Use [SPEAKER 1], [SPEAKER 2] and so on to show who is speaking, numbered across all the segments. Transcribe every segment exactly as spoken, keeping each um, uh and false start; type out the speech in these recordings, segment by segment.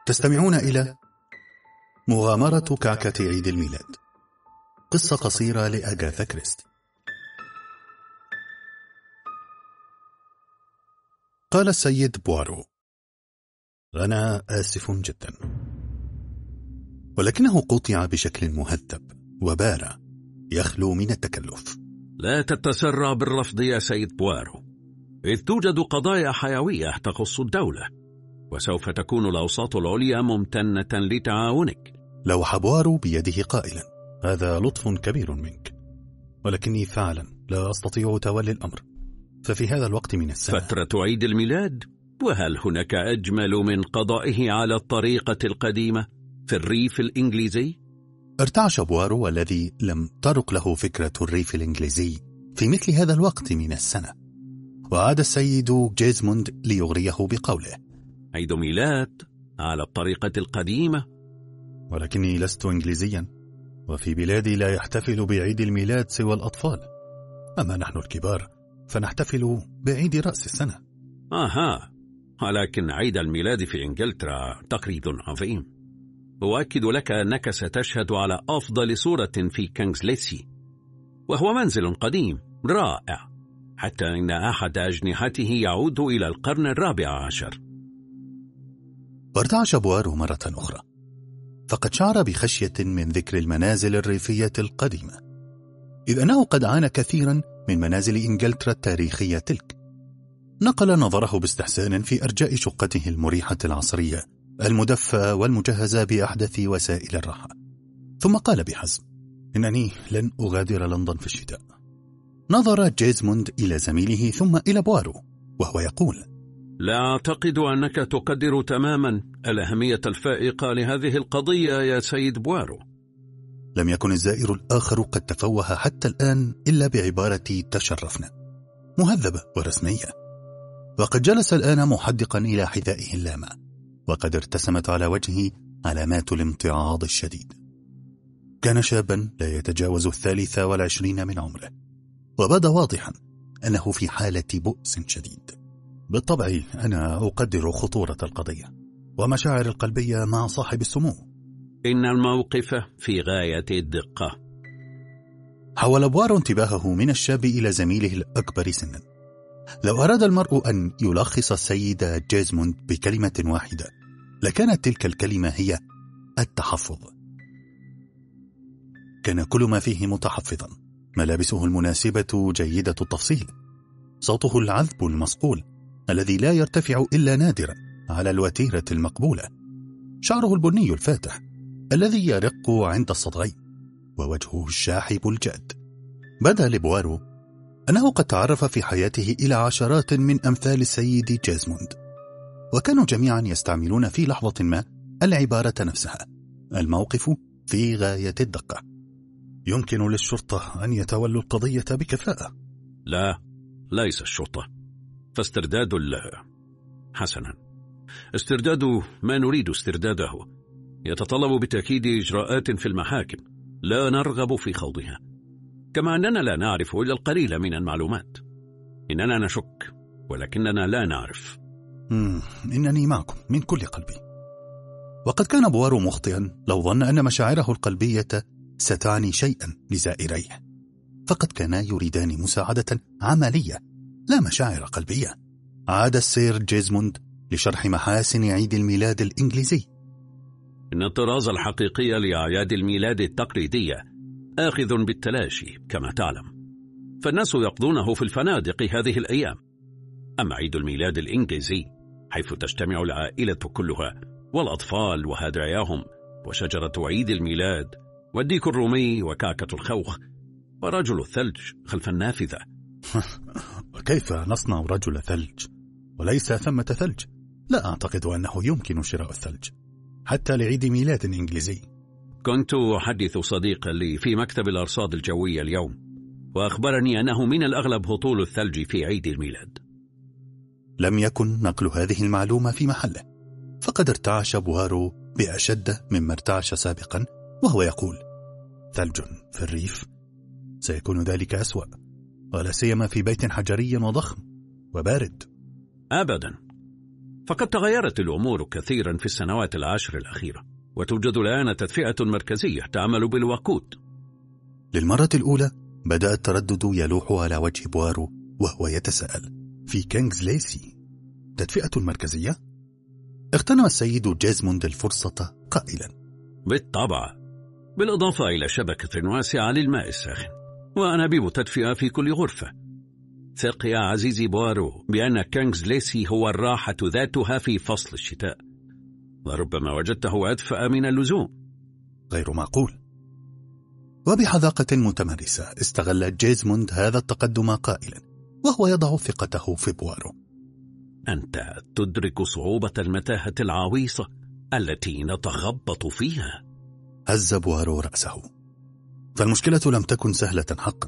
[SPEAKER 1] تستمعون إلى مغامرة كعكة عيد الميلاد، قصة قصيرة لأغاثا كريستي. قال السيد بوارو: أنا آسف جدا، ولكنه قطع بشكل مهذب وبارع يخلو من التكلف.
[SPEAKER 2] لا تتسرع بالرفض يا سيد بوارو، إذ توجد قضايا حيوية تخص الدولة، وسوف تكون الأوساط العليا ممتنة لتعاونك.
[SPEAKER 1] لوح بوارو بيده قائلا: هذا لطف كبير منك، ولكني فعلا لا أستطيع تولي الأمر، ففي هذا الوقت من السنة
[SPEAKER 2] فترة عيد الميلاد، وهل هناك أجمل من قضائه على الطريقة القديمة في الريف الإنجليزي؟
[SPEAKER 1] ارتعش بوارو الذي لم ترق له فكرة الريف الإنجليزي في مثل هذا الوقت من السنة، وعاد السيد جيزموند ليغريه بقوله:
[SPEAKER 2] عيد ميلاد على الطريقة القديمة؟
[SPEAKER 1] ولكني لست إنجليزيا، وفي بلادي لا يحتفل بعيد الميلاد سوى الأطفال، أما نحن الكبار فنحتفل بعيد رأس السنة.
[SPEAKER 2] آها، ولكن عيد الميلاد في إنجلترا تقليد عظيم. أؤكد لك أنك ستشهد على أفضل صورة في كينغزليسي، وهو منزل قديم رائع، حتى إن أحد أجنحته يعود إلى القرن الرابع عشر.
[SPEAKER 1] وارتعش بوارو مرة أخرى، فقد شعر بخشية من ذكر المنازل الريفية القديمة، إذ أنه قد عانى كثيرا من منازل إنجلترا التاريخية تلك. نقل نظره باستحسان في أرجاء شقته المريحة العصرية المدفأة والمجهزة بأحدث وسائل الراحة، ثم قال بحزم: إنني لن أغادر لندن في الشتاء. نظر جيزموند إلى زميله ثم إلى بوارو وهو يقول:
[SPEAKER 2] لا أعتقد أنك تقدر تماما الأهمية الفائقة لهذه القضية يا سيد بوارو.
[SPEAKER 1] لم يكن الزائر الآخر قد تفوه حتى الآن إلا بعبارة تشرفنا، مهذبة ورسمية، وقد جلس الآن محدقا إلى حذائه اللامع، وقد ارتسمت على وجهه علامات الامتعاض الشديد. كان شابا لا يتجاوز الثالثة والعشرين من عمره، وبدا واضحا أنه في حالة بؤس شديد. بالطبع أنا أقدر خطورة القضية ومشاعر القلبية مع صاحب السمو.
[SPEAKER 2] إن الموقف في غاية الدقة.
[SPEAKER 1] حول بوارو انتباهه من الشاب إلى زميله الأكبر سنا. لو أراد المرء أن يلخص السيد جيزموند بكلمة واحدة لكانت تلك الكلمة هي التحفظ. كان كل ما فيه متحفظا، ملابسه المناسبة جيدة التفصيل، صوته العذب المصقول الذي لا يرتفع إلا نادرا على الوتيرة المقبولة، شعره البني الفاتح الذي يرق عند الصدغين، ووجهه الشاحب الجاد. بدا لبوارو أنه قد تعرف في حياته إلى عشرات من أمثال السيد جيزموند، وكانوا جميعا يستعملون في لحظة ما العبارة نفسها: الموقف في غاية الدقة. يمكن للشرطة أن يتولوا القضية بكفاءة.
[SPEAKER 2] لا، ليس الشرطة، فاسترداد ال... حسنا، استرداد ما نريد استرداده يتطلب بالتأكيد إجراءات في المحاكم لا نرغب في خوضها، كما أننا لا نعرف إلا القليل من المعلومات. إننا نشك ولكننا لا نعرف.
[SPEAKER 1] مم. إنني معكم من كل قلبي. وقد كان بوارو مخطئا لو ظن أن مشاعره القلبية ستعني شيئا لزائريه، فقد كانا يريدان مساعدة عملية لا مشاعر قلبية. عاد السير جيزموند لشرح محاسن عيد الميلاد الإنجليزي.
[SPEAKER 2] إن الطراز الحقيقي لأعياد الميلاد التقليدية آخذ بالتلاشي كما تعلم، فالناس يقضونه في الفنادق هذه الأيام. أما عيد الميلاد الإنجليزي حيث تجتمع العائلة كلها والأطفال وهداياهم وشجرة عيد الميلاد والديك الرومي وكعكة الخوخ ورجل الثلج خلف النافذة.
[SPEAKER 1] وكيف نصنع رجل ثلج وليس ثمة ثلج؟ لا أعتقد أنه يمكن شراء الثلج حتى لعيد ميلاد إنجليزي.
[SPEAKER 2] كنت أحدث صديقا لي في مكتب الأرصاد الجوية اليوم، وأخبرني أنه من الأغلب هطول الثلج في عيد الميلاد.
[SPEAKER 1] لم يكن نقل هذه المعلومة في محله، فقد ارتعش بوارو بأشد مما ارتعش سابقا وهو يقول: ثلج في الريف؟ سيكون ذلك أسوأ، ولا سيما في بيت حجري وضخم وبارد.
[SPEAKER 2] أبدا، فقد تغيرت الأمور كثيرا في السنوات العشر الأخيرة، وتوجد الآن تدفئة مركزية تعمل بالوقود.
[SPEAKER 1] للمرة الأولى بدأ التردد يلوح على وجه بوارو وهو يتساءل: في كينغز ليسي تدفئة المركزية؟ اغتنم السيد جيزموند الفرصة قائلا:
[SPEAKER 2] بالطبع، بالإضافة إلى شبكة واسعة للماء الساخن وأنابيب تدفئة في كل غرفة. ثق يا عزيزي بوارو بأن كينغز ليسي هو الراحة ذاتها في فصل الشتاء، وربما وجدته أدفأ من اللزوم.
[SPEAKER 1] غير معقول. وبحذاقة متمرسة استغل جيزموند هذا التقدم قائلا وهو يضع ثقته في بوارو:
[SPEAKER 2] أنت تدرك صعوبة المتاهة العويصة التي نتخبط فيها؟
[SPEAKER 1] هز بوارو رأسه، فالمشكلة لم تكن سهلة حقا.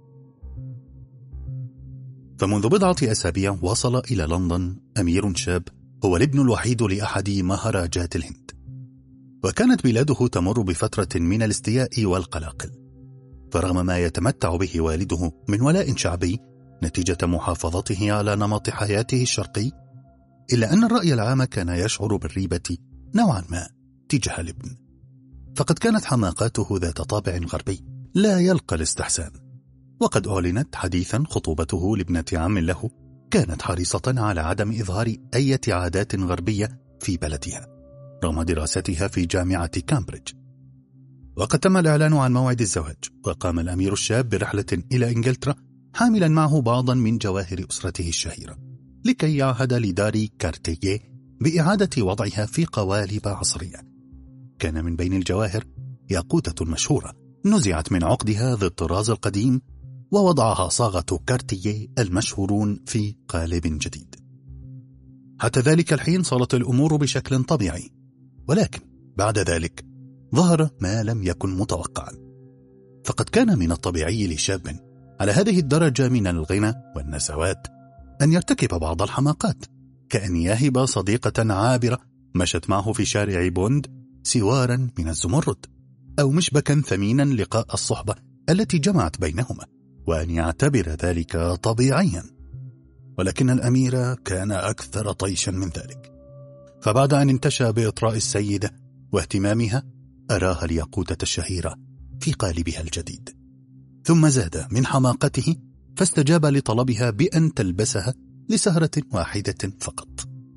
[SPEAKER 1] فمنذ بضعة أسابيع وصل إلى لندن أمير شاب هو الابن الوحيد لأحد مهرجات الهند، وكانت بلاده تمر بفترة من الاستياء والقلاقل. فرغم ما يتمتع به والده من ولاء شعبي نتيجة محافظته على نمط حياته الشرقي، إلا أن الرأي العام كان يشعر بالريبة نوعا ما تجاه الابن، فقد كانت حماقاته ذات طابع غربي لا يلقى الاستحسان. وقد أعلنت حديثا خطوبته لابنة عم له كانت حريصة على عدم إظهار أي عادات غربية في بلدها رغم دراستها في جامعة كامبريدج. وقد تم الإعلان عن موعد الزواج، وقام الأمير الشاب برحلة إلى إنجلترا حاملا معه بعضا من جواهر أسرته الشهيرة لكي يعهد لدار كارتييه بإعادة وضعها في قوالب عصرية. كان من بين الجواهر ياقوتة مشهورة نزعت من عقدها ذي الطراز القديم ووضعها صاغة كارتييه المشهورون في قالب جديد. حتى ذلك الحين صارت الأمور بشكل طبيعي، ولكن بعد ذلك ظهر ما لم يكن متوقعا. فقد كان من الطبيعي لشاب على هذه الدرجة من الغنى والنزوات أن يرتكب بعض الحماقات، كأن يهب صديقة عابرة مشت معه في شارع بوند سوارا من الزمرد، أو مشبكا ثمينا لقاء الصحبة التي جمعت بينهما، وأن يعتبر ذلك طبيعيا. ولكن الأمير كان أكثر طيشا من ذلك، فبعد أن انتشى بإطراء السيدة واهتمامها أراها الياقوتة الشهيرة في قالبها الجديد، ثم زاد من حماقته فاستجاب لطلبها بأن تلبسها لسهرة واحدة فقط.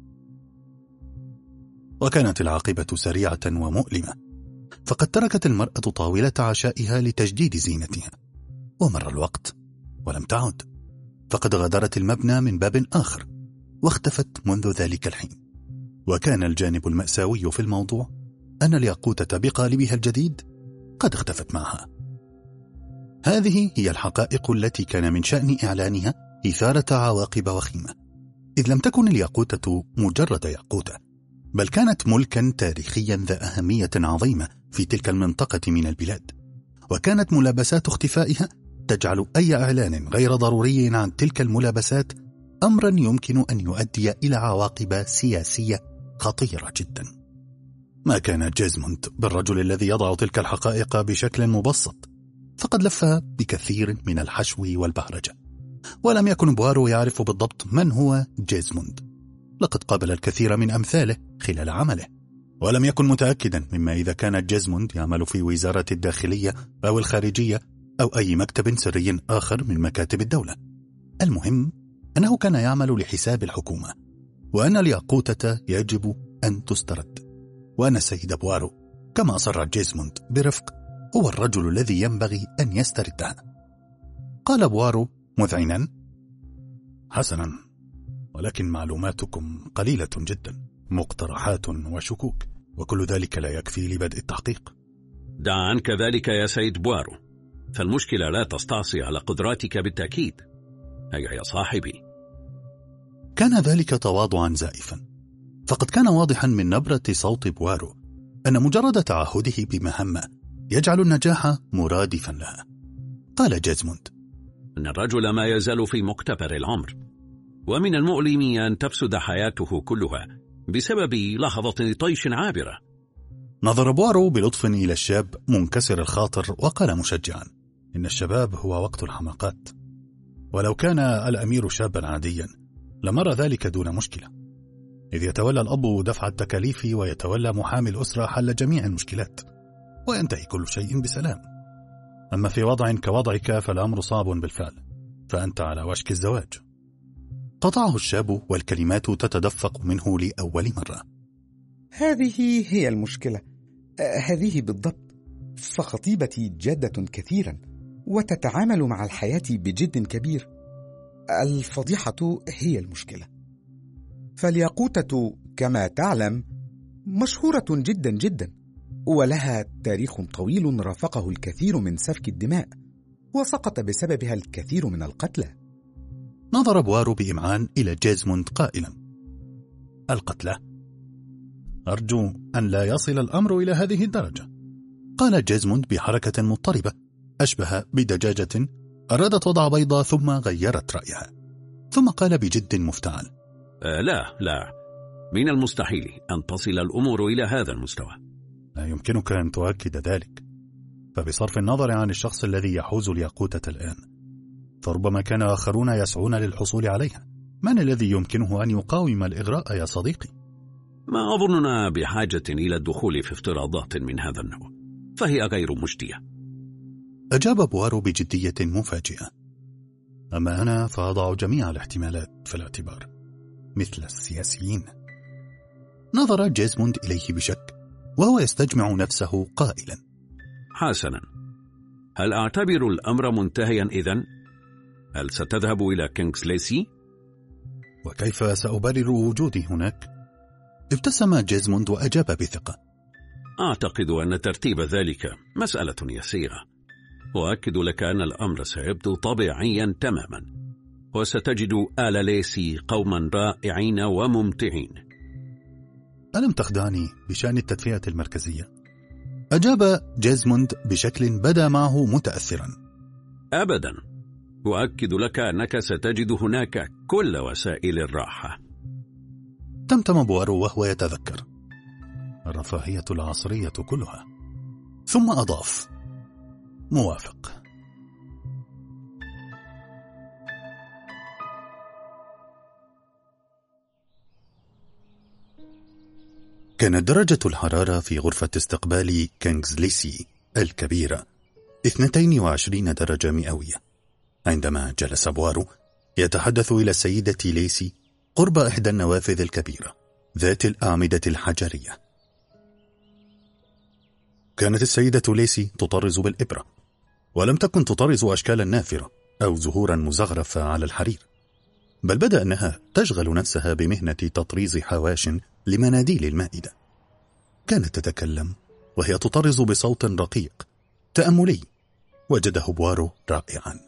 [SPEAKER 1] وكانت العاقبة سريعة ومؤلمة، فقد تركت المرأة طاولة عشائها لتجديد زينتها، ومر الوقت ولم تعد، فقد غادرت المبنى من باب آخر واختفت منذ ذلك الحين. وكان الجانب المأساوي في الموضوع أن الياقوتة بقالبها الجديد قد اختفت معها. هذه هي الحقائق التي كان من شأن إعلانها إثارة عواقب وخيمة، إذ لم تكن الياقوتة مجرد ياقوتة، بل كانت ملكا تاريخيا ذا أهمية عظيمة في تلك المنطقة من البلاد. وكانت ملابسات اختفائها تجعل أي إعلان غير ضروري عن تلك الملابسات أمرا يمكن أن يؤدي إلى عواقب سياسية خطيرة جدا. ما كان جيزموند بالرجل الذي يضع تلك الحقائق بشكل مبسط، فقد لف بكثير من الحشو والبهرجة، ولم يكن بوارو يعرف بالضبط من هو جيزموند. لقد قابل الكثير من أمثاله خلال عمله، ولم يكن متأكدا مما إذا كان جيزموند يعمل في وزارة الداخلية أو الخارجية أو أي مكتب سري آخر من مكاتب الدولة. المهم أنه كان يعمل لحساب الحكومة، وأن الياقوتة يجب أن تسترد، وأن السيد بوارو كما أصر جيزموند برفق هو الرجل الذي ينبغي أن يستردها. قال بوارو مذعنا: حسنا، ولكن معلوماتكم قليلة جدا، مقترحات وشكوك، وكل ذلك لا يكفي لبدء التحقيق.
[SPEAKER 2] دع عنك ذلك يا سيد بوارو، فالمشكلة لا تستعصي على قدراتك بالتأكيد. هيا يا صاحبي.
[SPEAKER 1] كان ذلك تواضعا زائفا، فقد كان واضحا من نبرة صوت بوارو أن مجرد تعهده بمهمة يجعل النجاح مرادفا لها. قال جيزموند:
[SPEAKER 2] إن الرجل ما يزال في مقتبر العمر، ومن المؤلم أن تفسد حياته كلها بسبب لحظة طيش عابرة.
[SPEAKER 1] نظر بوارو بلطف إلى الشاب منكسر الخاطر وقال مشجعا: إن الشباب هو وقت إذ يتولى الأب دفع التكاليف ويتولى محامي الأسرة حل جميع المشكلات، وينتهي كل شيء بسلام. أما في وضع كوضعك فالأمر صعب بالفعل، فأنت على وشك الزواج. قطعه الشاب والكلمات تتدفق منه لأول مرة.
[SPEAKER 3] هذه هي المشكلة، آه هذه بالضبط. فخطيبتي جادة كثيرا وتتعامل مع الحياة بجد كبير. الفضيحة هي المشكلة. فالياقوتة كما تعلم مشهورة جدا جدا، ولها تاريخ طويل رافقه الكثير من سفك الدماء، وسقط بسببها الكثير من القتلى.
[SPEAKER 1] نظر بوارو بإمعان إلى جيزموند قائلا: القتلى؟ أرجو أن لا يصل الأمر إلى هذه الدرجة. قال جيزموند بحركة مضطربة أشبه بدجاجة أرادت وضع بيضة ثم غيرت رأيها، ثم قال بجد مفتعل:
[SPEAKER 2] آه لا لا، من المستحيل أن تصل الأمور إلى هذا المستوى.
[SPEAKER 1] لا يمكنك أن تؤكد ذلك، فبصرف النظر عن الشخص الذي يحوز الياقوتة الآن، فربما كان آخرون يسعون للحصول عليها. من الذي يمكنه أن يقاوم الإغراء يا صديقي؟
[SPEAKER 2] ما أظننا بحاجة إلى الدخول في افتراضات من هذا النوع، فهي غير مجدية.
[SPEAKER 1] أجاب بوارو بجدية مفاجئة: أما أنا فأضع جميع الاحتمالات في الاعتبار، مثل السياسيين. نظر جيزموند إليه بشك وهو يستجمع نفسه قائلا:
[SPEAKER 2] حسنا، هل أعتبر الأمر منتهيا إذن؟ هل ستذهب إلى كينغزليسي؟
[SPEAKER 1] وكيف سأبرر وجودي هناك؟ ابتسم جيزموند وأجاب بثقة:
[SPEAKER 2] أعتقد أن ترتيب ذلك مسألة يسيرة، وأؤكد لك أن الأمر سيبدو طبيعيا تماما، وستجد آل ليسي قوما رائعين وممتعين.
[SPEAKER 1] ألم تخدعني بشأن التدفئة المركزية؟ أجاب جيزموند بشكل بدا معه متأثرا.
[SPEAKER 2] أبدا، أؤكد لك أنك ستجد هناك كل وسائل الراحة.
[SPEAKER 1] تمتم بوارو وهو يتذكر: الرفاهية العصرية كلها. ثم أضاف: موافق. كانت درجة الحرارة في غرفة استقبال كينغزليسي الكبيرة اثنتين وعشرين درجة مئوية عندما جلس بوارو يتحدث إلى السيدة ليسي قرب إحدى النوافذ الكبيرة ذات الأعمدة الحجرية. كانت السيدة ليسي تطرز بالإبرة، ولم تكن تطرز أشكالا نافرة أو زهورا مزغرفة على الحرير، بل بدا أنها تشغل نفسها بمهنة تطريز حواش لمناديل المائدة. كانت تتكلم وهي تطرز بصوت رقيق تأملي وجده بوارو رائعا.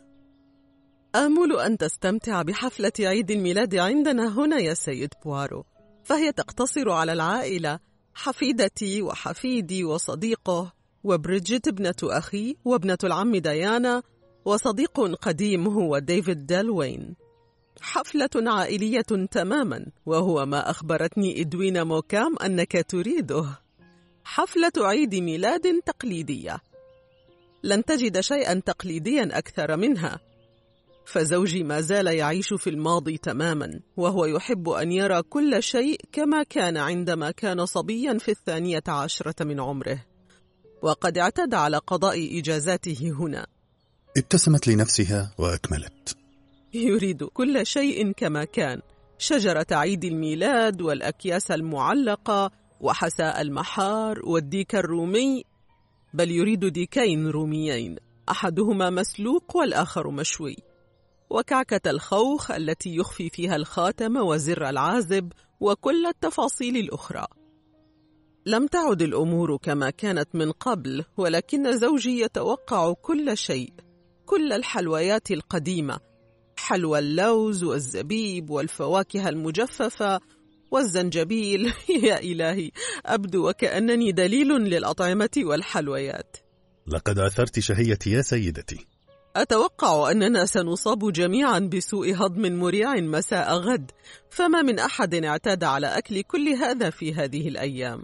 [SPEAKER 4] آمل أن تستمتع بحفلة عيد الميلاد عندنا هنا يا سيد بوارو، فهي تقتصر على العائلة، حفيدتي وحفيدي وصديقه وبريجيت ابنة أخي وابنة العم ديانا وصديق قديم هو ديفيد دالوين. حفلة عائلية تماما، وهو ما أخبرتني إدوين موكام أنك تريده. حفلة عيد ميلاد تقليدية، لن تجد شيئا تقليديا أكثر منها، فزوجي ما زال يعيش في الماضي تماما، وهو يحب أن يرى كل شيء كما كان عندما كان صبيا في الثانية عشرة من عمره، وقد اعتاد على قضاء إجازاته هنا.
[SPEAKER 1] ابتسمت لنفسها وأكملت:
[SPEAKER 4] يريد كل شيء كما كان، شجرة عيد الميلاد والأكياس المعلقة وحساء المحار والديك الرومي، بل يريد ديكين روميين، أحدهما مسلوق والآخر مشوي، وكعكة الخوخ التي يخفي فيها الخاتم وزر العازب وكل التفاصيل الأخرى. لم تعد الأمور كما كانت من قبل، ولكن زوجي يتوقع كل شيء، كل الحلويات القديمة، حلوى اللوز والزبيب والفواكه المجففة والزنجبيل. يا إلهي، أبدو وكأنني دليل للأطعمة والحلويات.
[SPEAKER 1] لقد أثرت شهيتي يا سيدتي.
[SPEAKER 4] أتوقع أننا سنصاب جميعا بسوء هضم مريع مساء غد، فما من أحد اعتاد على أكل كل هذا في هذه الأيام.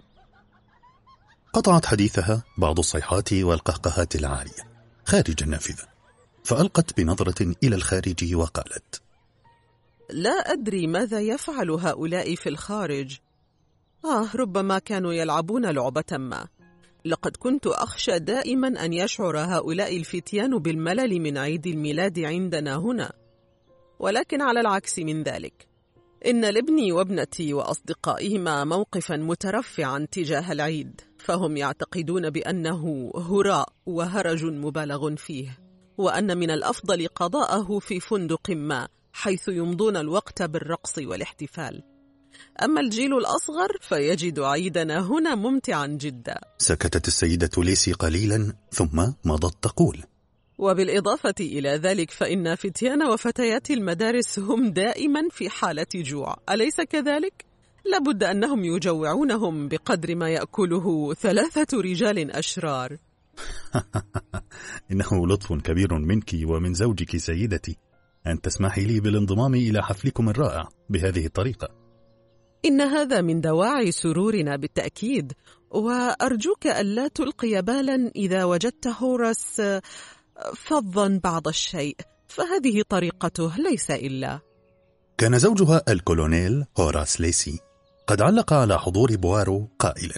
[SPEAKER 1] قطعت حديثها بعض الصيحات والقهقهات العالية خارج النافذة، فألقت بنظرة إلى الخارج وقالت:
[SPEAKER 4] لا أدري ماذا يفعل هؤلاء في الخارج. آه ربما كانوا يلعبون لعبة ما. لقد كنت أخشى دائما أن يشعر هؤلاء الفتيان بالملل من عيد الميلاد عندنا هنا، ولكن على العكس من ذلك، إن لابني وابنتي وأصدقائهما موقفا مترفعا تجاه العيد، فهم يعتقدون بأنه هراء وهرج مبالغ فيه، وأن من الأفضل قضاءه في فندق ما حيث يمضون الوقت بالرقص والاحتفال. أما الجيل الأصغر فيجد عيدنا هنا ممتعا جدا.
[SPEAKER 1] سكتت السيدة ليسي قليلا ثم مضت تقول:
[SPEAKER 4] وبالإضافة إلى ذلك فإن فتيان وفتيات المدارس هم دائما في حالة جوع، أليس كذلك؟ لابد أنهم يجوعونهم بقدر ما يأكله ثلاثة رجال أشرار.
[SPEAKER 1] إنه لطف كبير منك ومن زوجك سيدتي أن تسمحي لي بالانضمام إلى حفلكم الرائع بهذه الطريقة.
[SPEAKER 4] إن هذا من دواعي سرورنا بالتأكيد، وأرجوك ألا تلقي بالا إذا وجدت هوراس فظا بعض الشيء، فهذه طريقته ليس إلا.
[SPEAKER 1] كان زوجها الكولونيل هوراس ليسي قد علق على حضور بوارو قائلا: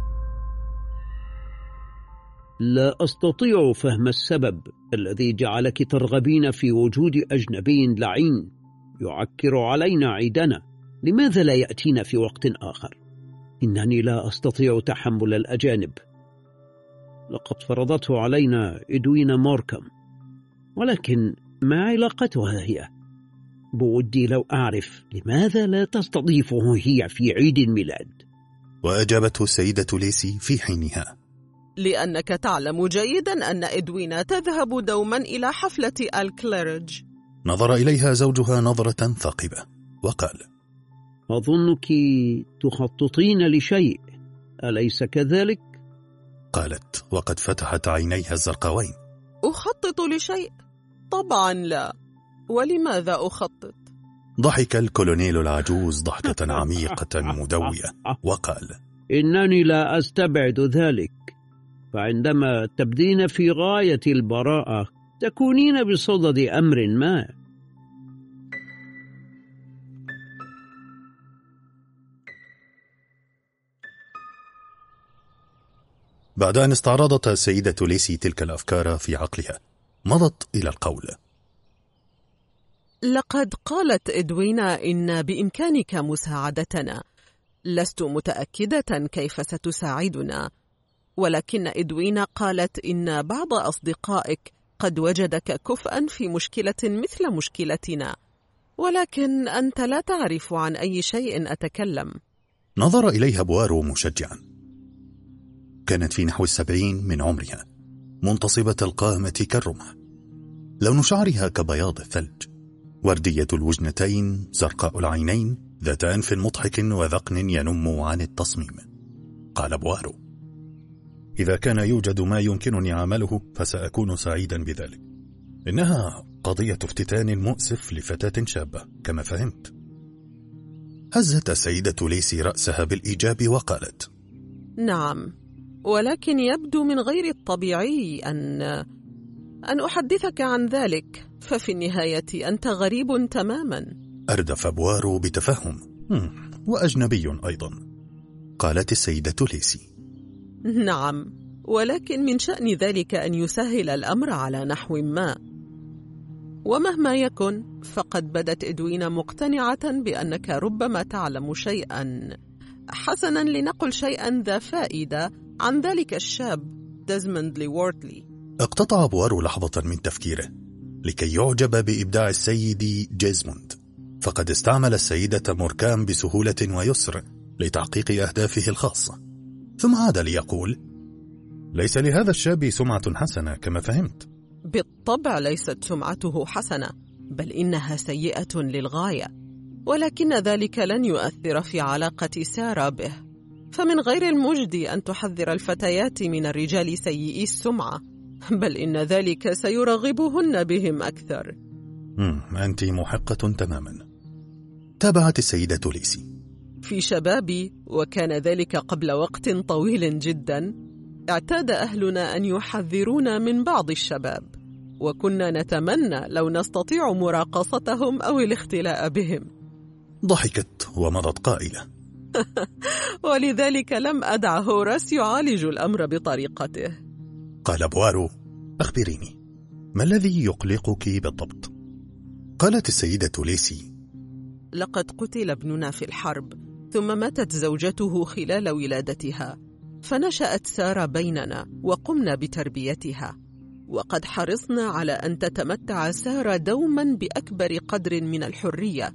[SPEAKER 5] لا أستطيع فهم السبب الذي جعلك ترغبين في وجود أجنبي لعين يعكر علينا عيدنا. لماذا لا يأتينا في وقت آخر؟ إنني لا أستطيع تحمل الأجانب. لقد فرضته علينا إدوين موركم، ولكن ما علاقتها هي؟ بودي لو أعرف لماذا لا تستضيفه هي في عيد الميلاد.
[SPEAKER 1] وأجابته السيدة ليسي في حينها:
[SPEAKER 4] لأنك تعلم جيدا أن إدوين تذهب دوما إلى حفلة الكليرج.
[SPEAKER 1] نظر إليها زوجها نظرة ثاقبة وقال:
[SPEAKER 5] أظنك تخططين لشيء، أليس كذلك؟
[SPEAKER 1] قالت وقد فتحت عينيها الزرقاوين:
[SPEAKER 4] أخطط لشيء؟ طبعا لا، ولماذا أخطط؟
[SPEAKER 1] ضحك الكولونيل العجوز ضحكة عميقة مدوية وقال:
[SPEAKER 5] إنني لا أستبعد ذلك، فعندما تبدين في غاية البراءة تكونين بصدد أمر ما.
[SPEAKER 1] بعد أن استعرضت السيدة ليسي تلك الأفكار في عقلها مضت إلى القول:
[SPEAKER 4] لقد قالت إدوينا إن بإمكانك مساعدتنا. لست متأكدة كيف ستساعدنا، ولكن إدوينا قالت إن بعض أصدقائك قد وجدك كفءا في مشكلة مثل مشكلتنا، ولكن أنت لا تعرف عن أي شيء أتكلم.
[SPEAKER 1] نظر إليها بوارو مشجعا. كانت في نحو السبعين من عمرها، منتصبة القامة كالرمح، لون شعرها كبياض الثلج، وردية الوجنتين، زرقاء العينين، ذات أنف مضحك وذقن ينم عن التصميم. قال بوارو: إذا كان يوجد ما يمكنني عمله فسأكون سعيدا بذلك. إنها قضية افتتان مؤسف لفتاة شابة كما فهمت. هزت السيدة ليسي رأسها بالإيجاب وقالت:
[SPEAKER 4] نعم، ولكن يبدو من غير الطبيعي أن أن أحدثك عن ذلك، ففي النهاية أنت غريب تماما.
[SPEAKER 1] أردف بوارو بتفهم. وأجنبي أيضا، قالت السيدة ليسي.
[SPEAKER 4] نعم، ولكن من شأن ذلك أن يسهل الأمر على نحو ما. ومهما يكن فقد بدت إدوين مقتنعة بأنك ربما تعلم شيئا حسنا، لنقل شيئا ذا فائدة عن ذلك الشاب ديزموند لي وورتلي.
[SPEAKER 1] اقتطع بوارو لحظة من تفكيره لكي يعجب بإبداع السيد جيزموند، فقد استعمل السيدة موركام بسهولة ويسر لتحقيق أهدافه الخاصة. ثم عاد ليقول: ليس لهذا الشاب سمعة حسنة كما فهمت.
[SPEAKER 4] بالطبع ليست سمعته حسنة، بل إنها سيئة للغاية، ولكن ذلك لن يؤثر في علاقة سارة به، فمن غير المجدي أن تحذر الفتيات من الرجال سيئي السمعة، بل إن ذلك سيرغبهن بهم أكثر.
[SPEAKER 1] مم. أنت محقة تماما. تابعت السيدة ليسي:
[SPEAKER 4] في شبابي، وكان ذلك قبل وقت طويل جدا، اعتاد أهلنا أن يحذرون من بعض الشباب، وكنا نتمنى لو نستطيع مراقصتهم أو الاختلاء بهم.
[SPEAKER 1] ضحكت ومضت قائلة:
[SPEAKER 4] ولذلك لم أدع هوراس يعالج الأمر بطريقته.
[SPEAKER 1] قال بوارو: أخبريني، ما الذي يقلقك بالضبط؟ قالت السيدة ليسي:
[SPEAKER 4] لقد قتل ابننا في الحرب، ثم ماتت زوجته خلال ولادتها، فنشأت سارة بيننا وقمنا بتربيتها، وقد حرصنا على أن تتمتع سارة دوما بأكبر قدر من الحرية،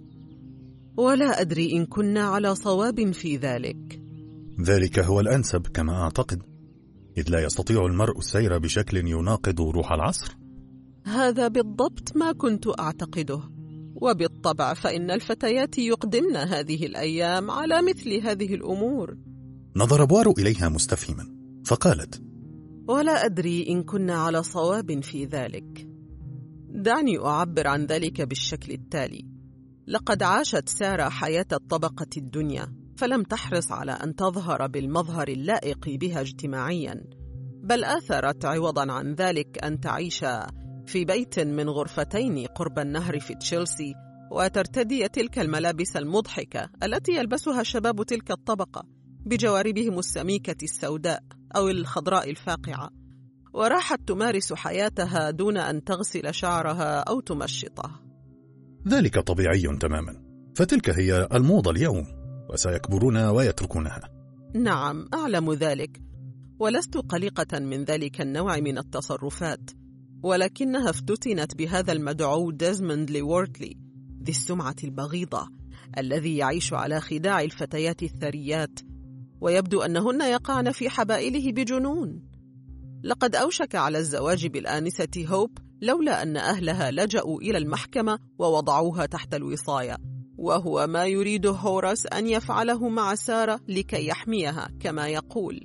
[SPEAKER 4] ولا أدري إن كنا على صواب في ذلك.
[SPEAKER 1] ذلك هو الأنسب كما أعتقد، إذ لا يستطيع المرء السير بشكل يناقض روح العصر.
[SPEAKER 4] هذا بالضبط ما كنت أعتقده، وبالطبع فإن الفتيات يقدمن هذه الأيام على مثل هذه الأمور.
[SPEAKER 1] نظر بوارو إليها مستفهما، فقالت:
[SPEAKER 4] ولا أدري إن كنا على صواب في ذلك. دعني أعبر عن ذلك بالشكل التالي: لقد عاشت سارة حياة الطبقة الدنيا، فلم تحرص على أن تظهر بالمظهر اللائق بها اجتماعيا، بل آثرت عوضا عن ذلك أن تعيش في بيت من غرفتين قرب النهر في تشيلسي، وترتدي تلك الملابس المضحكة التي يلبسها شباب تلك الطبقة بجواربهم السميكة السوداء أو الخضراء الفاقعة، وراحت تمارس حياتها دون أن تغسل شعرها أو تمشطه.
[SPEAKER 1] ذلك طبيعي تماما، فتلك هي الموضة اليوم، وسيكبرون ويتركونها.
[SPEAKER 4] نعم، أعلم ذلك، ولست قلقة من ذلك النوع من التصرفات، ولكنها افتتنت بهذا المدعو ديزموند لوورتلي ذي السمعة البغيضة الذي يعيش على خداع الفتيات الثريات، ويبدو أنهن يقعن في حبائله بجنون. لقد أوشك على الزواج بالآنسة هوب لولا أن أهلها لجأوا إلى المحكمة ووضعوها تحت الوصاية، وهو ما يريد هوراس أن يفعله مع سارة لكي يحميها كما يقول.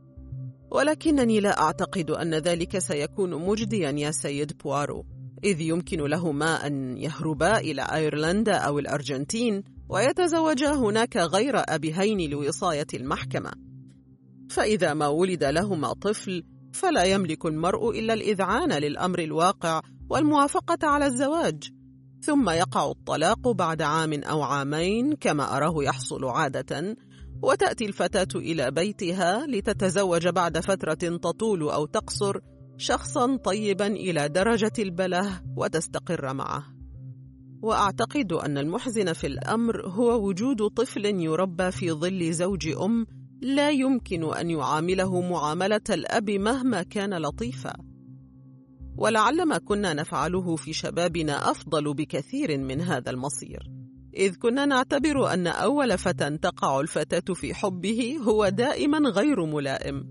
[SPEAKER 4] ولكنني لا أعتقد أن ذلك سيكون مجديا يا سيد بوارو، إذ يمكن لهما أن يهربا إلى أيرلندا أو الأرجنتين ويتزوجا هناك غير أبيهين لوصاية المحكمة، فإذا ما ولد لهما طفل فلا يملك المرء إلا الإذعان للأمر الواقع والموافقة على الزواج، ثم يقع الطلاق بعد عام أو عامين كما أراه يحصل عادة، وتأتي الفتاة إلى بيتها لتتزوج بعد فترة تطول أو تقصر شخصا طيبا إلى درجة البله وتستقر معه. وأعتقد أن المحزن في الأمر هو وجود طفل يربى في ظل زوج أم لا يمكن أن يعامله معاملة الأب مهما كان لطيفا. ولعل ما كنا نفعله في شبابنا أفضل بكثير من هذا المصير، إذ كنا نعتبر أن أول فتى تقع الفتاة في حبه هو دائما غير ملائم.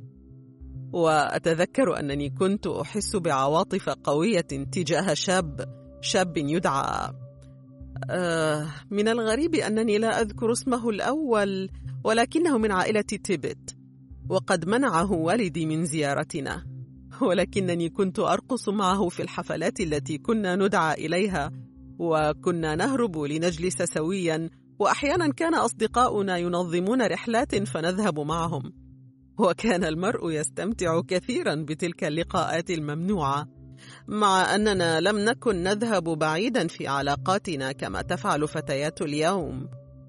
[SPEAKER 4] وأتذكر أنني كنت أحس بعواطف قوية تجاه شاب شاب يدعى آه من الغريب أنني لا أذكر اسمه الأول، ولكنه من عائلة تيبت، وقد منعه والدي من زيارتنا، ولكنني كنت أرقص معه في الحفلات التي كنا ندعى إليها، وكنا نهرب لنجلس سويا، وأحيانا كان أصدقاؤنا ينظمون رحلات فنذهب معهم، وكان المرء يستمتع كثيرا بتلك اللقاءات الممنوعة، مع أننا لم نكن نذهب بعيدا في علاقاتنا كما تفعل فتيات اليوم.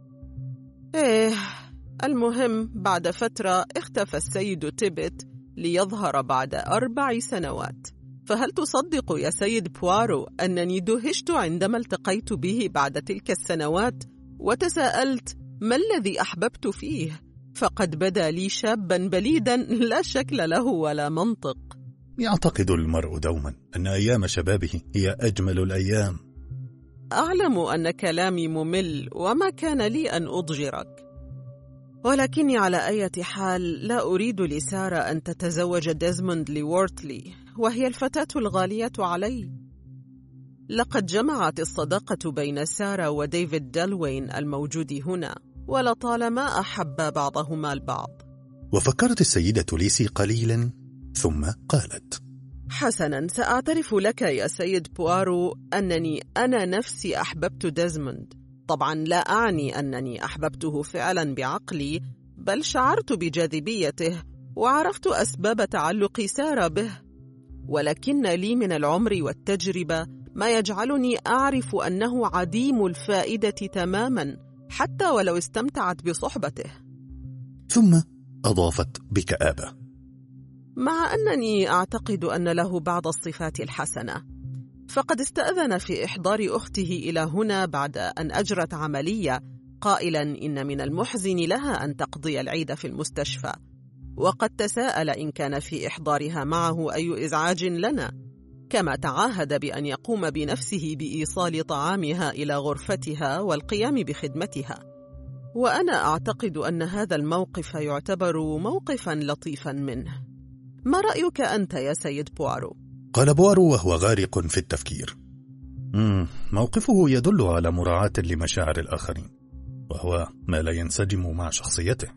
[SPEAKER 4] إيه، المهم بعد فترة اختفى السيد تيبت ليظهر بعد أربع سنوات. فهل تصدق يا سيد بوارو أنني دهشت عندما التقيت به بعد تلك السنوات وتساءلت ما الذي أحببت فيه؟ فقد بدا لي شابا بليدا لا شكل له ولا منطق.
[SPEAKER 1] يعتقد المرء دوما أن أيام شبابه هي أجمل الأيام.
[SPEAKER 4] أعلم أن كلامي ممل وما كان لي أن أضجرك، ولكني على أي حال لا أريد لسارة أن تتزوج ديزموند لوورتلي، وهي الفتاة الغالية علي. لقد جمعت الصداقة بين سارة وديفيد دالوين الموجود هنا، ولطالما أحب بعضهما البعض.
[SPEAKER 1] وفكرت السيدة ليسي قليلا ثم قالت:
[SPEAKER 4] حسنا، سأعترف لك يا سيد بوارو أنني أنا نفسي أحببت ديزموند. طبعا لا أعني أنني أحببته فعلا بعقلي، بل شعرت بجاذبيته وعرفت أسباب تعلق سارة به. ولكن لي من العمر والتجربة ما يجعلني أعرف أنه عديم الفائدة تماما حتى ولو استمتعت بصحبته.
[SPEAKER 1] ثم أضافت بكآبة:
[SPEAKER 4] مع أنني أعتقد أن له بعض الصفات الحسنة، فقد استأذن في إحضار أخته إلى هنا بعد أن أجرت عملية، قائلا إن من المحزن لها أن تقضي العيد في المستشفى، وقد تساءل إن كان في إحضارها معه أي إزعاج لنا، كما تعاهد بأن يقوم بنفسه بإيصال طعامها إلى غرفتها والقيام بخدمتها. وأنا أعتقد أن هذا الموقف يعتبر موقفا لطيفا منه. ما رأيك أنت يا سيد بوارو؟
[SPEAKER 1] قال بوارو وهو غارق في التفكير. مم. موقفه يدل على مراعاة لمشاعر الآخرين، وهو ما لا ينسجم مع شخصيته.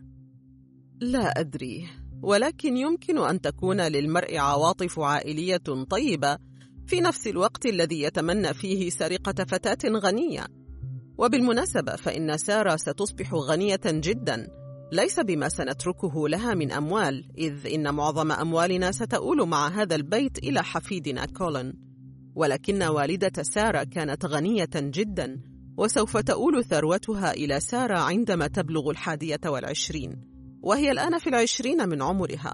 [SPEAKER 4] لا أدري، ولكن يمكن أن تكون للمرء عواطف عائلية طيبة في نفس الوقت الذي يتمنى فيه سرقة فتاة غنية. وبالمناسبة فإن سارة ستصبح غنية جدا، ليس بما سنتركه لها من أموال، إذ إن معظم أموالنا ستؤول مع هذا البيت إلى حفيدنا كولين. ولكن والدة سارة كانت غنية جدا، وسوف تؤول ثروتها إلى سارة عندما تبلغ الحادية والعشرين، وهي الآن في العشرين من عمرها.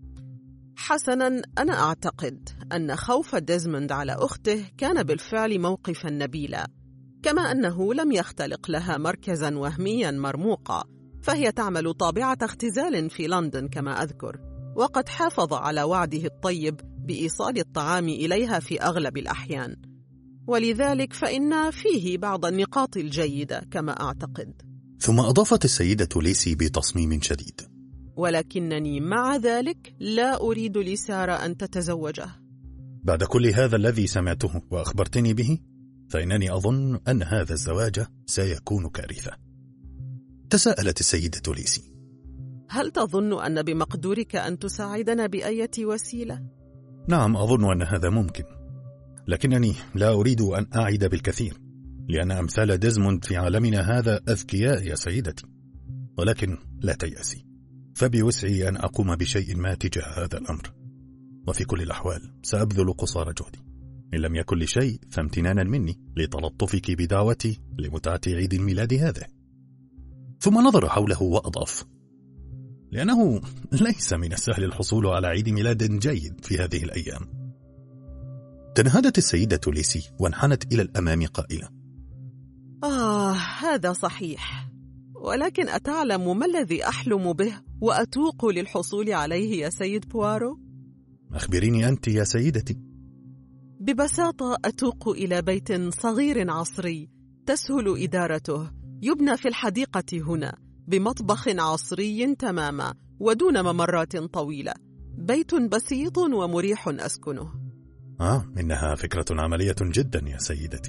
[SPEAKER 4] حسنا، أنا أعتقد أن خوف ديزموند على أخته كان بالفعل موقفا نبيلا، كما أنه لم يختلق لها مركزا وهميا مرموقا، فهي تعمل طابعة اختزال في لندن كما أذكر، وقد حافظ على وعده الطيب بإيصال الطعام إليها في أغلب الأحيان، ولذلك فإن فيه بعض النقاط الجيدة كما أعتقد.
[SPEAKER 1] ثم أضافت السيدة ليسي بتصميم شديد:
[SPEAKER 4] ولكنني مع ذلك لا أريد لسارة أن تتزوجه.
[SPEAKER 1] بعد كل هذا الذي سمعته وأخبرتني به، فإنني أظن أن هذا الزواج سيكون كارثة. تساءلت السيدة ليسي:
[SPEAKER 4] هل تظن أن بمقدورك أن تساعدنا بأية وسيلة؟
[SPEAKER 1] نعم، أظن أن هذا ممكن، لكنني لا أريد أن أعد بالكثير، لأن أمثال ديزموند في عالمنا هذا أذكياء يا سيدتي. ولكن لا تيأسي، فبوسعي أن أقوم بشيء ما تجاه هذا الأمر، وفي كل الأحوال سأبذل قصارى جهدي، إن لم يكن لشيء فامتنانا مني لتلطفك بدعوتي لمتعة عيد الميلاد هذا. ثم نظر حوله وأضاف: لأنه ليس من السهل الحصول على عيد ميلاد جيد في هذه الأيام. تنهدت السيدة ليسي وانحنت إلى الأمام قائلة:
[SPEAKER 4] آه، هذا صحيح، ولكن أتعلم ما الذي أحلم به وأتوق للحصول عليه يا سيد بوارو؟
[SPEAKER 1] أخبريني أنت يا سيدتي.
[SPEAKER 4] ببساطة أتوق إلى بيت صغير عصري تسهل إدارته، يبنى في الحديقة هنا، بمطبخ عصري تماما ودون ممرات طويلة، بيت بسيط ومريح أسكنه.
[SPEAKER 1] آه، إنها فكرة عملية جدا يا سيدتي،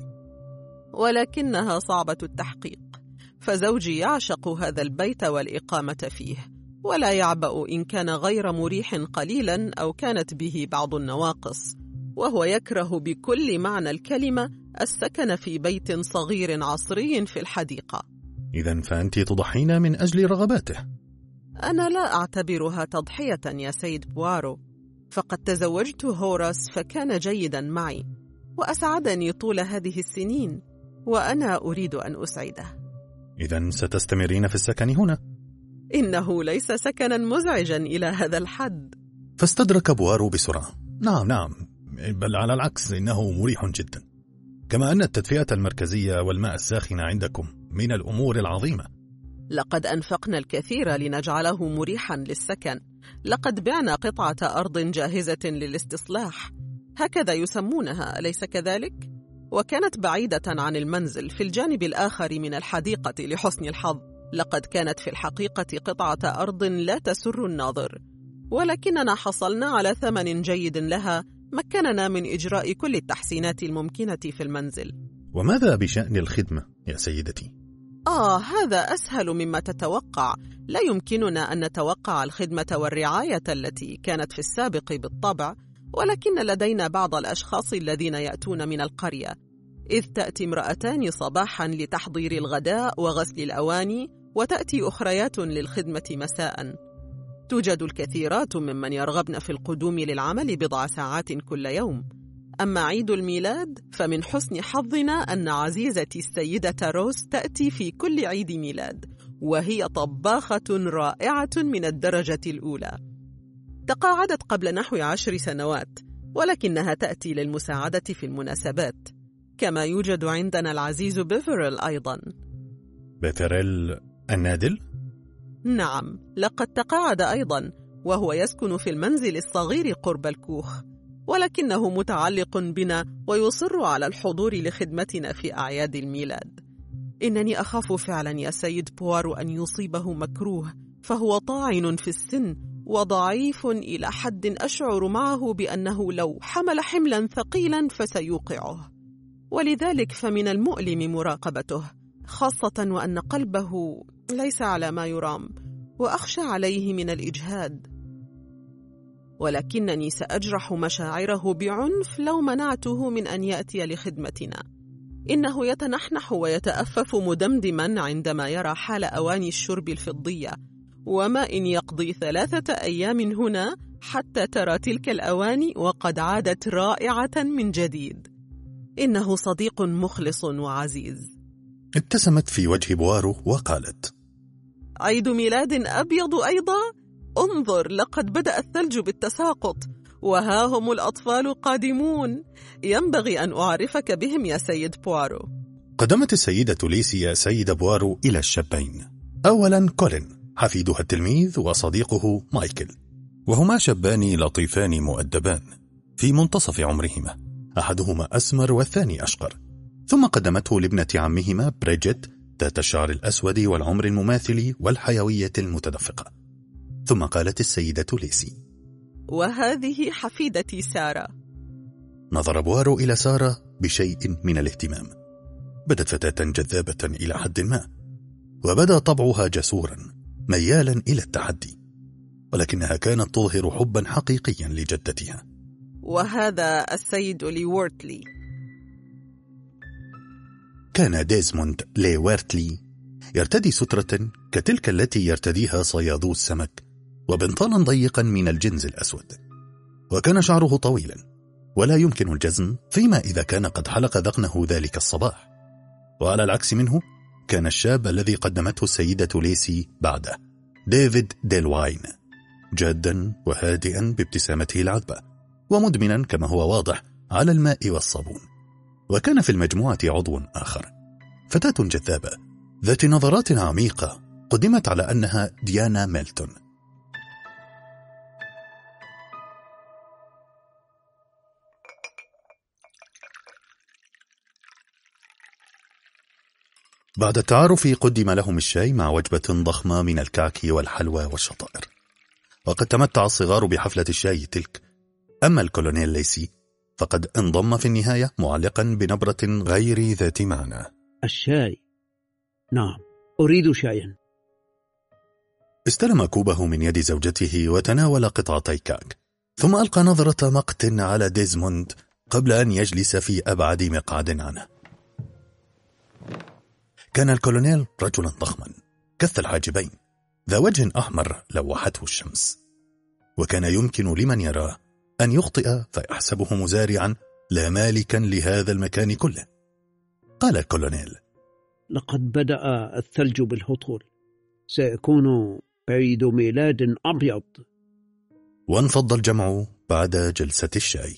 [SPEAKER 4] ولكنها صعبة التحقيق، فزوجي يعشق هذا البيت والإقامة فيه، ولا يعبأ إن كان غير مريح قليلا أو كانت به بعض النواقص، وهو يكره بكل معنى الكلمة السكن في بيت صغير عصري في الحديقة.
[SPEAKER 1] إذن فأنت تضحين من أجل رغباته؟
[SPEAKER 4] أنا لا أعتبرها تضحية يا سيد بوارو، فقد تزوجت هوراس فكان جيدا معي وأسعدني طول هذه السنين، وأنا أريد أن أسعده.
[SPEAKER 1] إذن ستستمرين في السكن هنا؟
[SPEAKER 4] إنه ليس سكنا مزعجا إلى هذا الحد.
[SPEAKER 1] فاستدرك بوارو بسرعة: نعم نعم، بل على العكس، إنه مريح جدا، كما أن التدفئة المركزية والماء الساخن عندكم من الأمور العظيمة.
[SPEAKER 4] لقد أنفقنا الكثير لنجعله مريحا للسكن، لقد بعنا قطعة أرض جاهزة للاستصلاح، هكذا يسمونها أليس كذلك؟ وكانت بعيدة عن المنزل في الجانب الآخر من الحديقة لحسن الحظ. لقد كانت في الحقيقة قطعة أرض لا تسر الناظر، ولكننا حصلنا على ثمن جيد لها مكننا من إجراء كل التحسينات الممكنة في المنزل.
[SPEAKER 1] وماذا بشأن الخدمة يا سيدتي؟
[SPEAKER 4] آه، هذا أسهل مما تتوقع. لا يمكننا أن نتوقع الخدمة والرعاية التي كانت في السابق بالطبع، ولكن لدينا بعض الأشخاص الذين يأتون من القرية، إذ تأتي امرأتان صباحا لتحضير الغداء وغسل الأواني، وتأتي أخريات للخدمة مساء. توجد الكثيرات ممن يرغبن في القدوم للعمل بضع ساعات كل يوم. أما عيد الميلاد فمن حسن حظنا أن عزيزتي السيدة روز تأتي في كل عيد ميلاد، وهي طباخة رائعة من الدرجة الأولى. تقاعدت قبل نحو عشر سنوات، ولكنها تأتي للمساعدة في المناسبات. كما يوجد عندنا العزيز بيفريل أيضا.
[SPEAKER 1] بيفريل النادل؟
[SPEAKER 4] نعم، لقد تقاعد أيضا، وهو يسكن في المنزل الصغير قرب الكوخ، ولكنه متعلق بنا ويصر على الحضور لخدمتنا في أعياد الميلاد. إنني أخاف فعلا يا سيد بوارو أن يصيبه مكروه، فهو طاعن في السن وضعيف إلى حد أشعر معه بأنه لو حمل حملا ثقيلا فسيوقعه، ولذلك فمن المؤلم مراقبته، خاصة وأن قلبه ليس على ما يرام، وأخشى عليه من الإجهاد. ولكنني سأجرح مشاعره بعنف لو منعته من أن يأتي لخدمتنا. إنه يتنحنح ويتأفف مدمدما عندما يرى حال أواني الشرب الفضية، وما إن يقضي ثلاثة أيام هنا حتى ترى تلك الأواني وقد عادت رائعة من جديد. إنه صديق مخلص وعزيز.
[SPEAKER 1] ابتسمت في وجه بوارو وقالت:
[SPEAKER 4] عيد ميلاد أبيض أيضا؟ انظر، لقد بدأ الثلج بالتساقط، وها هم الأطفال قادمون. ينبغي أن أعرفك بهم يا سيد بوارو.
[SPEAKER 1] قدمت السيدة ليسي يا سيد بوارو إلى الشابين. أولا كولين حفيدها التلميذ وصديقه مايكل، وهما شابان لطيفان مؤدبان في منتصف عمرهما، أحدهما أسمر والثاني أشقر. ثم قدمته لابنة عمهما بريجيت ذات الشعر الأسود والعمر المماثل والحيوية المتدفقة. ثم قالت السيدة ليسي:
[SPEAKER 4] وهذه حفيدتي سارة.
[SPEAKER 1] نظر بوارو إلى سارة بشيء من الاهتمام. بدت فتاة جذابة إلى حد ما، وبدا طبعها جسورا ميالا إلى التحدي، ولكنها كانت تظهر حبا حقيقيا لجدتها.
[SPEAKER 4] وهذا السيد لي وورتلي.
[SPEAKER 1] كان ديزموند لي وورتلي يرتدي سترة كتلك التي يرتديها صيادو السمك، وبنطالا ضيقا من الجنز الأسود، وكان شعره طويلا ولا يمكن الجزم فيما إذا كان قد حلق ذقنه ذلك الصباح. وعلى العكس منه كان الشاب الذي قدمته السيدة ليسي بعده، ديفيد ديلواين، جادا وهادئا بابتسامته العذبة، ومدمنا كما هو واضح على الماء والصابون. وكان في المجموعة عضو آخر، فتاة جذابة ذات نظرات عميقة قدمت على أنها ديانا ميلتون. بعد التعارف قدم لهم الشاي مع وجبة ضخمة من الكعك والحلوى والشطائر، وقد تمتع الصغار بحفلة الشاي تلك. أما الكولونيل ليسي فقد انضم في النهاية معلقا بنبرة غير ذات معنى:
[SPEAKER 5] الشاي؟ نعم، أريد شايا.
[SPEAKER 1] استلم كوبه من يد زوجته وتناول قطعتي كعك، ثم ألقى نظرة مقت على ديزموند قبل أن يجلس في أبعد مقعد عنه. كان الكولونيل رجلا ضخما كث الحاجبين، ذا وجه أحمر لوحته الشمس، وكان يمكن لمن يراه أن يخطئ فيحسبه مزارعا لا مالكا لهذا المكان كله. قال الكولونيل:
[SPEAKER 5] لقد بدأ الثلج بالهطول، سيكون عيد ميلاد أبيض.
[SPEAKER 1] وانفض الجمع بعد جلسة الشاي.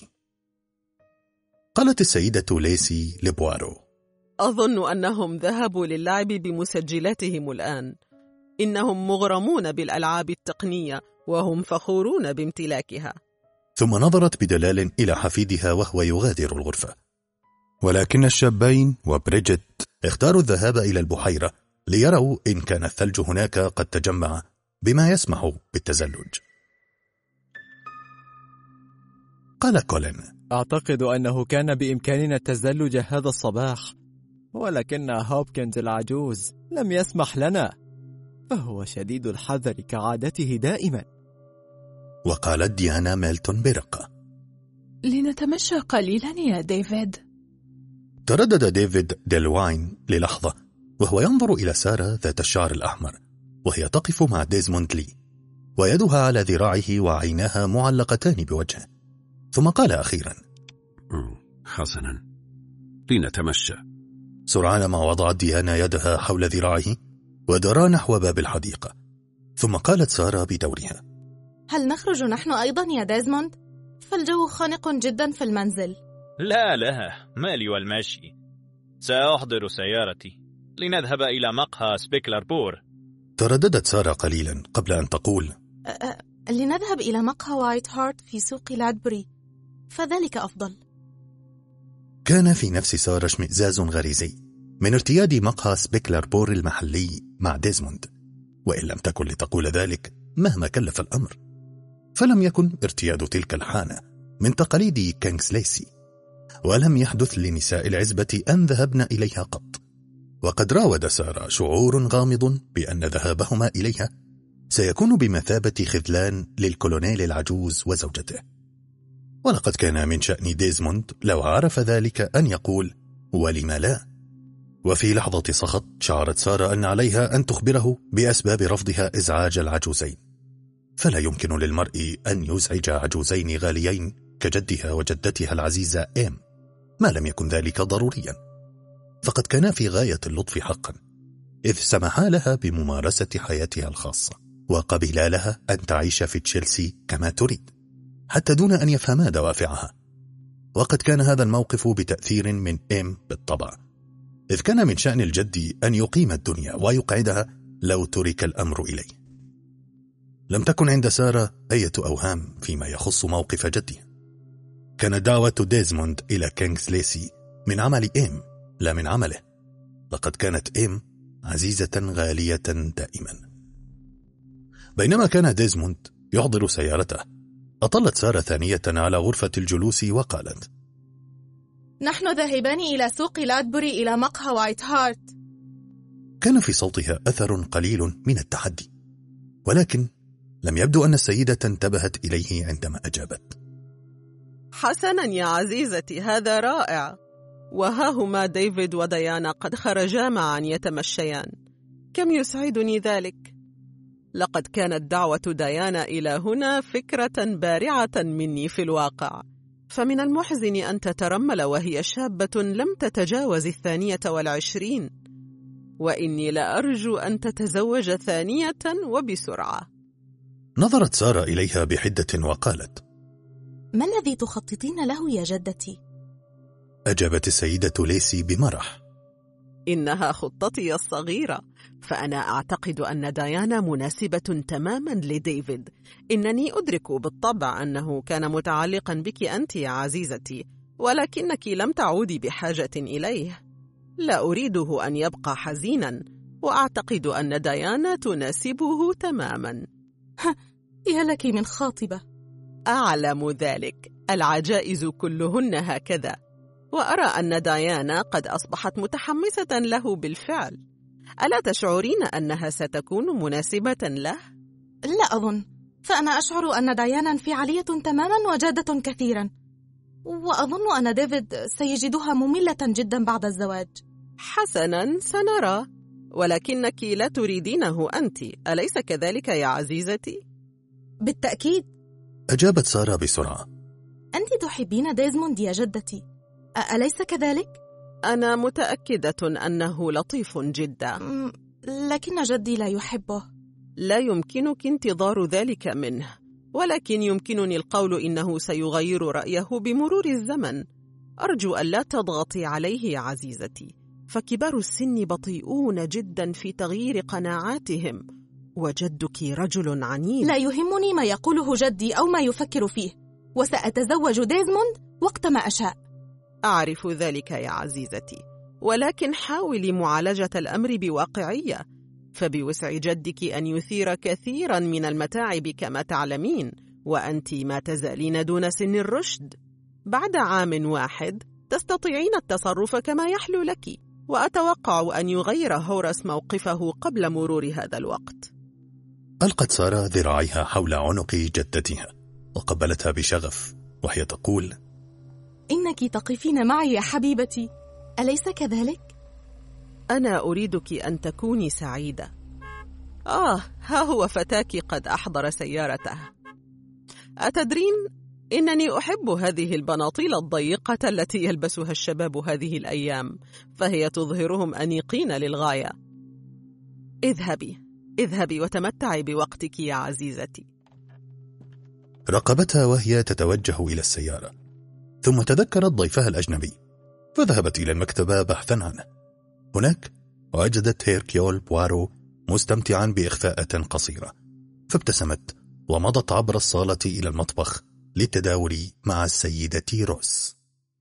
[SPEAKER 1] قالت السيدة ليسي لبوارو:
[SPEAKER 4] أظن أنهم ذهبوا للعب بمسجلاتهم الآن. إنهم مغرمون بالألعاب التقنية وهم فخورون بامتلاكها.
[SPEAKER 1] ثم نظرت بدلال إلى حفيدها وهو يغادر الغرفة. ولكن الشابين وبريجيت اختاروا الذهاب إلى البحيرة ليروا إن كان الثلج هناك قد تجمع بما يسمح بالتزلج. قال كولين:
[SPEAKER 6] أعتقد أنه كان بإمكاننا التزلج هذا الصباح، ولكن هوبكنز العجوز لم يسمح لنا، فهو شديد الحذر كعادته دائما.
[SPEAKER 1] وقالت ديانا ميلتون برقة:
[SPEAKER 7] لنتمشى قليلا يا ديفيد.
[SPEAKER 1] تردد ديفيد ديلواين للحظة وهو ينظر إلى سارة ذات الشعر الأحمر وهي تقف مع ديزموند لي، ويدها على ذراعه وعيناها معلقتان بوجهه، ثم قال أخيرا:
[SPEAKER 2] حسنا، لنتمشى.
[SPEAKER 1] سرعان ما وضعت ديانا يدها حول ذراعه ودرا نحو باب الحديقة، ثم قالت سارة بدورها:
[SPEAKER 8] هل نخرج نحن أيضا يا ديزموند؟ فالجو خانق جدا في المنزل.
[SPEAKER 9] لا لا، مالي والمشي. سأحضر سيارتي لنذهب إلى مقهى سبيكلر بور.
[SPEAKER 1] ترددت سارة قليلا قبل أن تقول:
[SPEAKER 8] أه لنذهب إلى مقهى وايت هارت في سوق لادبري، فذلك أفضل.
[SPEAKER 1] كان في نفس سارة اشمئزاز غريزي من ارتياد مقهى سبيكلر بور المحلي مع ديزموند، وإن لم تكن لتقول ذلك مهما كلف الأمر، فلم يكن ارتياد تلك الحانة من تقاليد كينغسليسي، ولم يحدث لنساء العزبة أن ذهبن إليها قط. وقد راود سارة شعور غامض بأن ذهابهما إليها سيكون بمثابة خذلان للكولونيل العجوز وزوجته، ولقد كان من شأن ديزموند لو عرف ذلك أن يقول: ولم لا؟ وفي لحظة سخط شعرت سارة أن عليها أن تخبره بأسباب رفضها إزعاج العجوزين، فلا يمكن للمرء أن يزعج عجوزين غاليين كجدها وجدتها العزيزة إيم ما لم يكن ذلك ضروريا، فقد كانا في غاية اللطف حقا، إذ سمحا لها بممارسة حياتها الخاصة، وقبلا لها أن تعيش في تشيلسي كما تريد حتى دون أن يفهما دوافعها. وقد كان هذا الموقف بتأثير من إيم بالطبع، إذ كان من شأن الجد أن يقيم الدنيا ويقعدها لو ترك الأمر إليه. لم تكن عند سارة أي أوهام فيما يخص موقف جدها. كانت دعوة ديزموند إلى كينغسليسي من عمل إيم لا من عمله، لقد كانت إيم عزيزة غالية دائما. بينما كان ديزموند يحضر سيارته، أطلت سارة ثانية على غرفة الجلوس وقالت:
[SPEAKER 8] نحن ذاهبان إلى سوق لادبري إلى مقهى وايت هارت.
[SPEAKER 1] كان في صوتها أثر قليل من التحدي، ولكن لم يبدو أن السيدة انتبهت إليه عندما أجابت:
[SPEAKER 4] حسنا يا عزيزتي، هذا رائع. وها هما ديفيد وديانا قد خرجا معا يتمشيان، كم يسعدني ذلك. لقد كانت دعوة ديانا إلى هنا فكرة بارعة مني في الواقع، فمن المحزن أن تترمل وهي شابة لم تتجاوز الثانية والعشرين، وإني لأرجو أن تتزوج ثانية وبسرعة.
[SPEAKER 1] نظرت سارة إليها بحدة وقالت:
[SPEAKER 8] ما الذي تخططين له يا جدتي؟
[SPEAKER 1] أجابت السيدة ليسي بمرح:
[SPEAKER 4] إنها خطتي الصغيرة، فأنا أعتقد أن ديانا مناسبة تماما لديفيد. إنني أدرك بالطبع أنه كان متعلقا بك أنت يا عزيزتي، ولكنك لم تعودي بحاجة إليه. لا أريده أن يبقى حزينا، وأعتقد أن ديانا تناسبه تماما.
[SPEAKER 8] يا لك من خاطبة.
[SPEAKER 4] أعلم ذلك، العجائز كلهن هكذا، وأرى أن ديانا قد أصبحت متحمسة له بالفعل. ألا تشعرين أنها ستكون مناسبة له؟
[SPEAKER 8] لا أظن، فأنا أشعر أن ديانا انفعالية تماما وجادة كثيرا، وأظن أن ديفيد سيجدها مملة جدا بعد الزواج.
[SPEAKER 4] حسنا، سنرى، ولكنك لا تريدينه أنت، أليس كذلك يا عزيزتي؟
[SPEAKER 8] بالتأكيد،
[SPEAKER 1] أجابت سارة بسرعة.
[SPEAKER 8] أنت تحبين ديزموند يا جدتي، أليس كذلك؟
[SPEAKER 4] أنا متأكدة أنه لطيف جدا،
[SPEAKER 8] لكن جدي لا يحبه.
[SPEAKER 4] لا يمكنك انتظار ذلك منه، ولكن يمكنني القول إنه سيغير رأيه بمرور الزمن. أرجو أن لا تضغطي عليه يا عزيزتي، فكبار السن بطيئون جدا في تغيير قناعاتهم، وجدك رجل عنيد.
[SPEAKER 8] لا يهمني ما يقوله جدي أو ما يفكر فيه، وسأتزوج ديزموند وقت ما أشاء.
[SPEAKER 4] أعرف ذلك يا عزيزتي، ولكن حاولي معالجة الأمر بواقعية، فبوسع جدك أن يثير كثيرا من المتاعب كما تعلمين، وأنت ما تزالين دون سن الرشد. بعد عام واحد تستطيعين التصرف كما يحلو لك، وأتوقع أن يغير هورس موقفه قبل مرور هذا الوقت.
[SPEAKER 1] ألقت سارة ذراعيها حول عنق جدتها وقبلتها بشغف وهي تقول:
[SPEAKER 8] إنك تقفين معي يا حبيبتي، أليس كذلك؟
[SPEAKER 4] أنا أريدك أن تكوني سعيدة. آه، ها هو فتاك قد أحضر سيارته. أتدرين إنني أحب هذه البناطيل الضيقة التي يلبسها الشباب هذه الأيام، فهي تظهرهم أنيقين للغاية. اذهبي اذهبي وتمتعي بوقتك يا عزيزتي.
[SPEAKER 1] راقبتها وهي تتوجه إلى السيارة، ثم تذكرت ضيفها الأجنبي فذهبت إلى المكتبة بحثا عنه. هناك وجدت هيركيول بوارو مستمتعا بإخفاءة قصيرة، فابتسمت ومضت عبر الصالة إلى المطبخ للتداول مع السيدة روس.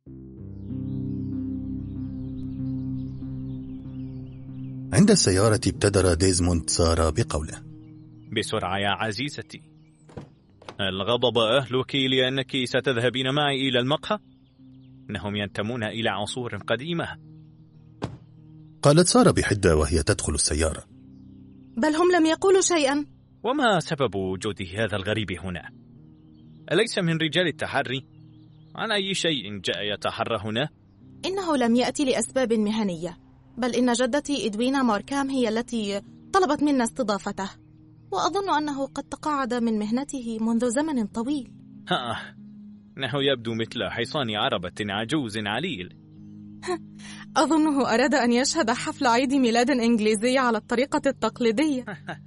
[SPEAKER 1] عند السيارة ابتدر ديزموند سارة بقوله:
[SPEAKER 9] بسرعة يا عزيزتي، الغضب أهلك لأنك ستذهبين معي إلى المقهى؟ إنهم ينتمون إلى عصور قديمة.
[SPEAKER 1] قالت سارة بحدة وهي تدخل السيارة:
[SPEAKER 8] بل هم لم يقولوا شيئا.
[SPEAKER 9] وما سبب وجود هذا الغريب هنا؟ أليس من رجال التحري؟ عن أي شيء جاء يتحرى هنا؟
[SPEAKER 8] إنه لم يأتي لأسباب مهنية، بل إن جدتي إدوينا موركام هي التي طلبت منا استضافته، وأظن أنه قد تقاعد من مهنته منذ زمن طويل.
[SPEAKER 9] ها، إنه يبدو مثل حصان عربة عجوز عليل.
[SPEAKER 8] أظنه أراد أن يشهد حفل عيد ميلاد إنجليزي على الطريقة التقليدية.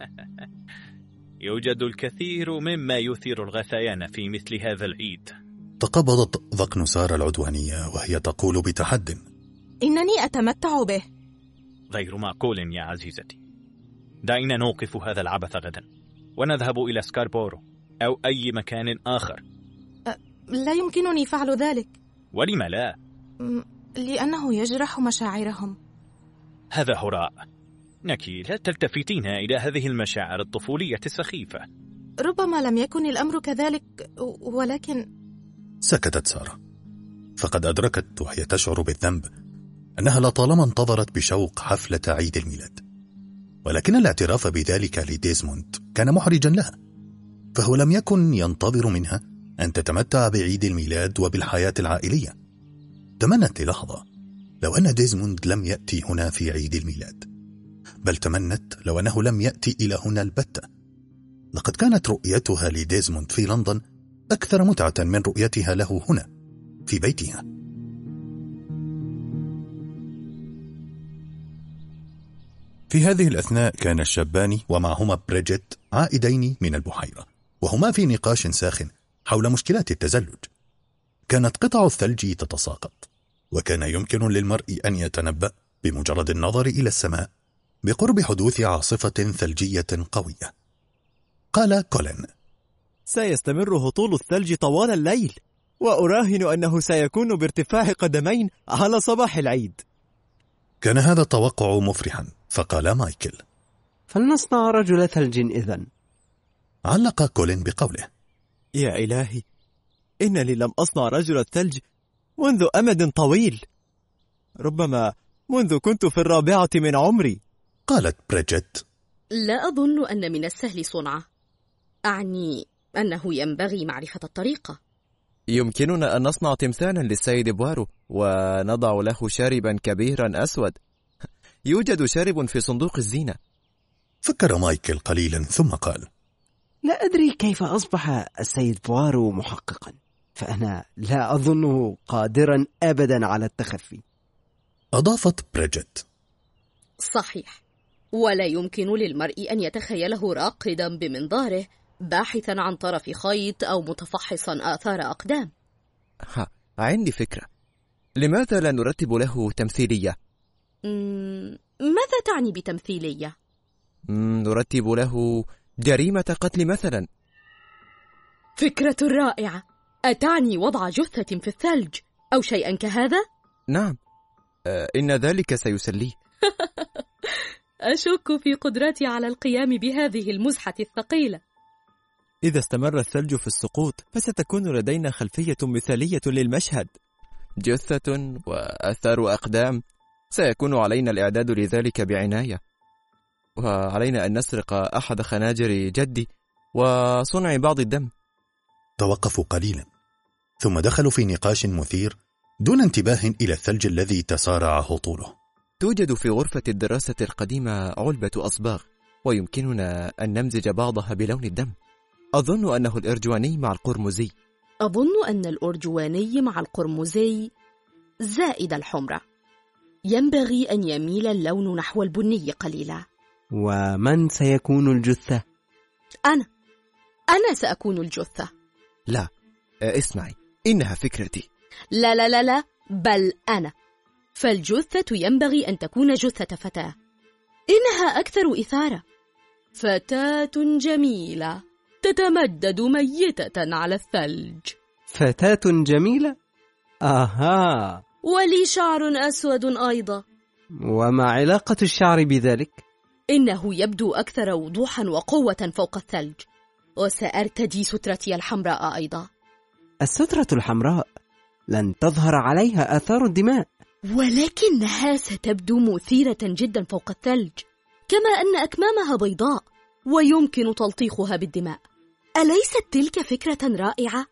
[SPEAKER 9] يوجد الكثير مما يثير الغثيان في مثل هذا العيد.
[SPEAKER 1] تقبضت ذقن سارة العدوانية وهي تقول بتحد:
[SPEAKER 8] إنني أتمتع به.
[SPEAKER 9] غير معقول يا عزيزتي. دعينا نوقف هذا العبث غدا ونذهب إلى سكاربورو أو أي مكان آخر.
[SPEAKER 8] أه، لا يمكنني فعل ذلك.
[SPEAKER 9] ولم لا؟
[SPEAKER 8] لأنه يجرح مشاعرهم.
[SPEAKER 9] هذا هراء. إنك لا تلتفتين إلى هذه المشاعر الطفولية السخيفة.
[SPEAKER 8] ربما لم يكن الأمر كذلك، ولكن...
[SPEAKER 1] سكتت سارة، فقد أدركت وهي تشعر بالذنب أنها لطالما انتظرت بشوق حفلة عيد الميلاد، ولكن الاعتراف بذلك لديزموند كان محرجا لها، فهو لم يكن ينتظر منها أن تتمتع بعيد الميلاد وبالحياة العائلية. تمنت للحظة لو أن ديزموند لم يأتي هنا في عيد الميلاد، بل تمنت لو أنه لم يأتي إلى هنا البتة. لقد كانت رؤيتها لديزموند في لندن أكثر متعة من رؤيتها له هنا في بيتها. في هذه الأثناء كان الشابان ومعهما بريجيت عائدين من البحيرة، وهما في نقاش ساخن حول مشكلات التزلج. كانت قطع الثلج تتساقط، وكان يمكن للمرء أن يتنبأ بمجرد النظر إلى السماء بقرب حدوث عاصفة ثلجية قوية. قال كولين:
[SPEAKER 6] سيستمر هطول الثلج طوال الليل، وأراهن أنه سيكون بارتفاع قدمين على صباح العيد.
[SPEAKER 1] كان هذا التوقع مفرحا، فقال مايكل:
[SPEAKER 5] فلنصنع رجل ثلج إذن.
[SPEAKER 1] علق كولين بقوله:
[SPEAKER 6] يا إلهي، إنني لم أصنع رجل الثلج منذ أمد طويل، ربما منذ كنت في الرابعة من عمري.
[SPEAKER 1] قالت بريجيت:
[SPEAKER 10] لا أظن أن من السهل صنعه، أعني أنه ينبغي معرفة الطريقة.
[SPEAKER 6] يمكننا أن نصنع تمثالا للسيد بوارو ونضع له شاربا كبيرا أسود. يوجد شارب في صندوق الزينة.
[SPEAKER 1] فكر مايكل قليلا ثم قال:
[SPEAKER 5] لا أدري كيف أصبح السيد بوارو محققا، فأنا لا أظنه قادرا أبدا على التخفي.
[SPEAKER 1] أضافت بريجيت:
[SPEAKER 10] صحيح، ولا يمكن للمرء أن يتخيله راقدا بمنظاره باحثا عن طرف خيط أو متفحصا آثار أقدام.
[SPEAKER 6] ها، عندي فكرة. لماذا لا نرتب له تمثيلية؟
[SPEAKER 10] ماذا تعني بتمثيلية؟
[SPEAKER 6] نرتب له جريمة قتل مثلا.
[SPEAKER 10] فكرة رائعة. أتعني وضع جثة في الثلج أو شيئا كهذا؟
[SPEAKER 6] نعم، آه إن ذلك سيسليه.
[SPEAKER 10] أشك في قدرتي على القيام بهذه المزحة الثقيلة.
[SPEAKER 6] إذا استمر الثلج في السقوط فستكون لدينا خلفية مثالية للمشهد، جثة وأثار أقدام. سيكون علينا الإعداد لذلك بعناية، وعلينا أن نسرق أحد خناجر جدي وصنع بعض الدم.
[SPEAKER 1] توقفوا قليلا ثم دخلوا في نقاش مثير دون انتباه إلى الثلج الذي تسارع هطوله.
[SPEAKER 6] توجد في غرفة الدراسة القديمة علبة أصباغ ويمكننا أن نمزج بعضها بلون الدم. أظن أنه الإرجواني مع القرمزي.
[SPEAKER 10] أظن أن الأرجواني مع القرمزي زائد الحمرة. ينبغي أن يميل اللون نحو البني قليلا.
[SPEAKER 11] ومن سيكون الجثة؟
[SPEAKER 10] أنا أنا سأكون الجثة.
[SPEAKER 6] لا، اسمعي، إنها فكرتي.
[SPEAKER 10] لا لا لا لا، بل أنا. فالجثة ينبغي أن تكون جثة فتاة. إنها أكثر إثارة. فتاة جميلة تتمدد ميتة على الثلج.
[SPEAKER 11] فتاة جميلة؟ آها.
[SPEAKER 10] ولي شعر أسود أيضا.
[SPEAKER 11] وما علاقة الشعر بذلك؟
[SPEAKER 10] إنه يبدو أكثر وضوحا وقوة فوق الثلج. وسأرتدي سترتي الحمراء أيضا.
[SPEAKER 11] السترة الحمراء لن تظهر عليها آثار الدماء،
[SPEAKER 10] ولكنها ستبدو مثيرة جدا فوق الثلج، كما أن أكمامها بيضاء ويمكن تلطيخها بالدماء. أليست تلك فكرة رائعة؟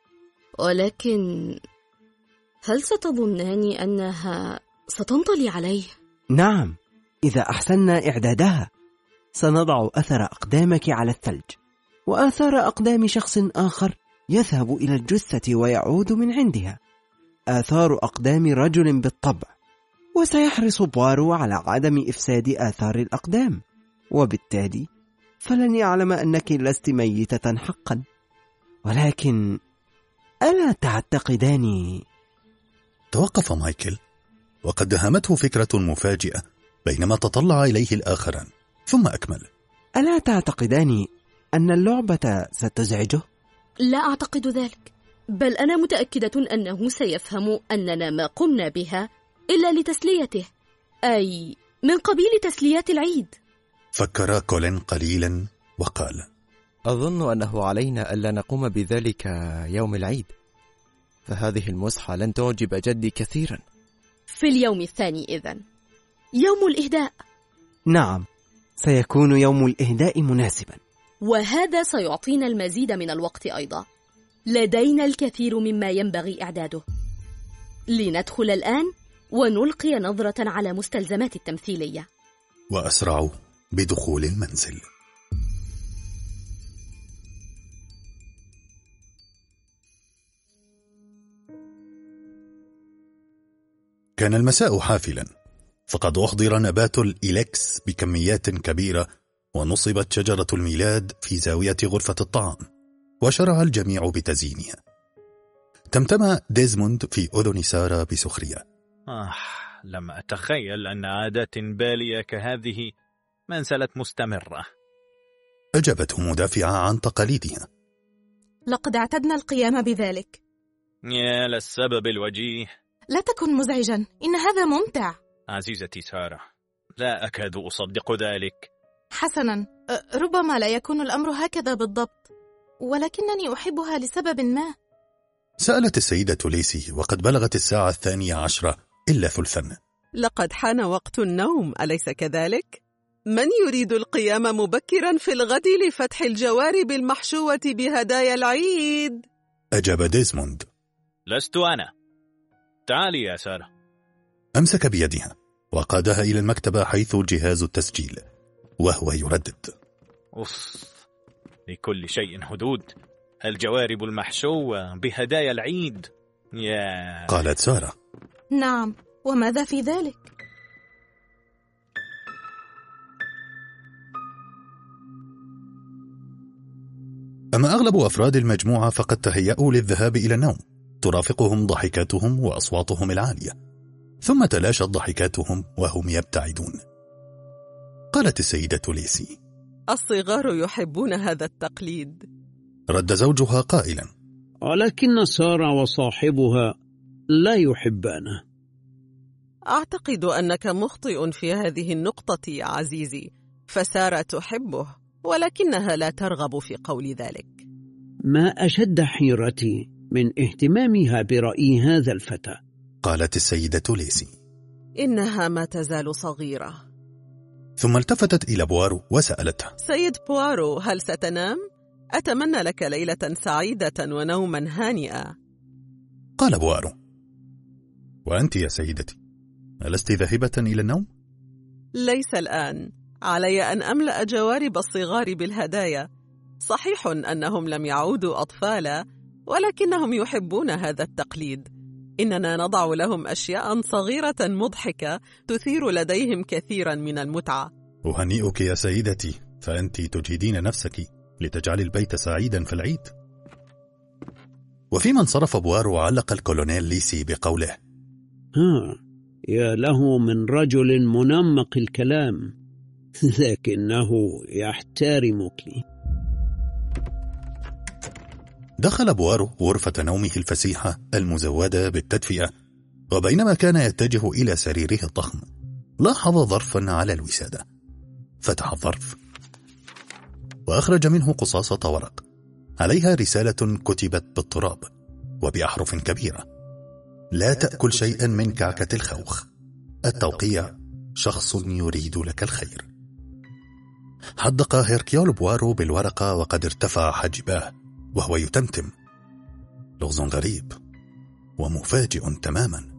[SPEAKER 10] ولكن هل ستظنان أنها ستنطلي عليه؟
[SPEAKER 11] نعم، إذا أحسننا إعدادها سنضع أثر أقدامك على الثلج، وآثار أقدام شخص آخر يذهب إلى الجثة ويعود من عندها، آثار أقدام رجل بالطبع. وسيحرص بوارو على عدم إفساد آثار الأقدام، وبالتالي فلن يعلم أنك لست ميتة حقا. ولكن ألا تعتقدان؟
[SPEAKER 1] توقف مايكل، وقد دهمته فكرة مفاجئة بينما تطلع إليه الآخران، ثم أكمل:
[SPEAKER 11] ألا تعتقدان أن اللعبة ستزعجه؟
[SPEAKER 10] لا أعتقد ذلك، بل أنا متأكدة أنه سيفهم أننا ما قمنا بها إلا لتسليته، أي من قبيل تسليات العيد.
[SPEAKER 1] فكر كولين قليلا وقال:
[SPEAKER 6] أظن أنه علينا ألا نقوم بذلك يوم العيد، فهذه المسحة لن تعجب جدي كثيرا.
[SPEAKER 10] في اليوم الثاني إذن، يوم الإهداء.
[SPEAKER 11] نعم، سيكون يوم الإهداء مناسبا،
[SPEAKER 10] وهذا سيعطينا المزيد من الوقت أيضا. لدينا الكثير مما ينبغي إعداده. لندخل الآن ونلقي نظرة على مستلزمات التمثيلية.
[SPEAKER 1] وأسرعوا بدخول المنزل. كان المساء حافلا، فقد أحضر نبات الإليكس بكميات كبيرة، ونصبت شجرة الميلاد في زاوية غرفة الطعام، وشرع الجميع بتزيينها. تمتم ديزموند في أذن سارة بسخرية:
[SPEAKER 9] آه، لم أتخيل أن عادات بالية كهذه ما زالت مستمرة.
[SPEAKER 1] أجابته مدافعة عن تقاليدها:
[SPEAKER 8] لقد اعتدنا القيام بذلك.
[SPEAKER 9] يا للسبب الوجيه.
[SPEAKER 8] لا تكن مزعجا، إن هذا ممتع.
[SPEAKER 9] عزيزتي سارة، لا أكاد أصدق ذلك.
[SPEAKER 8] حسنا، ربما لا يكون الأمر هكذا بالضبط، ولكنني أحبها لسبب ما.
[SPEAKER 1] سألت السيدة ليسي وقد بلغت الساعة الثانية عشرة إلا ثلثا.
[SPEAKER 4] لقد حان وقت النوم، أليس كذلك؟ من يريد القيام مبكرا في الغد لفتح الجوارب المحشوة بهدايا العيد؟
[SPEAKER 1] أجاب ديزموند:
[SPEAKER 9] لست أنا. تعالي يا سارة.
[SPEAKER 1] أمسك بيدها وقادها إلى المكتبة حيث جهاز التسجيل، وهو يردد:
[SPEAKER 9] أوف، لكل شيء حدود. الجوارب المحشوة بهدايا العيد. يا
[SPEAKER 1] قالت سارة:
[SPEAKER 8] نعم، وماذا في ذلك؟
[SPEAKER 1] أما أغلب أفراد المجموعة فقد تهيأوا للذهاب إلى النوم، ترافقهم ضحكاتهم وأصواتهم العالية، ثم تلاشت ضحكاتهم وهم يبتعدون. قالت السيدة ليسي:
[SPEAKER 4] الصغار يحبون هذا التقليد.
[SPEAKER 1] رد زوجها قائلا:
[SPEAKER 5] ولكن سارة وصاحبها لا يحبانه.
[SPEAKER 4] أعتقد أنك مخطئ في هذه النقطة يا عزيزي، فسارة تحبه ولكنها لا ترغب في قول ذلك.
[SPEAKER 5] ما أشد حيرتي من اهتمامها برأي هذا الفتى.
[SPEAKER 1] قالت السيدة ليسي:
[SPEAKER 4] إنها ما تزال صغيرة.
[SPEAKER 1] ثم التفتت إلى بوارو وسألته:
[SPEAKER 4] سيد بوارو، هل ستنام؟ أتمنى لك ليلة سعيدة ونوما هانئا.
[SPEAKER 1] قال بوارو: وأنت يا سيدتي، ألست ذاهبة إلى النوم؟
[SPEAKER 4] ليس الآن، علي أن أملأ جوارب الصغار بالهدايا. صحيح أنهم لم يعودوا أطفالا، ولكنهم يحبون هذا التقليد. إننا نضع لهم أشياء صغيرة مضحكة تثير لديهم كثيرا من المتعة.
[SPEAKER 1] أهنئك يا سيدتي، فأنت تجهدين نفسك لتجعل البيت سعيدا في العيد. وفيما انصرف بوارو علق الكولونيل ليسي بقوله:
[SPEAKER 5] ها يا له من رجل منمق الكلام، لكنه يحترمك.
[SPEAKER 1] دخل بوارو غرفة نومه الفسيحة المزودة بالتدفئة، وبينما كان يتجه إلى سريره الضخم لاحظ ظرفا على الوسادة. فتح الظرف وأخرج منه قصاصة ورق عليها رسالة كتبت بالتراب وبأحرف كبيرة: لا تأكل شيئا من كعكة الخوخ، التوقيع شخص يريد لك الخير. حدق هيركيول بوارو بالورقة وقد ارتفع حاجباه وهو يتمتم: لغز غريب ومفاجئ تماما.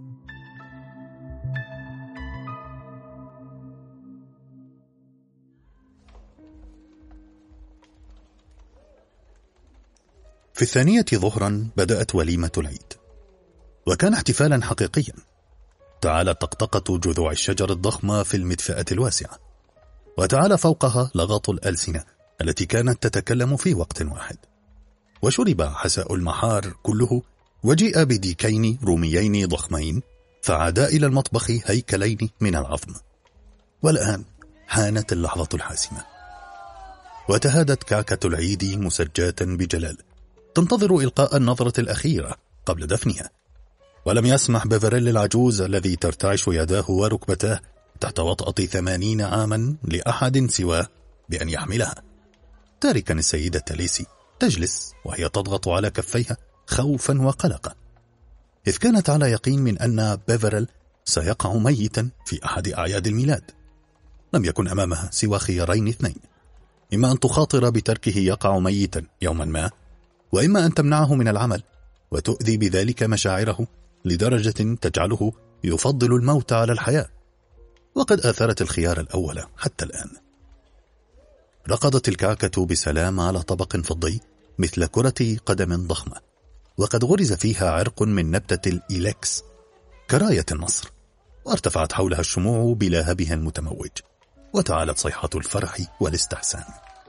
[SPEAKER 1] في الثانية ظهرا بدأت وليمة العيد، وكان احتفالا حقيقيا. تعالى طقطقة جذوع الشجر الضخمة في المدفأة الواسعة، وتعالى فوقها لغط الألسنة التي كانت تتكلم في وقت واحد. وشرب حساء المحار كله، وجيء بديكين روميين ضخمين فعادا إلى المطبخ هيكلين من العظم. والآن حانت اللحظة الحاسمة، وتهادت كعكة العيد مسجاة بجلال تنتظر إلقاء النظرة الأخيرة قبل دفنها. ولم يسمح بيفريل العجوز الذي ترتعش يداه وركبتاه تحت وطأة ثمانين عاما لأحد سواه بأن يحملها، تاركا السيدة ليسي تجلس وهي تضغط على كفيها خوفا وقلقا، إذ كانت على يقين من أن بيفريل سيقع ميتا في أحد أعياد الميلاد. لم يكن أمامها سوى خيارين اثنين: إما أن تخاطر بتركه يقع ميتا يوما ما، وإما أن تمنعه من العمل وتؤذي بذلك مشاعره لدرجة تجعله يفضل الموت على الحياة. وقد آثرت الخيار الأول حتى الآن. رقدت الكعكة بسلام على طبق فضي مثل كرة قدم ضخمة، وقد غرز فيها عرق من نبتة الإيلكس كراية النصر، وارتفعت حولها الشموع بلهبها المتموج، وتعالت صيحة الفرح والاستحسان.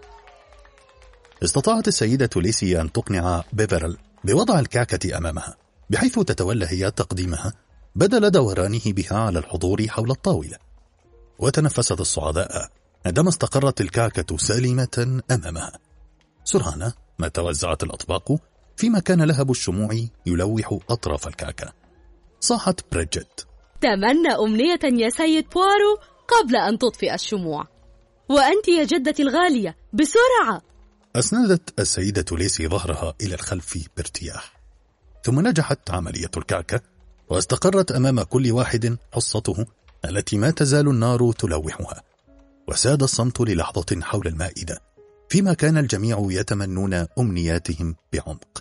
[SPEAKER 1] استطاعت السيدة ليسي أن تقنع بيفريل بوضع الكعكة أمامها، بحيث تتولى هي تقديمها بدل دورانه بها على الحضور حول الطاولة. وتنفست الصعداء عندما استقرت الكعكة سالمة أمامها. سرعان ما توزعت الأطباق، فيما كان لهب الشموع يلوح أطراف الكعكة. صاحت بريجيت:
[SPEAKER 10] تمنى أمنية يا سيد بوارو قبل أن تطفئ الشموع. وأنت يا جدتي الغالية بسرعة.
[SPEAKER 1] أسندت السيدة ليسي ظهرها إلى الخلف بارتياح، ثم نجحت عملية الكعكة، واستقرت أمام كل واحد حصته التي ما تزال النار تلوحها. وساد الصمت للحظة حول المائدة، فيما كان الجميع يتمنون أمنياتهم بعمق.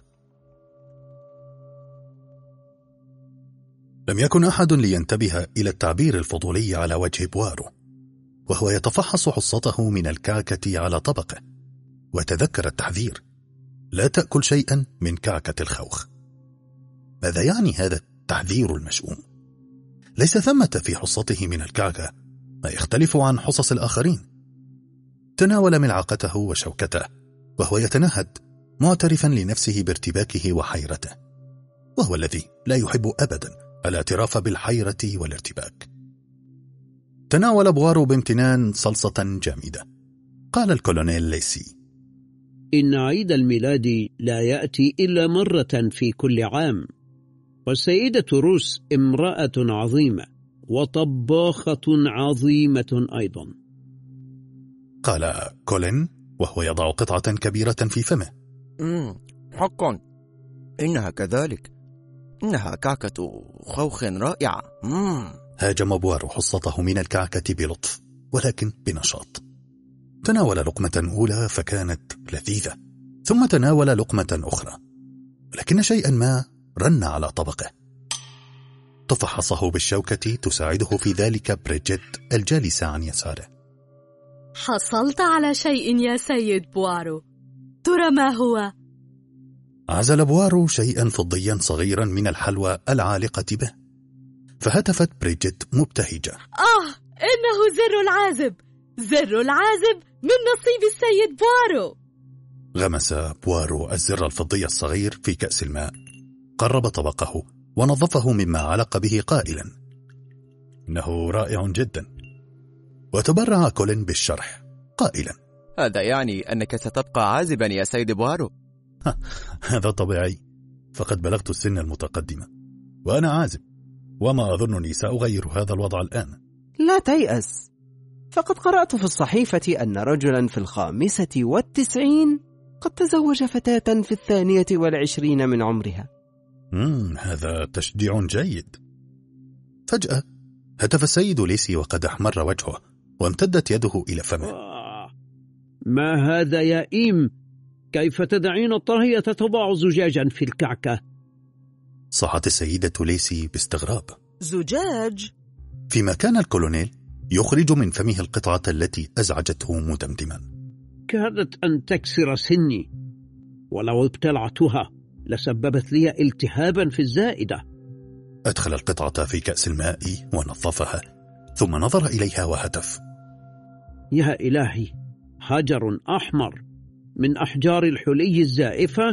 [SPEAKER 1] لم يكن أحد لينتبه إلى التعبير الفضولي على وجه بوارو وهو يتفحص حصته من الكعكة على طبقه، وتذكر التحذير: لا تأكل شيئا من كعكة الخوخ. ماذا يعني هذا التحذير المشؤوم؟ ليس ثمة في حصته من الكعكة ما يختلف عن حصص الآخرين. تناول ملعقته وشوكته وهو يتنهد، معترفا لنفسه بارتباكه وحيرته، وهو الذي لا يحب أبدا الاعتراف بالحيرة والارتباك. تناول بوارو بامتنان صلصة جامدة. قال الكولونيل ليسي:
[SPEAKER 5] إن عيد الميلاد لا يأتي إلا مرة في كل عام، والسيدة روس امرأة عظيمة وطباخة عظيمة أيضا.
[SPEAKER 1] قال كولين وهو يضع قطعة كبيرة في فمه.
[SPEAKER 6] مم. حقا إنها كذلك، إنها كعكة خوخ رائعة. مم.
[SPEAKER 1] هاجم بوارو حصته من الكعكة بلطف ولكن بنشاط. تناول لقمة أولى فكانت لذيذة، ثم تناول لقمة أخرى، ولكن شيئا ما رن على طبقه. تفحصه بالشوكة تساعده في ذلك بريجيت الجالسة عن يساره.
[SPEAKER 10] حصلت على شيء يا سيد بوارو، ترى ما هو؟
[SPEAKER 1] عزل بوارو شيئا فضيا صغيرا من الحلوى العالقة به، فهتفت بريجيت مبتهجة:
[SPEAKER 10] آه، إنه زر العازب، زر العازب من نصيب السيد بوارو.
[SPEAKER 1] غمس بوارو الزر الفضي الصغير في كأس الماء، قرب طبقه ونظفه مما علق به قائلا: إنه رائع جدا. وتبرع كولين بالشرح قائلا:
[SPEAKER 6] هذا يعني أنك ستبقى عازبا يا سيد بوارو.
[SPEAKER 1] هذا طبيعي، فقد بلغت السن المتقدمة وأنا عازب، وما أظنني سأغير هذا الوضع الآن.
[SPEAKER 11] لا تيأس، فقد قرأت في الصحيفة أن رجلا في الخامسة والتسعين قد تزوج فتاة في الثانية والعشرين من عمرها.
[SPEAKER 1] مم هذا تشجيع جيد. فجأة هتف السيد ليسي وقد أحمر وجهه، وامتدت يده إلى فمه.
[SPEAKER 5] ما هذا يا إيم؟ كيف تدعين الطهية تضع زجاجا في الكعكة؟
[SPEAKER 1] صاحت السيدة ليسي باستغراب.
[SPEAKER 4] زجاج؟
[SPEAKER 1] فيما كان الكولونيل يخرج من فمه القطعة التي أزعجته مدمدما.
[SPEAKER 5] كادت أن تكسر سني، ولو ابتلعتها لسببت لي التهابا في الزائدة.
[SPEAKER 1] أدخل القطعة في كأس الماء ونظفها، ثم نظر إليها وهتف:
[SPEAKER 5] يا إلهي، حجر أحمر من أحجار الحلي الزائفة.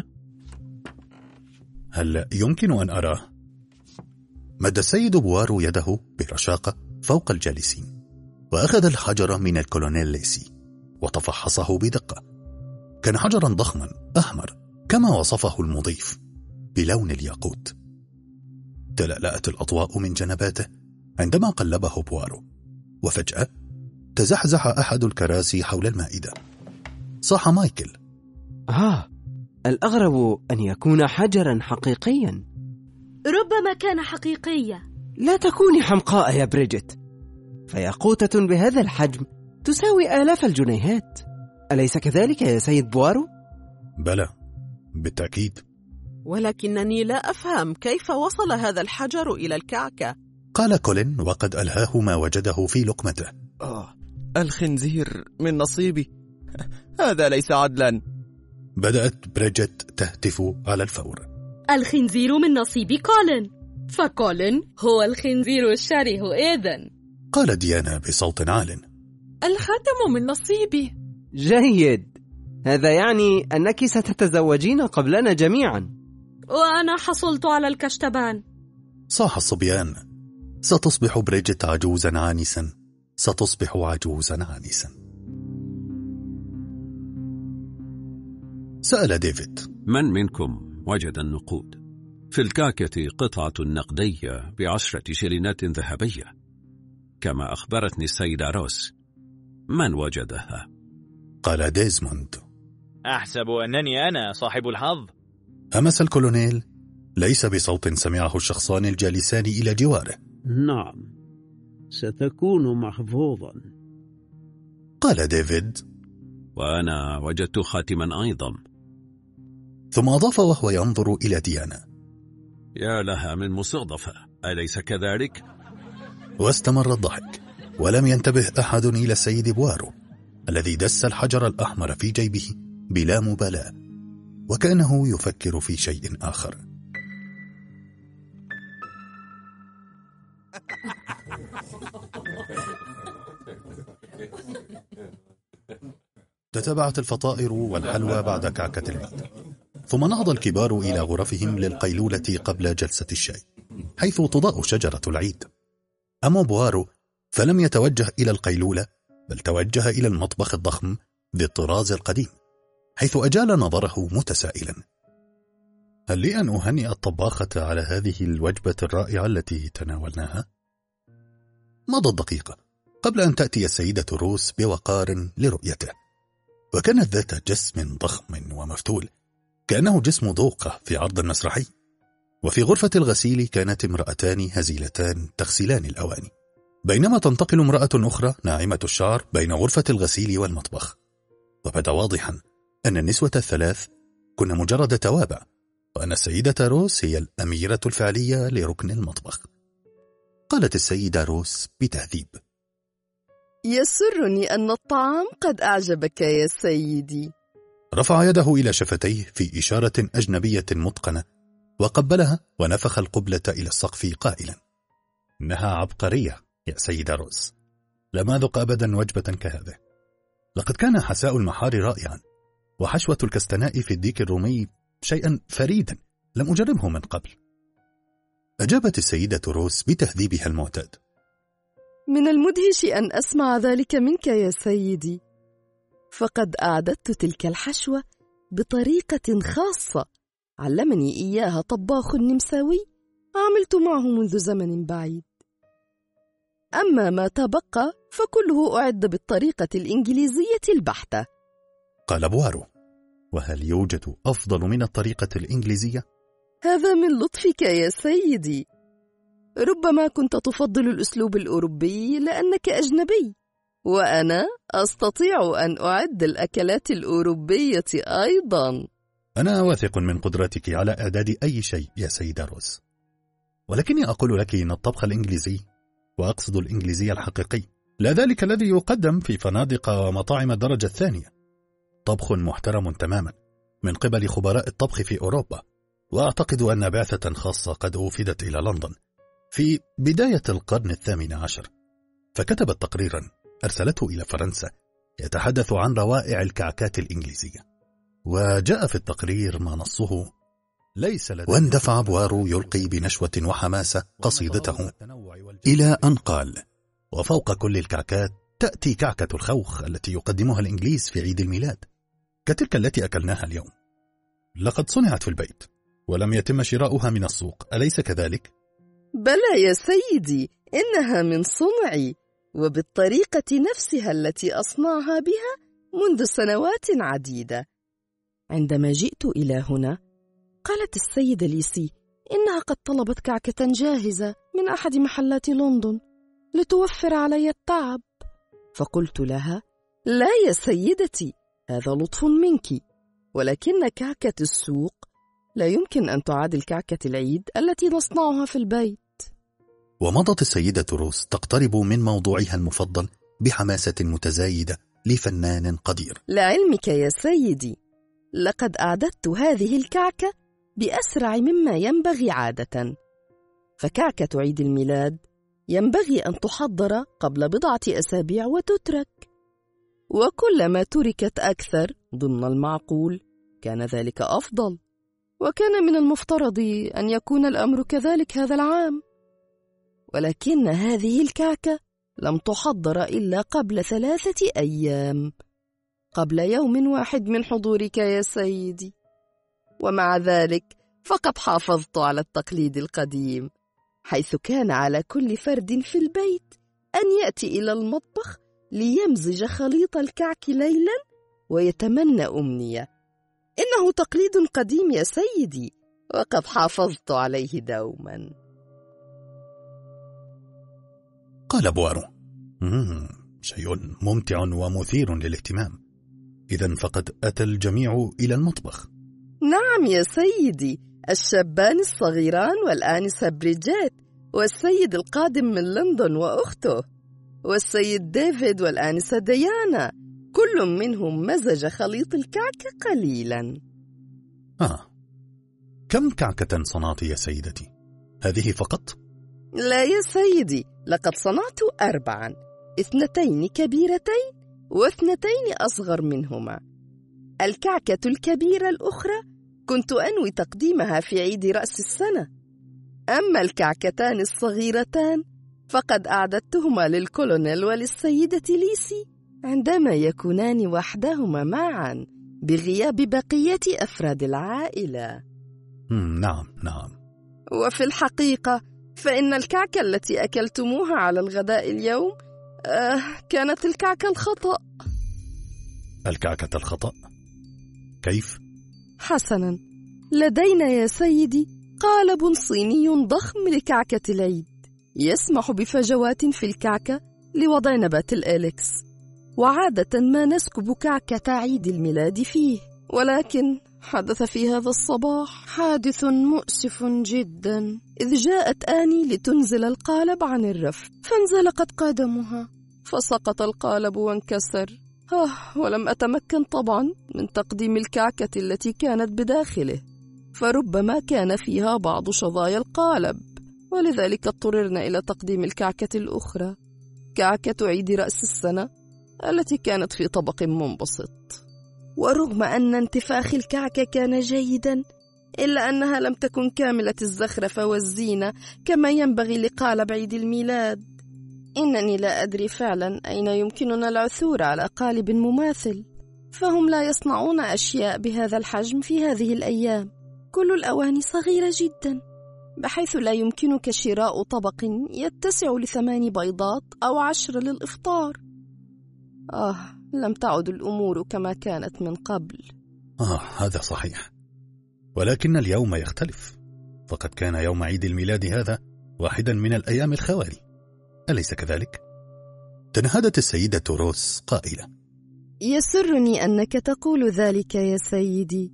[SPEAKER 1] هل يمكن أن أراه؟ مد السيد بوارو يده برشاقة فوق الجالسين، وأخذ الحجر من الكولونيل ليسي وتفحصه بدقة. كان حجرا ضخما أحمر كما وصفه المضيف، بلون الياقوت. تلألأت الأضواء من جنباته عندما قلبه بوارو، وفجأة تزحزح أحد الكراسي حول المائدة. صاح مايكل:
[SPEAKER 11] آه، الأغرب أن يكون حجرا حقيقيا.
[SPEAKER 10] ربما كان حقيقيا.
[SPEAKER 11] لا تكوني حمقاء يا بريجيت، فياقوتة بهذا الحجم تساوي آلاف الجنيهات، أليس كذلك يا سيد بوارو؟
[SPEAKER 1] بلى، بالتأكيد.
[SPEAKER 4] ولكنني لا أفهم كيف وصل هذا الحجر إلى الكعكة،
[SPEAKER 1] قال كولين وقد ألهاه ما وجده في لقمته.
[SPEAKER 6] آه، الخنزير من نصيبي، هذا ليس عدلا.
[SPEAKER 1] بدأت بريجيت تهتف على الفور:
[SPEAKER 10] الخنزير من نصيب كولين، فكولين هو الخنزير الشره إذن.
[SPEAKER 1] قال ديانا بصوت عال:
[SPEAKER 7] الخاتم من نصيبي.
[SPEAKER 11] جيد، هذا يعني أنك ستتزوجين قبلنا جميعا.
[SPEAKER 10] وأنا حصلت على الكشتبان.
[SPEAKER 1] صاح الصبيان: ستصبح بريجيت عجوزا عانسا، ستصبح عجوزا عانسا. سأل ديفيد:
[SPEAKER 2] من منكم وجد النقود؟ في الكعكة قطعة نقدية بعشرة شلينات ذهبية كما أخبرتني السيدة روس. من وجدها؟
[SPEAKER 1] قال ديزموند:
[SPEAKER 9] أحسب أنني أنا صاحب الحظ.
[SPEAKER 1] همس الكولونيل ليس بصوت سمعه الشخصان الجالسان إلى جواره.
[SPEAKER 5] نعم، ستكون محظوظا.
[SPEAKER 1] قال ديفيد:
[SPEAKER 2] وأنا وجدت خاتما أيضا.
[SPEAKER 1] ثم أضاف وهو ينظر إلى ديانا:
[SPEAKER 2] يا لها من مصادفة، أليس كذلك؟
[SPEAKER 1] واستمر الضحك، ولم ينتبه أحد إلى السيد بوارو الذي دس الحجر الأحمر في جيبه بلا مبالاة، وكأنه يفكر في شيء آخر. تتابعت الفطائر والحلوى بعد كعكة العيد، ثم نهض الكبار إلى غرفهم للقيلولة قبل جلسة الشاي، حيث تضاء شجرة العيد. أما بوارو فلم يتوجه إلى القيلولة، بل توجه إلى المطبخ الضخم ذي الطراز القديم، حيث أجال نظره متسائلا: هل لي أن أهنئ الطباخة على هذه الوجبة الرائعة التي تناولناها؟ مضت دقيقة قبل أن تأتي السيدة روس بوقار لرؤيته، وكانت ذات جسم ضخم ومفتول كأنه جسم ذوقة في عرض مسرحي. وفي غرفة الغسيل كانت امرأتان هزيلتان تغسلان الأواني، بينما تنتقل امرأة أخرى ناعمة الشعر بين غرفة الغسيل والمطبخ. وبدا واضحا أن النسوة الثلاث كن مجرد توابع، وأن السيدة روس هي الأميرة الفعلية لركن المطبخ. قالت السيدة روس بتهذيب:
[SPEAKER 4] يسرني أن الطعام قد أعجبك يا سيدي.
[SPEAKER 1] رفع يده إلى شفتيه في إشارة أجنبية متقنة، وقبلها ونفخ القبلة إلى السقف قائلا: إنها عبقرية يا سيدة روز، لم أذق أبدا وجبة كهذه. لقد كان حساء المحار رائعا، وحشوة الكستناء في الديك الرومي شيئا فريدا لم أجربه من قبل. أجابت السيدة روز بتهذيبها المعتاد:
[SPEAKER 4] من المدهش أن أسمع ذلك منك يا سيدي، فقد أعددت تلك الحشوة بطريقة خاصة علمني إياها طباخ نمساوي عملت معه منذ زمن بعيد. أما ما تبقى فكله أعد بالطريقة الإنجليزية البحتة.
[SPEAKER 1] قال بوارو: وهل يوجد أفضل من الطريقة الإنجليزية؟
[SPEAKER 4] هذا من لطفك يا سيدي، ربما كنت تفضل الأسلوب الأوروبي لأنك أجنبي، وأنا أستطيع أن أعد الأكلات الأوروبية أيضا.
[SPEAKER 1] أنا واثق من قدرتك على إعداد أي شيء يا سيدة روز، ولكني أقول لك إن الطبخ الإنجليزي، وأقصد الإنجليزي الحقيقي، لا ذلك الذي يقدم في فنادق ومطاعم الدرجة الثانية، طبخ محترم تماما من قبل خبراء الطبخ في أوروبا. وأعتقد أن بعثة خاصة قد وفدت إلى لندن في بداية القرن الثامن عشر، فكتبت تقريرا أرسلته إلى فرنسا يتحدث عن روائع الكعكات الإنجليزية، وجاء في التقرير ما نصه ليس لديه. واندفع بوارو يلقي بنشوة وحماسة قصيدته إلى أن قال: وفوق كل الكعكات تأتي كعكة الخوخ التي يقدمها الإنجليز في عيد الميلاد، كتلك التي أكلناها اليوم. لقد صنعت في البيت ولم يتم شراؤها من السوق، أليس كذلك؟
[SPEAKER 4] بلى يا سيدي، إنها من صنعي، وبالطريقة نفسها التي أصنعها بها منذ سنوات عديدة. عندما جئت إلى هنا قالت السيدة ليسي إنها قد طلبت كعكة جاهزة من أحد محلات لندن لتوفر علي التعب، فقلت لها: لا يا سيدتي، هذا لطف منك، ولكن كعكة السوق لا يمكن أن تعادل كعكة العيد التي نصنعها في البيت.
[SPEAKER 1] ومضت السيدة روز تقترب من موضوعها المفضل بحماسة متزايدة لفنان قدير.
[SPEAKER 4] لعلمك يا سيدي، لقد أعددت هذه الكعكة بأسرع مما ينبغي عادة، فكعكة عيد الميلاد ينبغي أن تحضر قبل بضعة أسابيع وتترك، وكلما تركت أكثر ضمن المعقول كان ذلك أفضل، وكان من المفترض أن يكون الأمر كذلك هذا العام. ولكن هذه الكعكة لم تحضر إلا قبل ثلاثة أيام، قبل يوم واحد من حضورك يا سيدي. ومع ذلك فقد حافظت على التقليد القديم، حيث كان على كل فرد في البيت أن يأتي إلى المطبخ ليمزج خليط الكعك ليلا ويتمنى أمنية. إنه تقليد قديم يا سيدي، وقد حافظت عليه دوما.
[SPEAKER 1] قال بوارو: مم، شيء ممتع ومثير للاهتمام. إذن فقد أتى الجميع إلى المطبخ.
[SPEAKER 4] نعم يا سيدي، الشابان الصغيران والآنسة بريجيت، والسيد القادم من لندن وأخته، والسيد ديفيد والآنسة ديانا، كل منهم مزج خليط الكعكة قليلا.
[SPEAKER 1] آه، كم كعكة صنعت يا سيدتي؟ هذه فقط؟
[SPEAKER 4] لا يا سيدي، لقد صنعت أربعا، اثنتين كبيرتين واثنتين أصغر منهما. الكعكة الكبيرة الأخرى كنت أنوي تقديمها في عيد رأس السنة، أما الكعكتان الصغيرتان فقد أعددتهما للكولونيل وللسيدة ليسي عندما يكونان وحدهما معا بغياب بقية أفراد العائلة.
[SPEAKER 1] نعم نعم.
[SPEAKER 4] وفي الحقيقة فإن الكعكة التي أكلتموها على الغداء اليوم آه كانت الكعكة الخطأ.
[SPEAKER 1] الكعكة الخطأ؟ كيف؟
[SPEAKER 4] حسنا، لدينا يا سيدي قالب صيني ضخم لكعكة العيد يسمح بفجوات في الكعكة لوضع نبات الإليكس، وعادة ما نسكب كعكة عيد الميلاد فيه، ولكن حدث في هذا الصباح حادث مؤسف جدا، إذ جاءت آني لتنزل القالب عن الرف فانزلقت قدمها،
[SPEAKER 12] فسقط القالب وانكسر. آه ولم أتمكن طبعا من تقديم الكعكة التي كانت بداخله، فربما كان فيها بعض شظايا القالب، ولذلك اضطررنا إلى تقديم الكعكة الأخرى، كعكة عيد رأس السنة التي كانت في طبق منبسط. ورغم أن انتفاخ الكعكة كان جيدا، إلا أنها لم تكن كاملة الزخرفة والزينة كما ينبغي لقالب عيد الميلاد. إنني لا أدري فعلا أين يمكننا العثور على قالب مماثل، فهم لا يصنعون أشياء بهذا الحجم في هذه الأيام. كل الأواني صغيرة جدا، بحيث لا يمكنك شراء طبق يتسع لثمان بيضات أو عشر للإفطار. آه لم تعد الأمور كما كانت من قبل.
[SPEAKER 1] آه هذا صحيح، ولكن اليوم يختلف، فقد كان يوم عيد الميلاد هذا واحدا من الأيام الخوالي، أليس كذلك؟ تنهدت السيدة روس قائلة:
[SPEAKER 12] يسرني أنك تقول ذلك يا سيدي،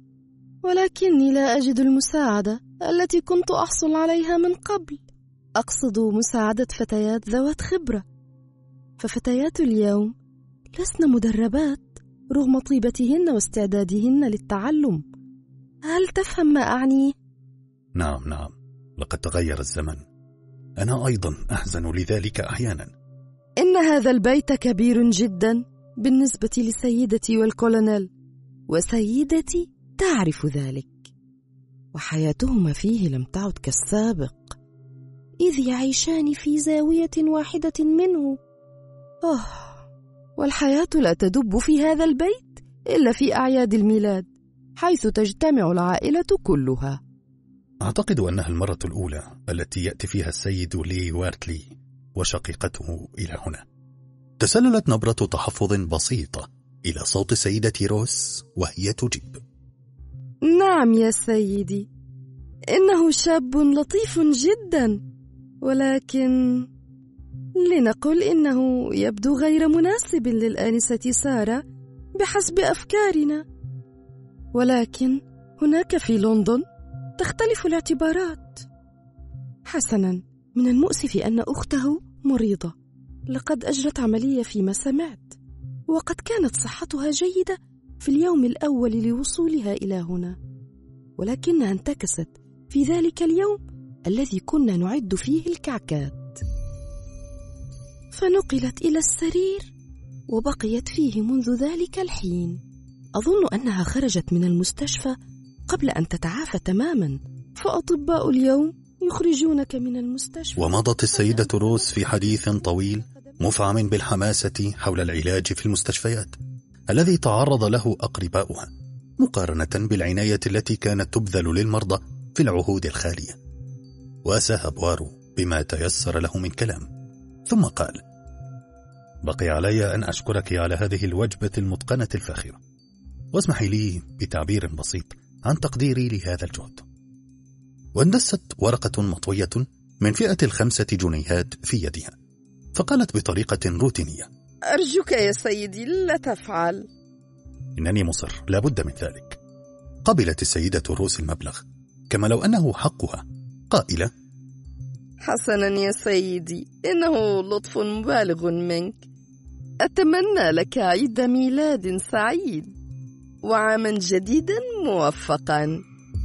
[SPEAKER 12] ولكني لا أجد المساعدة التي كنت أحصل عليها من قبل. أقصد مساعدة فتيات ذوات خبرة، ففتيات اليوم لسن مدربات رغم طيبتهن واستعدادهن للتعلم. هل تفهم ما أعني؟
[SPEAKER 1] نعم نعم، لقد تغير الزمن، أنا أيضا أحزن لذلك أحيانا.
[SPEAKER 12] إن هذا البيت كبير جدا بالنسبة لسيدتي والكولونيل، وسيدتي تعرف ذلك، وحياتهما فيه لم تعد كالسابق، إذ يعيشان في زاوية واحدة منه. أوه، والحياة لا تدب في هذا البيت إلا في أعياد الميلاد، حيث تجتمع العائلة كلها.
[SPEAKER 1] أعتقد أنها المرة الأولى التي يأتي فيها السيد لي وارتلي وشقيقته إلى هنا. تسللت نبرة تحفظ بسيطة إلى صوت السيدة روس وهي تجيب:
[SPEAKER 12] نعم يا سيدي، إنه شاب لطيف جدا، ولكن لنقل إنه يبدو غير مناسب للآنسة سارة بحسب أفكارنا، ولكن هناك في لندن تختلف الاعتبارات. حسنا، من المؤسف أن أخته مريضة، لقد أجرت عملية فيما سمعت، وقد كانت صحتها جيدة في اليوم الأول لوصولها إلى هنا، ولكنها انتكست في ذلك اليوم الذي كنا نعد فيه الكعكات، فنقلت إلى السرير وبقيت فيه منذ ذلك الحين. أظن أنها خرجت من المستشفى قبل أن تتعافى تماما، فأطباء اليوم يخرجونك من المستشفى.
[SPEAKER 1] ومضت السيدة روس في حديث طويل مفعم بالحماسة حول العلاج في المستشفيات الذي تعرض له أقرباؤها، مقارنة بالعناية التي كانت تبذل للمرضى في العهود الخالية. واساها بوارو بما تيسر له من كلام، ثم قال: بقي علي أن أشكرك على هذه الوجبة المتقنة الفاخرة، واسمحي لي بتعبير بسيط عن تقديري لهذا الجهد. واندست ورقة مطوية من فئة الخمسة جنيهات في يدها، فقالت بطريقة روتينية:
[SPEAKER 12] أرجوك يا سيدي لا تفعل.
[SPEAKER 1] إنني مصر، لا بد من ذلك. قبلت السيدة روس المبلغ كما لو أنه حقها، قائلة:
[SPEAKER 12] حسنا يا سيدي، إنه لطف مبالغ منك. أتمنى لك عيد ميلاد سعيد وعاما جديدا موفقا.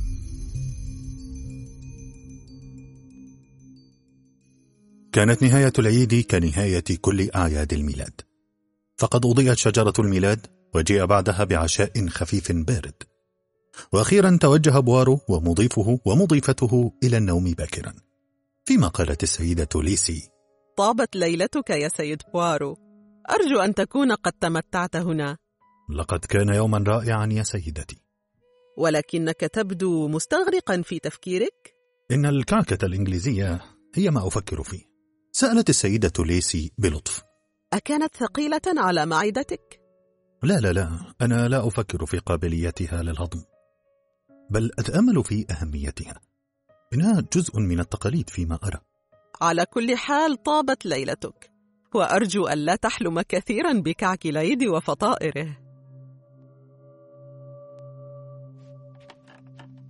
[SPEAKER 1] كانت نهاية العيد كنهاية كل أعياد الميلاد، فقد أضيئت شجرة الميلاد وجيء بعدها بعشاء خفيف بارد، وأخيرا توجه بوارو ومضيفه ومضيفته إلى النوم باكرا، فيما قالت السيدة ليسي:
[SPEAKER 4] طابت ليلتك يا سيد بوارو، أرجو أن تكون قد تمتعت هنا.
[SPEAKER 1] لقد كان يوما رائعا يا سيدتي.
[SPEAKER 4] ولكنك تبدو مستغرقا في تفكيرك.
[SPEAKER 1] إن الكعكة الإنجليزية هي ما أفكر فيه، سألت السيدة ليسي بلطف.
[SPEAKER 4] أكانت ثقيلة على معدتك؟
[SPEAKER 1] لا لا لا، أنا لا أفكر في قابليتها للهضم، بل أتأمل في أهميتها، إنها جزء من التقاليد فيما أرى.
[SPEAKER 4] على كل حال طابت ليلتك، وأرجو أن لا تحلم كثيرا بكعك العيد وفطائره.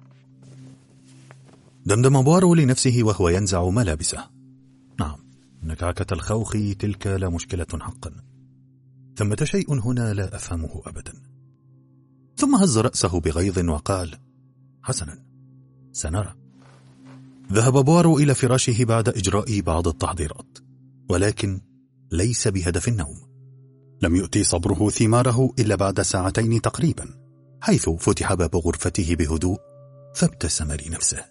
[SPEAKER 1] دمدم بوارو لنفسه وهو ينزع ملابسه: نعم، إن إن كعكة الخوخ تلك لا مشكلة حقا. ثمة شيء هنا لا أفهمه أبدا. ثم هز رأسه بغيظ وقال: حسنا، سنرى. ذهب بوارو إلى فراشه بعد إجراء بعض التحضيرات، ولكن ليس بهدف النوم. لم يؤتي صبره ثماره إلا بعد ساعتين تقريبا، حيث فتح باب غرفته بهدوء فابتسم لنفسه.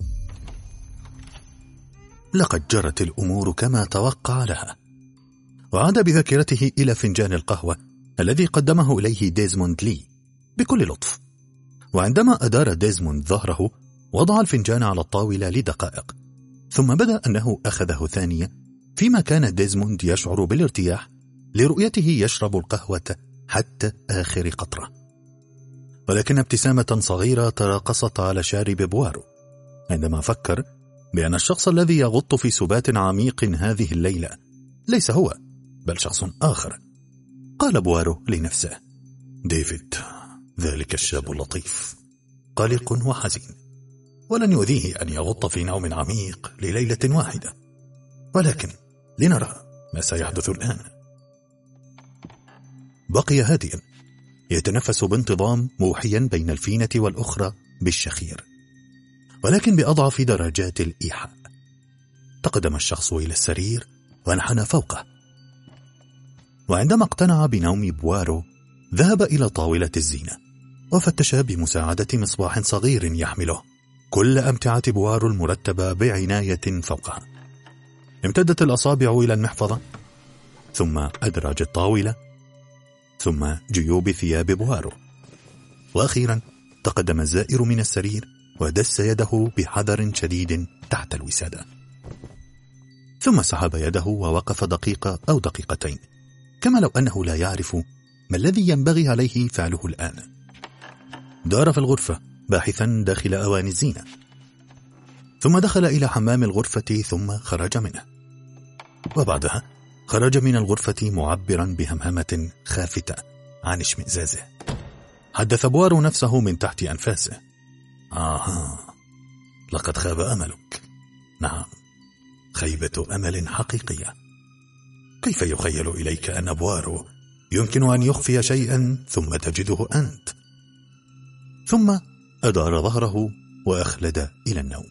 [SPEAKER 1] لقد جرت الأمور كما توقع لها. وعاد بذاكرته إلى فنجان القهوة الذي قدمه إليه ديزموند لي بكل لطف. وعندما أدار ديزموند ظهره وضع الفنجان على الطاولة لدقائق، ثم بدأ أنه أخذه ثانية، فيما كان ديزموند يشعر بالارتياح لرؤيته يشرب القهوة حتى آخر قطرة. ولكن ابتسامة صغيرة تراقصت على شارب بوارو عندما فكر بأن الشخص الذي يغط في سبات عميق هذه الليلة ليس هو، بل شخص آخر. قال بوارو لنفسه: ديفيد، ذلك الشاب اللطيف، قلق وحزين، ولن يؤذيه أن يغط في نوم عميق لليلة واحدة. ولكن لنرى ما سيحدث الآن. بقي هادئا يتنفس بانتظام، موحيا بين الفينة والأخرى بالشخير، ولكن بأضعف درجات الإيحاء. تقدم الشخص إلى السرير وانحنى فوقه، وعندما اقتنع بنوم بوارو ذهب إلى طاولة الزينة وفتش بمساعدة مصباح صغير يحمله كل أمتعة بوارو المرتبة بعناية فوقها. امتدت الأصابع إلى المحفظة، ثم أدراج الطاولة، ثم جيوب ثياب بوارو، وأخيرا تقدم الزائر من السرير ودس يده بحذر شديد تحت الوسادة، ثم سحب يده ووقف دقيقة أو دقيقتين، كما لو أنه لا يعرف ما الذي ينبغي عليه فعله الآن. دار في الغرفة باحثا داخل أواني الزينة، ثم دخل إلى حمام الغرفة ثم خرج منه، وبعدها خرج من الغرفة معبرا بهمهمة خافتة عن اشمئزازه. حدث بوارو نفسه من تحت أنفاسه: آها، لقد خاب أملك. نعم، خيبة أمل حقيقية. كيف يخيل إليك أن بوارو يمكن أن يخفي شيئا ثم تجده أنت؟ ثم أدار ظهره وأخلد إلى النوم.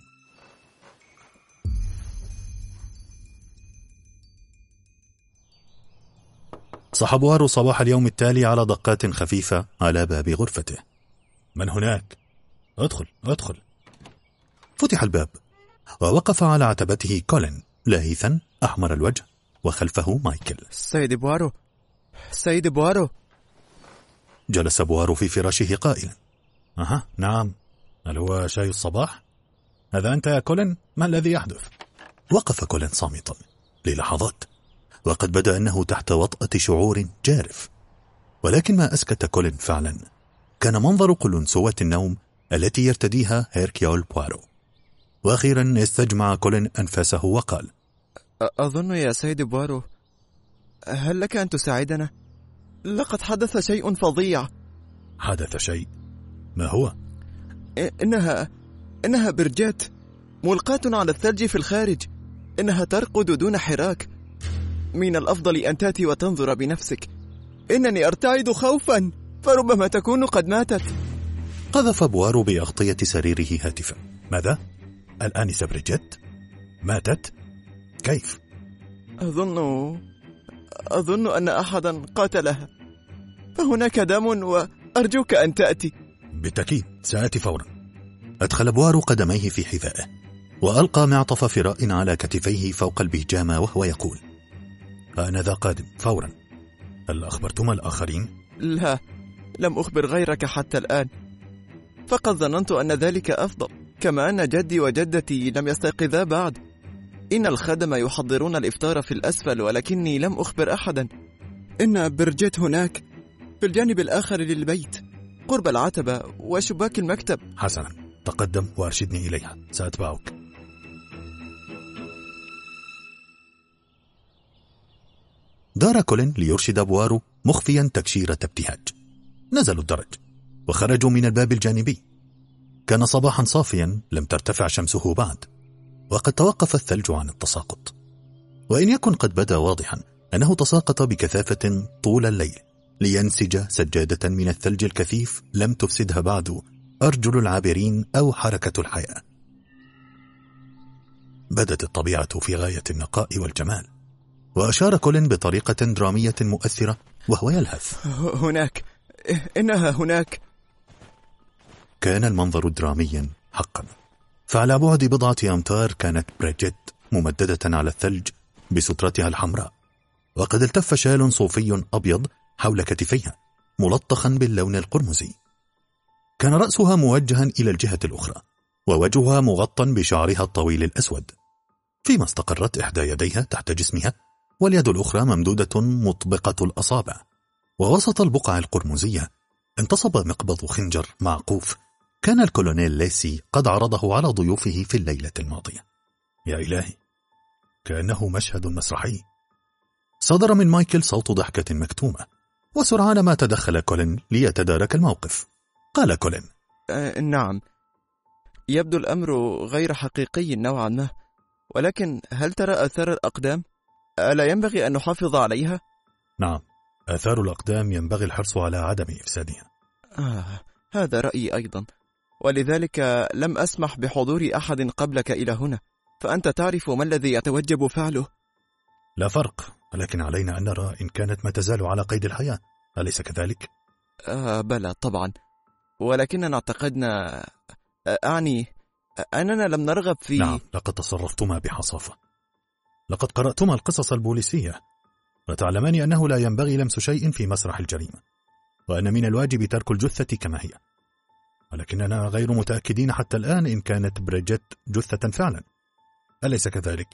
[SPEAKER 1] صح بوارو صباح اليوم التالي على دقات خفيفة على باب غرفته. من هناك؟ ادخل ادخل. فتح الباب ووقف على عتبته كولين لاهثا أحمر الوجه، وخلفه مايكل.
[SPEAKER 6] سيد بوارو، سيد بوارو.
[SPEAKER 1] جلس بوارو في فراشه قائلا: أها، نعم، هل هو شاي الصباح؟ هذا أنت يا كولين؟ ما الذي يحدث؟ وقف كولين صامتا للحظات، وقد بدا أنه تحت وطأة شعور جارف. ولكن ما أسكت كولين فعلا كان منظر قلنسوة النوم التي يرتديها هيركيول بوارو. وأخيرا استجمع كولين أنفاسه وقال:
[SPEAKER 6] أظن يا سيد بوارو، هل لك أن تساعدنا؟ لقد حدث شيء فظيع.
[SPEAKER 1] حدث شيء؟ ما هو؟
[SPEAKER 6] إنها إنها برجات ملقاة على الثلج في الخارج. إنها ترقد دون حراك. من الأفضل أن تأتي وتنظر بنفسك. إنني أرتعد خوفا، فربما تكون قد ماتت.
[SPEAKER 1] قذف بوارو بأغطية سريره هاتفا: ماذا؟ الآنسة بريجيت ماتت؟ كيف؟
[SPEAKER 6] أظن أظن أن أحدا قاتلها، فهناك دم وأرجوك أن تأتي.
[SPEAKER 1] بالتأكيد سآتي فورا. أدخل بوارو قدميه في حذائه وألقى معطف فراء على كتفيه فوق البيجامة وهو يقول: أنا ذا قادم فورا. هل أخبرتما الآخرين؟
[SPEAKER 6] لا، لم أخبر غيرك حتى الآن، فقد ظننت أن ذلك أفضل، كما أن جدي وجدتي لم يستيقظا بعد. إن الخدم يحضرون الإفطار في الأسفل، ولكني لم أخبر أحدا. إن برجيت هناك في الجانب الآخر للبيت قرب العتبة وشباك المكتب.
[SPEAKER 1] حسنا، تقدم وارشدني إليها، سأتبعك. دار كولين ليرشد بوارو مخفيا تكشيرة ابتهاج. نزلوا الدرج وخرجوا من الباب الجانبي. كان صباحا صافيا، لم ترتفع شمسه بعد، وقد توقف الثلج عن التساقط، وإن يكن قد بدا واضحا أنه تساقط بكثافة طول الليل لينسج سجادة من الثلج الكثيف لم تفسدها بعد أرجل العابرين أو حركة الحياة. بدت الطبيعة في غاية النقاء والجمال، وأشار كولين بطريقة درامية مؤثرة وهو يلهث.
[SPEAKER 6] هناك، إنها هناك.
[SPEAKER 1] كان المنظر دراميا حقا، فعلى بعد بضعة أمتار كانت بريجيت ممددة على الثلج بسترتها الحمراء، وقد التف شال صوفي أبيض حول كتفيها ملطخا باللون القرمزي. كان رأسها موجها إلى الجهة الأخرى، ووجهها مغطى بشعرها الطويل الأسود، فيما استقرت إحدى يديها تحت جسمها، واليد الأخرى ممدودة مطبقة الأصابع، ووسط البقع القرمزية انتصب مقبض خنجر معقوف كان الكولونيل ليسي قد عرضه على ضيوفه في الليلة الماضية. يا إلهي، كأنه مشهد مسرحي. صدر من مايكل صوت ضحكة مكتومة، وسرعان ما تدخل كولين ليتدارك الموقف. قال كولين:
[SPEAKER 6] أه نعم، يبدو الأمر غير حقيقي نوعا ما، ولكن هل ترى آثار الأقدام؟ ألا ينبغي أن نحافظ عليها؟
[SPEAKER 1] نعم، آثار الأقدام ينبغي الحرص على عدم إفسادها.
[SPEAKER 6] آه، هذا رأيي أيضا، ولذلك لم أسمح بحضور أحد قبلك إلى هنا، فأنت تعرف ما الذي يتوجب فعله.
[SPEAKER 1] لا فرق، ولكن علينا أن نرى إن كانت ما تزال على قيد الحياة، أليس كذلك؟
[SPEAKER 6] آه بلى طبعا، ولكننا اعتقدنا، أعني أننا لم نرغب في.
[SPEAKER 1] نعم، لقد تصرفتما بحصافة. لقد قرأتما القصص البوليسية، وتعلمان أنه لا ينبغي لمس شيء في مسرح الجريمة، وأن من الواجب ترك الجثة كما هي، ولكننا غير متأكدين حتى الآن إن كانت بريجيت جثة فعلا، أليس كذلك؟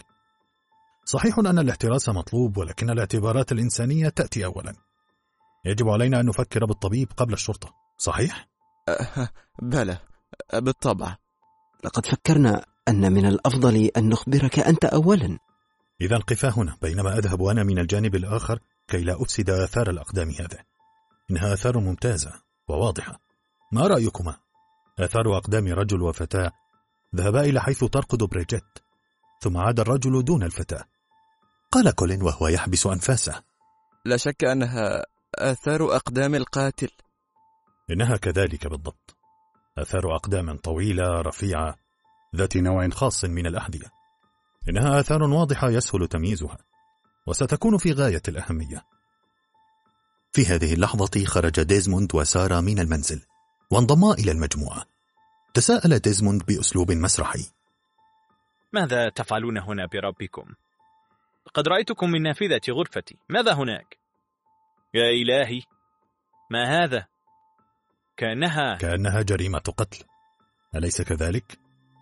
[SPEAKER 1] صحيح أن الاحتراس مطلوب، ولكن الاعتبارات الإنسانية تأتي أولا. يجب علينا أن نفكر بالطبيب قبل الشرطة، صحيح؟
[SPEAKER 6] أه بلى بالطبع.
[SPEAKER 11] لقد فكرنا أن من الأفضل أن نخبرك أنت أولا.
[SPEAKER 1] إذا قفا هنا بينما أذهب أنا من الجانب الآخر كي لا أفسد آثار الأقدام هذا. إنها آثار ممتازة وواضحة. ما رأيكما؟ آثار أقدام رجل وفتاة ذهبا إلى حيث ترقد بريجيت، ثم عاد الرجل دون الفتاة. قال كولين وهو يحبس أنفاسه:
[SPEAKER 6] لا شك أنها آثار أقدام القاتل.
[SPEAKER 1] إنها كذلك بالضبط، آثار أقدام طويلة رفيعة ذات نوع خاص من الأحذية. إنها آثار واضحة يسهل تمييزها، وستكون في غاية الأهمية. في هذه اللحظة خرج ديزموند وسارة من المنزل وانضما إلى المجموعة. تساءل ديزموند بأسلوب مسرحي:
[SPEAKER 9] ماذا تفعلون هنا بربكم؟ قد رأيتكم من نافذة غرفتي، ماذا هناك؟ يا إلهي، ما هذا؟ كأنها
[SPEAKER 1] كأنها جريمة قتل، أليس كذلك؟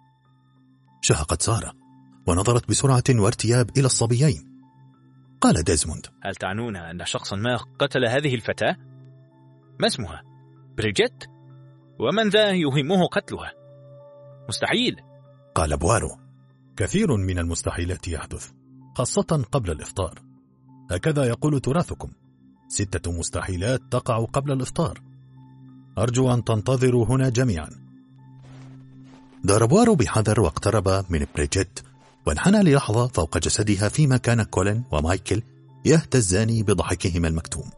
[SPEAKER 1] شهقت سارة ونظرت بسرعة وارتياب إلى الصبيين. قال ديزموند:
[SPEAKER 9] هل تعنون أن شخصا ما قتل هذه الفتاة؟ ما اسمها؟ بريجيت؟ ومن ذا يهمه قتلها؟ مستحيل.
[SPEAKER 1] قال بوارو: كثير من المستحيلات يحدث، خاصة قبل الإفطار. هكذا يقول تراثكم، ستة مستحيلات تقع قبل الإفطار. أرجو أن تنتظروا هنا جميعا. دار بوارو بحذر واقترب من بريجيت وانحنى للحظة فوق جسدها، فيما كان كولين ومايكل يهتزان بضحكهما المكتوم.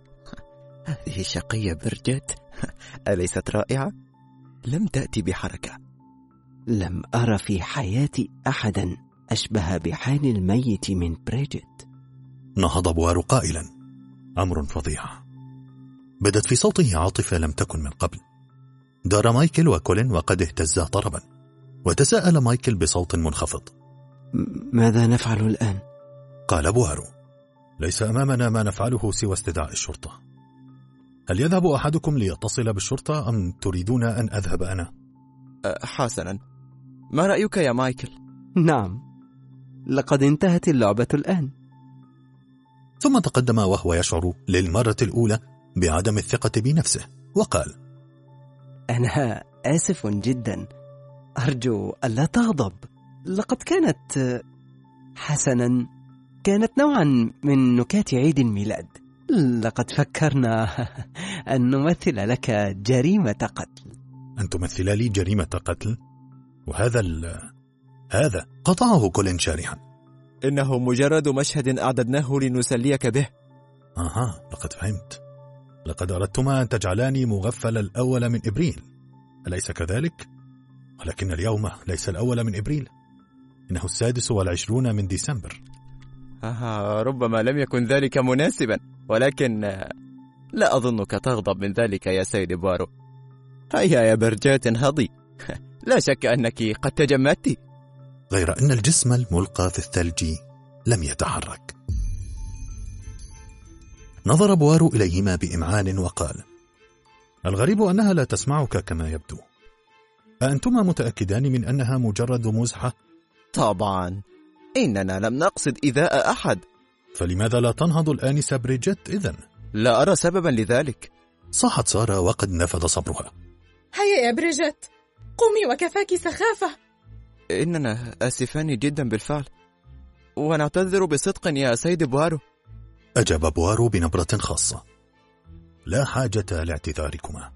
[SPEAKER 6] هذه شقية بريجيت، أليست رائعة؟ لم تأتي بحركة.
[SPEAKER 11] لم أرى في حياتي أحدا أشبه بحال الميت من بريجيت.
[SPEAKER 1] نهض بوارو قائلا: أمر فظيع. بدت في صوته عاطفة لم تكن من قبل. دار مايكل وكولين وقد اهتزا طربا، وتساءل مايكل بصوت منخفض:
[SPEAKER 11] ماذا نفعل الآن؟
[SPEAKER 1] قال بوارو: ليس أمامنا ما نفعله سوى استدعاء الشرطة. هل يذهب أحدكم ليتصل بالشرطة أم تريدون أن أذهب أنا؟
[SPEAKER 6] أه حسنا، ما رأيك يا مايكل؟
[SPEAKER 11] نعم، لقد انتهت اللعبة الآن.
[SPEAKER 1] ثم تقدم وهو يشعر للمرة الأولى بعدم الثقة بنفسه وقال:
[SPEAKER 11] أنا آسف جدا، أرجو ألا تغضب. لقد كانت حسنا كانت نوعا من نكات عيد الميلاد. لقد فكرنا أن نمثل لك جريمة قتل.
[SPEAKER 1] أن تمثل لي جريمة قتل؟ وهذا ال... هذا قطعه كولين شارحا.
[SPEAKER 6] إنه مجرد مشهد أعددناه لنسليك به.
[SPEAKER 1] أها، لقد فهمت. لقد أردتما أن تجعلاني مغفل الأول من إبريل، أليس كذلك؟ ولكن اليوم ليس الأول من إبريل، إنه السادس والعشرون من ديسمبر.
[SPEAKER 6] آه ربما لم يكن ذلك مناسبا، ولكن لا أظنك تغضب من ذلك يا سيد بوارو. هيا يا برجات هضي، لا شك أنك قد تجمدت.
[SPEAKER 1] غير أن الجسم الملقى في الثلج لم يتحرك. نظر بوارو إليهما بإمعان وقال: الغريب أنها لا تسمعك كما يبدو. أأنتما متأكدان من أنها مجرد مزحة؟
[SPEAKER 6] طبعا، إننا لم نقصد إيذاء أحد.
[SPEAKER 1] فلماذا لا تنهض الآنسة بريجيت إذن؟
[SPEAKER 6] لا أرى سببا لذلك.
[SPEAKER 1] صاحت سارة وقد نفذ صبرها.
[SPEAKER 7] هيا يا بريجيت، قومي وكفاك سخافة.
[SPEAKER 6] إننا آسفان جدا بالفعل، ونعتذر بصدق يا سيد بوارو.
[SPEAKER 1] أجاب بوارو بنبرة خاصة: لا حاجة لاعتذاركما.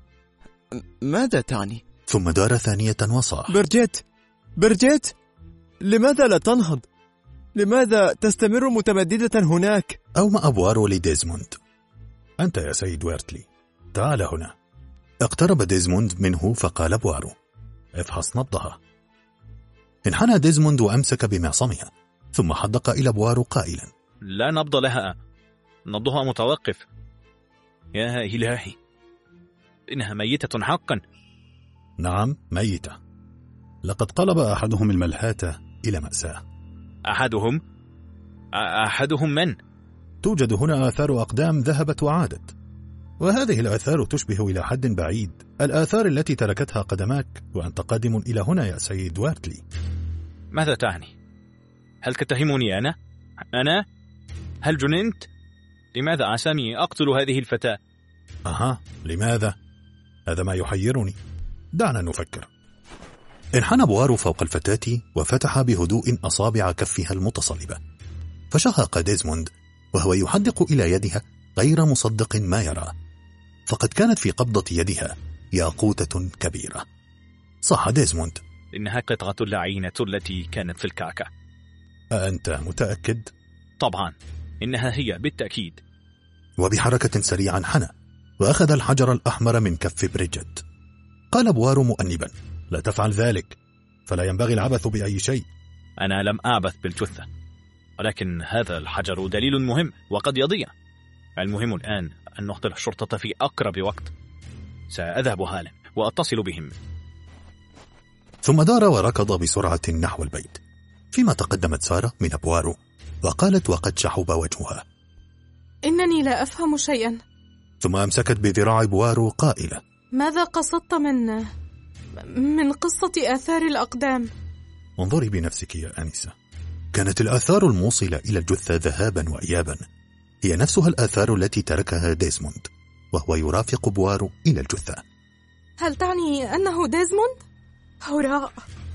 [SPEAKER 6] ماذا تعني؟
[SPEAKER 1] ثم دار ثانية وصاح:
[SPEAKER 6] برجيت، برجيت، لماذا لا تنهض؟ لماذا تستمر متمددة هناك؟
[SPEAKER 1] أومأ بوارو لديزموند: أنت يا سيد ويرتلي، تعال هنا. اقترب ديزموند منه فقال بوارو: افحص نبضها. انحنى ديزموند وأمسك بمعصمها، ثم حدق إلى بوارو قائلا:
[SPEAKER 9] لا نبض لها، نبضها متوقف. يا إلهي، إنها ميتة حقا.
[SPEAKER 1] نعم، ميتة. لقد قلب أحدهم الملهاة إلى مأساة.
[SPEAKER 9] أحدهم؟ أحدهم من؟
[SPEAKER 1] توجد هنا آثار أقدام ذهبت وعادت، وهذه الآثار تشبه إلى حد بعيد الآثار التي تركتها قدماك وأنت قادم إلى هنا يا سيد ويرتلي.
[SPEAKER 9] ماذا تعني؟ هل تتهمني أنا؟ أنا؟ هل جننت؟ لماذا عسامي أقتل هذه الفتاة؟
[SPEAKER 1] أها، لماذا؟ هذا ما يحيرني. دعنا نفكر. انحنى بوارو فوق الفتاة وفتح بهدوء أصابع كفها المتصلبة، فشهق ديزموند وهو يحدق إلى يدها غير مصدق ما يرى، فقد كانت في قبضة يدها ياقوتة كبيرة. صح ديزموند:
[SPEAKER 9] إنها قطعة اللعينة التي كانت في الكعكة.
[SPEAKER 1] أأنت متأكد؟
[SPEAKER 9] طبعا، إنها هي بالتأكيد.
[SPEAKER 1] وبحركة سريعة انحنى وأخذ الحجر الأحمر من كف بريجيت. قال بوارو مؤنبا: لا تفعل ذلك، فلا ينبغي العبث بأي شيء.
[SPEAKER 9] أنا لم أعبث بالجثة، ولكن هذا الحجر دليل مهم وقد يضيع. المهم الآن أن نحضر الشرطة في أقرب وقت. سأذهب حالا وأتصل بهم.
[SPEAKER 1] ثم دار وركض بسرعة نحو البيت، فيما تقدمت سارة من بوارو وقالت وقد شحب وجهها:
[SPEAKER 8] إنني لا أفهم شيئا.
[SPEAKER 1] ثم أمسكت بذراع بوارو قائلة:
[SPEAKER 8] ماذا قصدت من من قصة آثار الأقدام؟
[SPEAKER 1] انظري بنفسك يا آنسة، كانت الآثار الموصلة إلى الجثة ذهابا وإيابا هي نفسها الآثار التي تركها ديزموند وهو يرافق بوارو إلى الجثة.
[SPEAKER 8] هل تعني أنه ديزموند؟ هراء.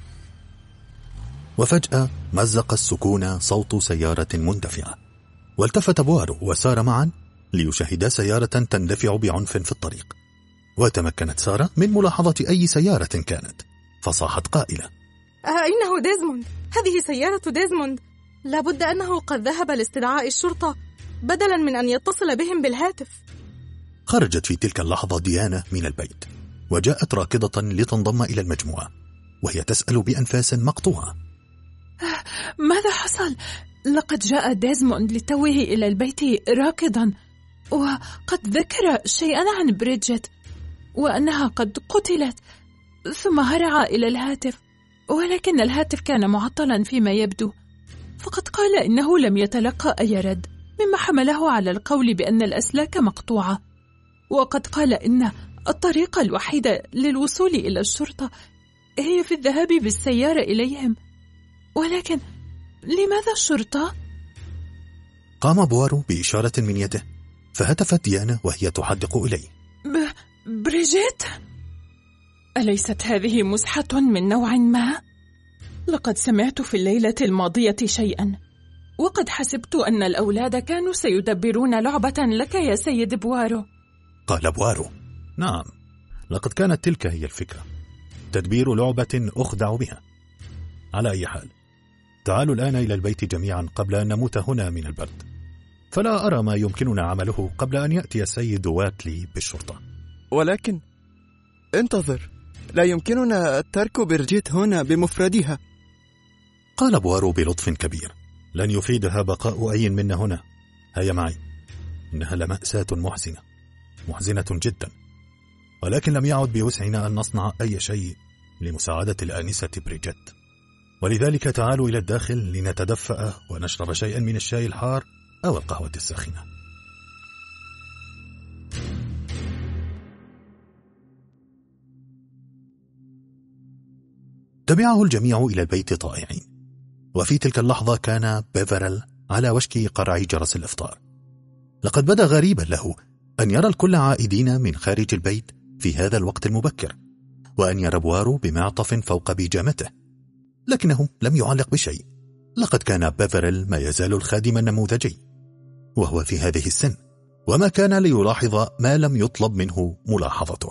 [SPEAKER 1] وفجأة مزق السكون صوت سيارة مندفعة، والتفت بوارو وسارة معا ليشاهدا سيارة تندفع بعنف في الطريق، وتمكنت سارة من ملاحظة أي سيارة كانت، فصاحت قائلة:
[SPEAKER 8] آه إنه ديزموند، هذه سيارة ديزموند. لابد أنه قد ذهب لاستدعاء الشرطة بدلا من أن يتصل بهم بالهاتف.
[SPEAKER 1] خرجت في تلك اللحظة ديانا من البيت وجاءت راكضة لتنضم إلى المجموعة وهي تسأل بأنفاس مقطوعة:
[SPEAKER 7] ماذا حصل؟ لقد جاء ديزموند لتوه إلى البيت راكضا، وقد ذكر شيئا عن بريجيت وأنها قد قتلت، ثم هرع إلى الهاتف، ولكن الهاتف كان معطلا فيما يبدو، فقد قال إنه لم يتلقى أي رد، مما حمله على القول بأن الأسلاك مقطوعة، وقد قال إن الطريقة الوحيدة للوصول إلى الشرطة هي في الذهاب بالسيارة إليهم. ولكن لماذا الشرطة؟
[SPEAKER 1] قام بوارو بإشارة من يده، فهتفت ديانا وهي تحدق إليه:
[SPEAKER 7] ب... بريجيت؟ أليست هذه مزحة من نوع ما؟ لقد سمعت في الليلة الماضية شيئا، وقد حسبت أن الأولاد كانوا سيدبرون لعبة لك يا سيد بوارو.
[SPEAKER 1] قال بوارو: نعم، لقد كانت تلك هي الفكرة، تدبير لعبة أخدع بها. على أي حال، تعالوا الآن إلى البيت جميعا قبل أن نموت هنا من البرد، فلا أرى ما يمكننا عمله قبل أن يأتي السيد واتلي بالشرطة.
[SPEAKER 6] ولكن انتظر، لا يمكننا ترك برجيت هنا بمفردها.
[SPEAKER 1] قال بوارو بلطف كبير: لن يفيدها بقاء أي منا هنا، هيا معي، إنها لمأساة محزنة محزنة جدا، ولكن لم يعد بوسعنا أن نصنع أي شيء لمساعدة الآنسة بريجيت، ولذلك تعالوا إلى الداخل لنتدفأ ونشرب شيئا من الشاي الحار أو القهوة الساخنة. تبعه الجميع إلى البيت طائعين، وفي تلك اللحظة كان بيفرل على وشك قرع جرس الإفطار. لقد بدا غريبا له أن يرى الكل عائدين من خارج البيت في هذا الوقت المبكر، وأن يرى بوارو بمعطف فوق بيجامته، لكنه لم يعلق بشيء. لقد كان بيفرل ما يزال الخادم النموذجي، وهو في هذه السن، وما كان ليلاحظ ما لم يطلب منه ملاحظته.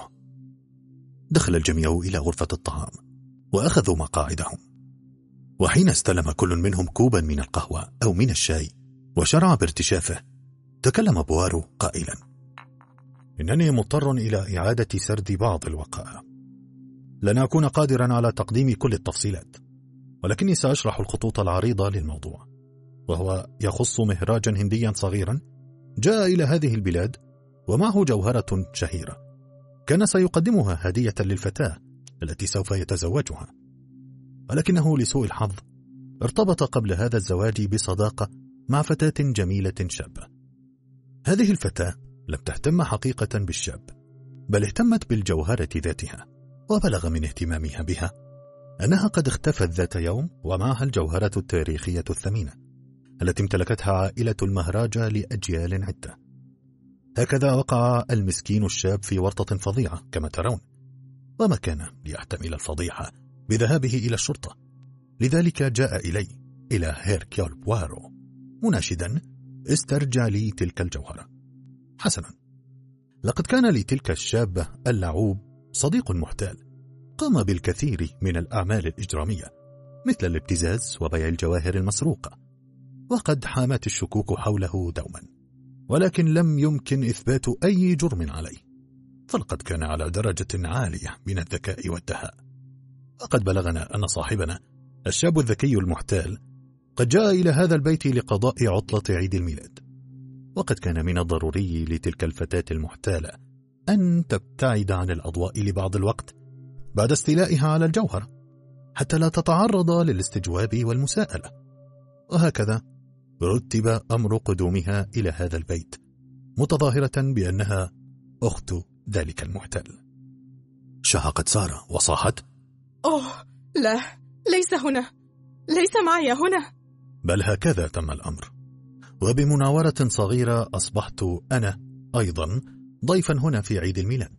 [SPEAKER 1] دخل الجميع إلى غرفة الطعام وأخذوا مقاعدهم، وحين استلم كل منهم كوبا من القهوة أو من الشاي وشرع بارتشافه، تكلم بوارو قائلا: إنني مضطر إلى إعادة سرد بعض الوقائع، لن أكون قادرا على تقديم كل التفصيلات، ولكني سأشرح الخطوط العريضة للموضوع، وهو يخص مهراجا هنديا صغيرا جاء إلى هذه البلاد ومعه جوهرة شهيرة، كان سيقدمها هدية للفتاة التي سوف يتزوجها، ولكنه لسوء الحظ ارتبط قبل هذا الزواج بصداقة مع فتاة جميلة شابة. هذه الفتاة لم تهتم حقيقة بالشاب، بل اهتمت بالجوهرة ذاتها، وبلغ من اهتمامها بها أنها قد اختفت ذات يوم ومعها الجوهرة التاريخية الثمينة التي امتلكتها عائلة المهراجة لأجيال عدة. هكذا وقع المسكين الشاب في ورطة فظيعة كما ترون، وما كان ليحتمل الفضيحة بذهابه إلى الشرطة، لذلك جاء إلي إلى هيركيول بوارو مناشدا: استرجع لي تلك الجوهرة. حسنا، لقد كان لتلك الشابة اللعوب صديق محتال قام بالكثير من الأعمال الإجرامية مثل الابتزاز وبيع الجواهر المسروقة، وقد حامت الشكوك حوله دوما، ولكن لم يمكن إثبات أي جرم عليه، فلقد كان على درجة عالية من الذكاء والدهاء. وقد بلغنا أن صاحبنا الشاب الذكي المحتال قد جاء إلى هذا البيت لقضاء عطلة عيد الميلاد، وقد كان من الضروري لتلك الفتاة المحتالة أن تبتعد عن الأضواء لبعض الوقت بعد استيلائها على الجوهرة حتى لا تتعرض للاستجواب والمساءلة، وهكذا رتب أمر قدومها إلى هذا البيت متظاهرة بأنها أخت ذلك المحتال. شهقت سارة وصاحت:
[SPEAKER 8] أوه لا، ليس هنا، ليس معي هنا.
[SPEAKER 1] بل هكذا تم الأمر، وبمناورة صغيرة أصبحت أنا أيضا ضيفا هنا في عيد الميلاد.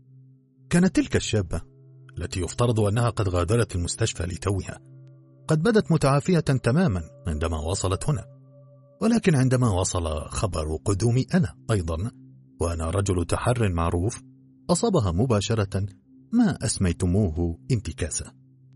[SPEAKER 1] كانت تلك الشابة التي يفترض أنها قد غادرت المستشفى لتوها قد بدت متعافية تماما عندما وصلت هنا، ولكن عندما وصل خبر قدومي أنا أيضا، وأنا رجل تحر معروف، أصابها مباشرة ما أسميتموه انتكاسة.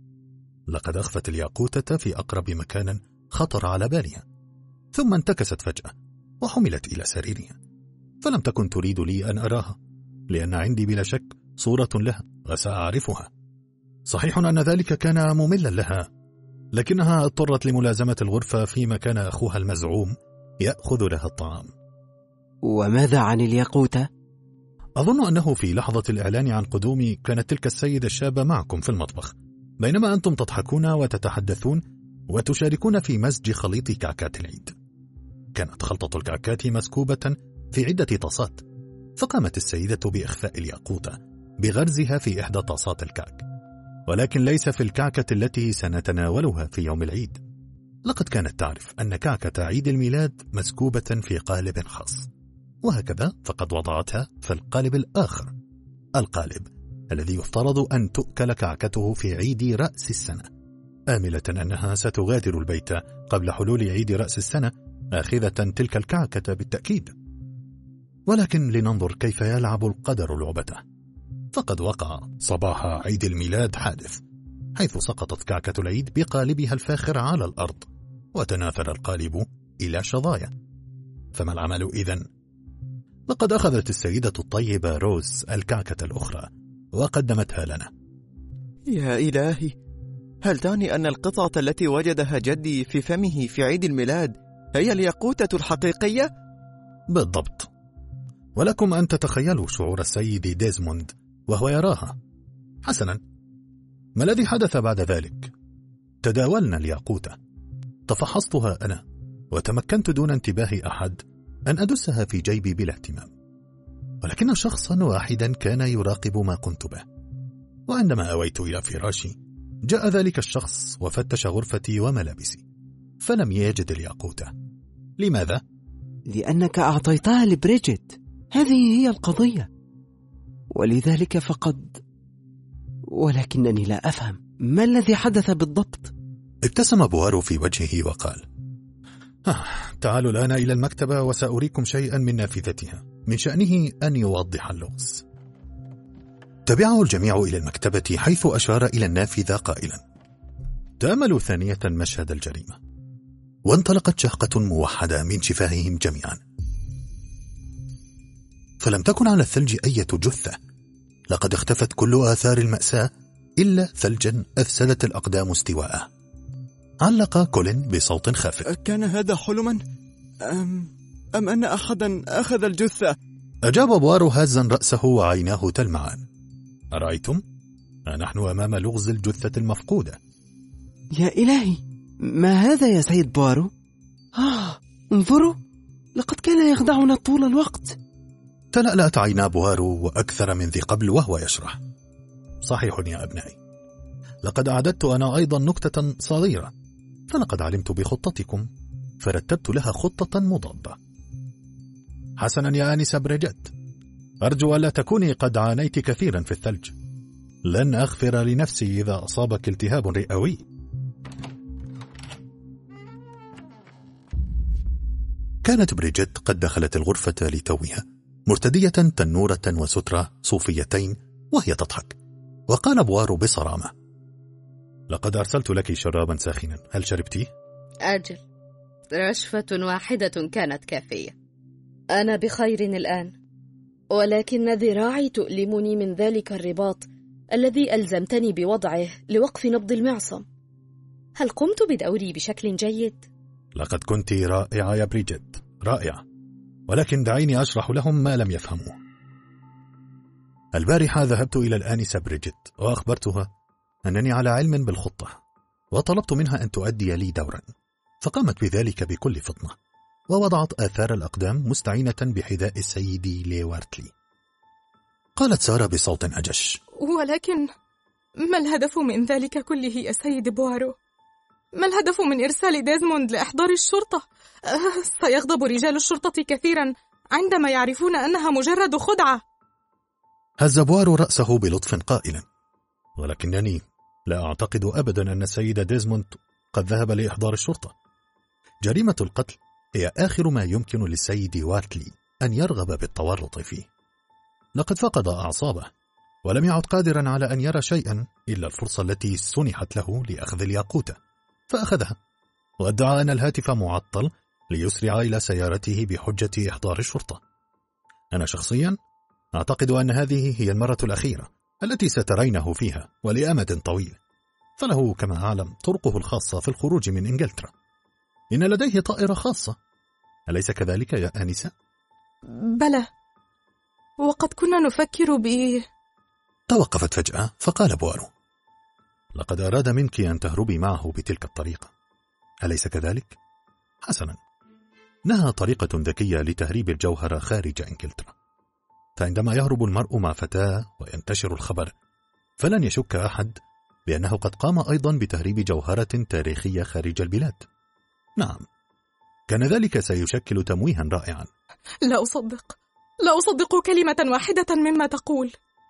[SPEAKER 1] لقد أخفت الياقوتة في أقرب مكان خطر على بالها، ثم انتكست فجأة وحملت إلى سريرها، فلم تكن تريد لي أن أراها لأن عندي بلا شك صورة لها وسأعرفها. صحيح أن ذلك كان مملا لها، لكنها اضطرت لملازمة الغرفة فيما كان أخوها المزعوم يأخذ لها الطعام.
[SPEAKER 11] وماذا عن الياقوتة؟
[SPEAKER 1] أظن أنه في لحظة الإعلان عن قدومي كانت تلك السيدة الشابة معكم في المطبخ بينما أنتم تضحكون وتتحدثون وتشاركون في مزج خليط كعكات العيد. كانت خلطة الكعكات مسكوبة في عدة طاسات، فقامت السيدة بإخفاء الياقوتة بغرزها في إحدى طاسات الكعك، ولكن ليس في الكعكة التي سنتناولها في يوم العيد. لقد كانت تعرف أن كعكة عيد الميلاد مسكوبة في قالب خاص، وهكذا فقد وضعتها في القالب الآخر، القالب الذي يفترض أن تؤكل كعكته في عيد رأس السنة، آملة أنها ستغادر البيت قبل حلول عيد رأس السنة آخذة تلك الكعكة بالتأكيد. ولكن لننظر كيف يلعب القدر لعبته. فقد وقع صباح عيد الميلاد حادث، حيث سقطت كعكة العيد بقالبها الفاخر على الأرض، وتناثر القالب إلى شظايا. فما العمل إذن؟ لقد أخذت السيدة الطيبة روز الكعكة الأخرى وقدمتها لنا.
[SPEAKER 6] يا إلهي، هل تعني أن القطعة التي وجدها جدي في فمه في عيد الميلاد هي الياقوتة الحقيقية؟
[SPEAKER 1] بالضبط. ولكم أن تتخيلوا شعور السيد ديزموند وهو يراها. حسنا، ما الذي حدث بعد ذلك؟ تداولنا الياقوتة، تفحصتها أنا وتمكنت دون انتباه أحد أن أدسها في جيبي بلا اهتمام، ولكن شخصا واحدا كان يراقب ما قمت به. وعندما أويت إلى فراشي جاء ذلك الشخص وفتش غرفتي وملابسي فلم يجد الياقوتة. لماذا؟
[SPEAKER 11] لأنك أعطيتها لبريجيت، هذه هي القضية. ولذلك فقد... ولكنني لا أفهم ما الذي حدث بالضبط.
[SPEAKER 1] ابتسم بوارو في وجهه وقال: آه، تعالوا الآن إلى المكتبة وسأريكم شيئا من نافذتها من شأنه أن يوضح اللغز. تبعه الجميع إلى المكتبة حيث أشار إلى النافذة قائلا: تأملوا ثانية مشهد الجريمة. وانطلقت شهقة موحدة من شفاههم جميعا. فلم تكن على الثلج أي جثة، لقد اختفت كل آثار المأساة إلا ثلجا أفسدت الأقدام استواءه. علق كولين بصوت خافت:
[SPEAKER 6] كان هذا حلما أم, أم أن أحدا أخذ الجثة؟
[SPEAKER 1] أجاب بوارو هازا رأسه وعيناه تلمعان: أرأيتم؟ نحن أمام لغز الجثة المفقودة.
[SPEAKER 11] يا إلهي، ما هذا يا سيد بوارو؟ آه، انظروا، لقد كان يخدعنا طول الوقت.
[SPEAKER 1] تلألأت عينا بوارو وأكثر من ذي قبل وهو يشرح: صحيح يا أبنائي، لقد أعددت أنا أيضا نكتة صغيرة، فلقد علمت بخطتكم فرتبت لها خطة مضادة. حسنا يا آنسة بريجيت، أرجو ألا تكوني قد عانيت كثيرا في الثلج. لن أغفر لنفسي إذا أصابك التهاب رئوي. كانت بريجيت قد دخلت الغرفة لتوها مرتدية تنورة وسترة صوفيتين وهي تضحك، وقال بوارو بصرامة: لقد أرسلت لك شرابا ساخنا، هل شربتيه؟
[SPEAKER 10] أجل، رشفة واحدة كانت كافية. أنا بخير الآن، ولكن ذراعي تؤلمني من ذلك الرباط الذي ألزمتني بوضعه لوقف نبض المعصم. هل قمت بدوري بشكل جيد؟
[SPEAKER 1] لقد كنت رائعة يا بريجيت، رائعة، ولكن دعيني أشرح لهم ما لم يفهموه. البارحة ذهبت إلى الآنسة بريجيت وأخبرتها أنني على علم بالخطة، وطلبت منها أن تؤدي لي دورا، فقامت بذلك بكل فطنة، ووضعت آثار الأقدام مستعينة بحذاء السيد ليوارتلي. قالت سارة بصوت أجش:
[SPEAKER 8] ولكن ما الهدف من ذلك كله يا سيد بوارو؟ ما الهدف من إرسال ديزموند لإحضار الشرطة؟ أه سيغضب رجال الشرطة كثيرا عندما يعرفون أنها مجرد خدعة.
[SPEAKER 1] هز بوارو رأسه بلطف قائلا: ولكنني لا أعتقد أبدا أن السيد ديزموند قد ذهب لإحضار الشرطة. جريمة القتل هي آخر ما يمكن للسيد وارتلي أن يرغب بالتورط فيه. لقد فقد أعصابه ولم يعد قادرا على أن يرى شيئا إلا الفرصة التي سنحت له لأخذ الياقوتة، فأخذها وادعى أن الهاتف معطل ليسرع إلى سيارته بحجة إحضار الشرطة. أنا شخصيا أعتقد أن هذه هي المرة الأخيرة التي سترينه فيها ولأمد طويل، فله كما أعلم طرقه الخاصة في الخروج من إنجلترا. إن لديه طائرة خاصة، أليس كذلك يا آنسة؟
[SPEAKER 8] بلى، وقد كنا نفكر ب...
[SPEAKER 1] توقفت فجأة فقال بوارو: لقد أراد منك أن تهربي معه بتلك الطريقة، أليس كذلك؟ حسنا، إنها طريقة ذكية لتهريب الجوهرة خارج إنجلترا، فعندما يهرب المرء مع فتاة وينتشر الخبر فلن يشك أحد بأنه قد قام أيضا بتهريب جوهرة تاريخية خارج البلاد. نعم، كان ذلك سيشكل تمويها رائعا.
[SPEAKER 8] لا أصدق لا أصدق كلمة واحدة مما تقول.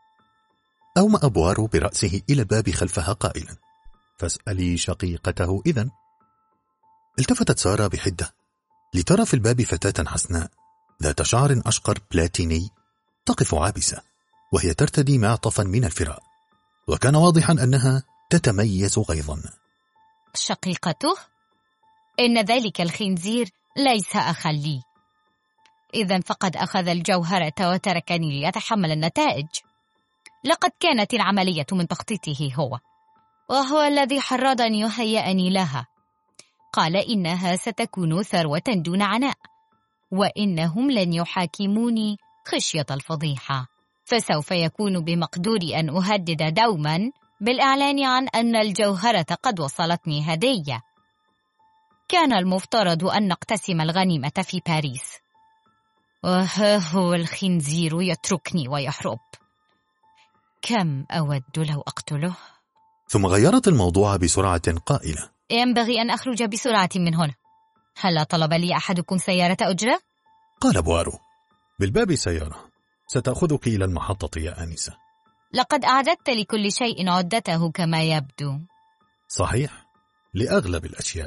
[SPEAKER 1] أومأ بوارو برأسه إلى الباب خلفها قائلا: فاسألي شقيقته إذن. التفتت سارة بحدة لترى في الباب فتاة حسناء ذات شعر أشقر بلاتيني تقف عابسة وهي ترتدي معطفا من الفراء، وكان واضحا أنها تتميز غيظا.
[SPEAKER 13] شقيقته؟ إن ذلك الخنزير ليس أخا لي، إذن فقد أخذ الجوهرة وتركني ليتحمل النتائج. لقد كانت العملية من تخطيطه هو، وهو الذي حرضني وهيأني لها. قال إنها ستكون ثروة دون عناء، وإنهم لن يحاكموني خشية الفضيحة، فسوف يكون بمقدوري أن أهدد دوما بالإعلان عن أن الجوهرة قد وصلتني هدية. كان المفترض أن نقتسم الغنيمة في باريس، وها هو الخنزير يتركني ويهرب. كم أود لو أقتله.
[SPEAKER 1] ثم غيرت الموضوع بسرعة قائلة:
[SPEAKER 13] ينبغي أن أخرج بسرعة من هنا. هل طلب لي أحدكم سيارة أجرة؟
[SPEAKER 1] قال بوارو: بالباب سيارة ستأخذك إلى المحطة يا آنسة.
[SPEAKER 13] لقد أعددت لكل شيء عدته كما يبدو.
[SPEAKER 1] صحيح، لأغلب الأشياء.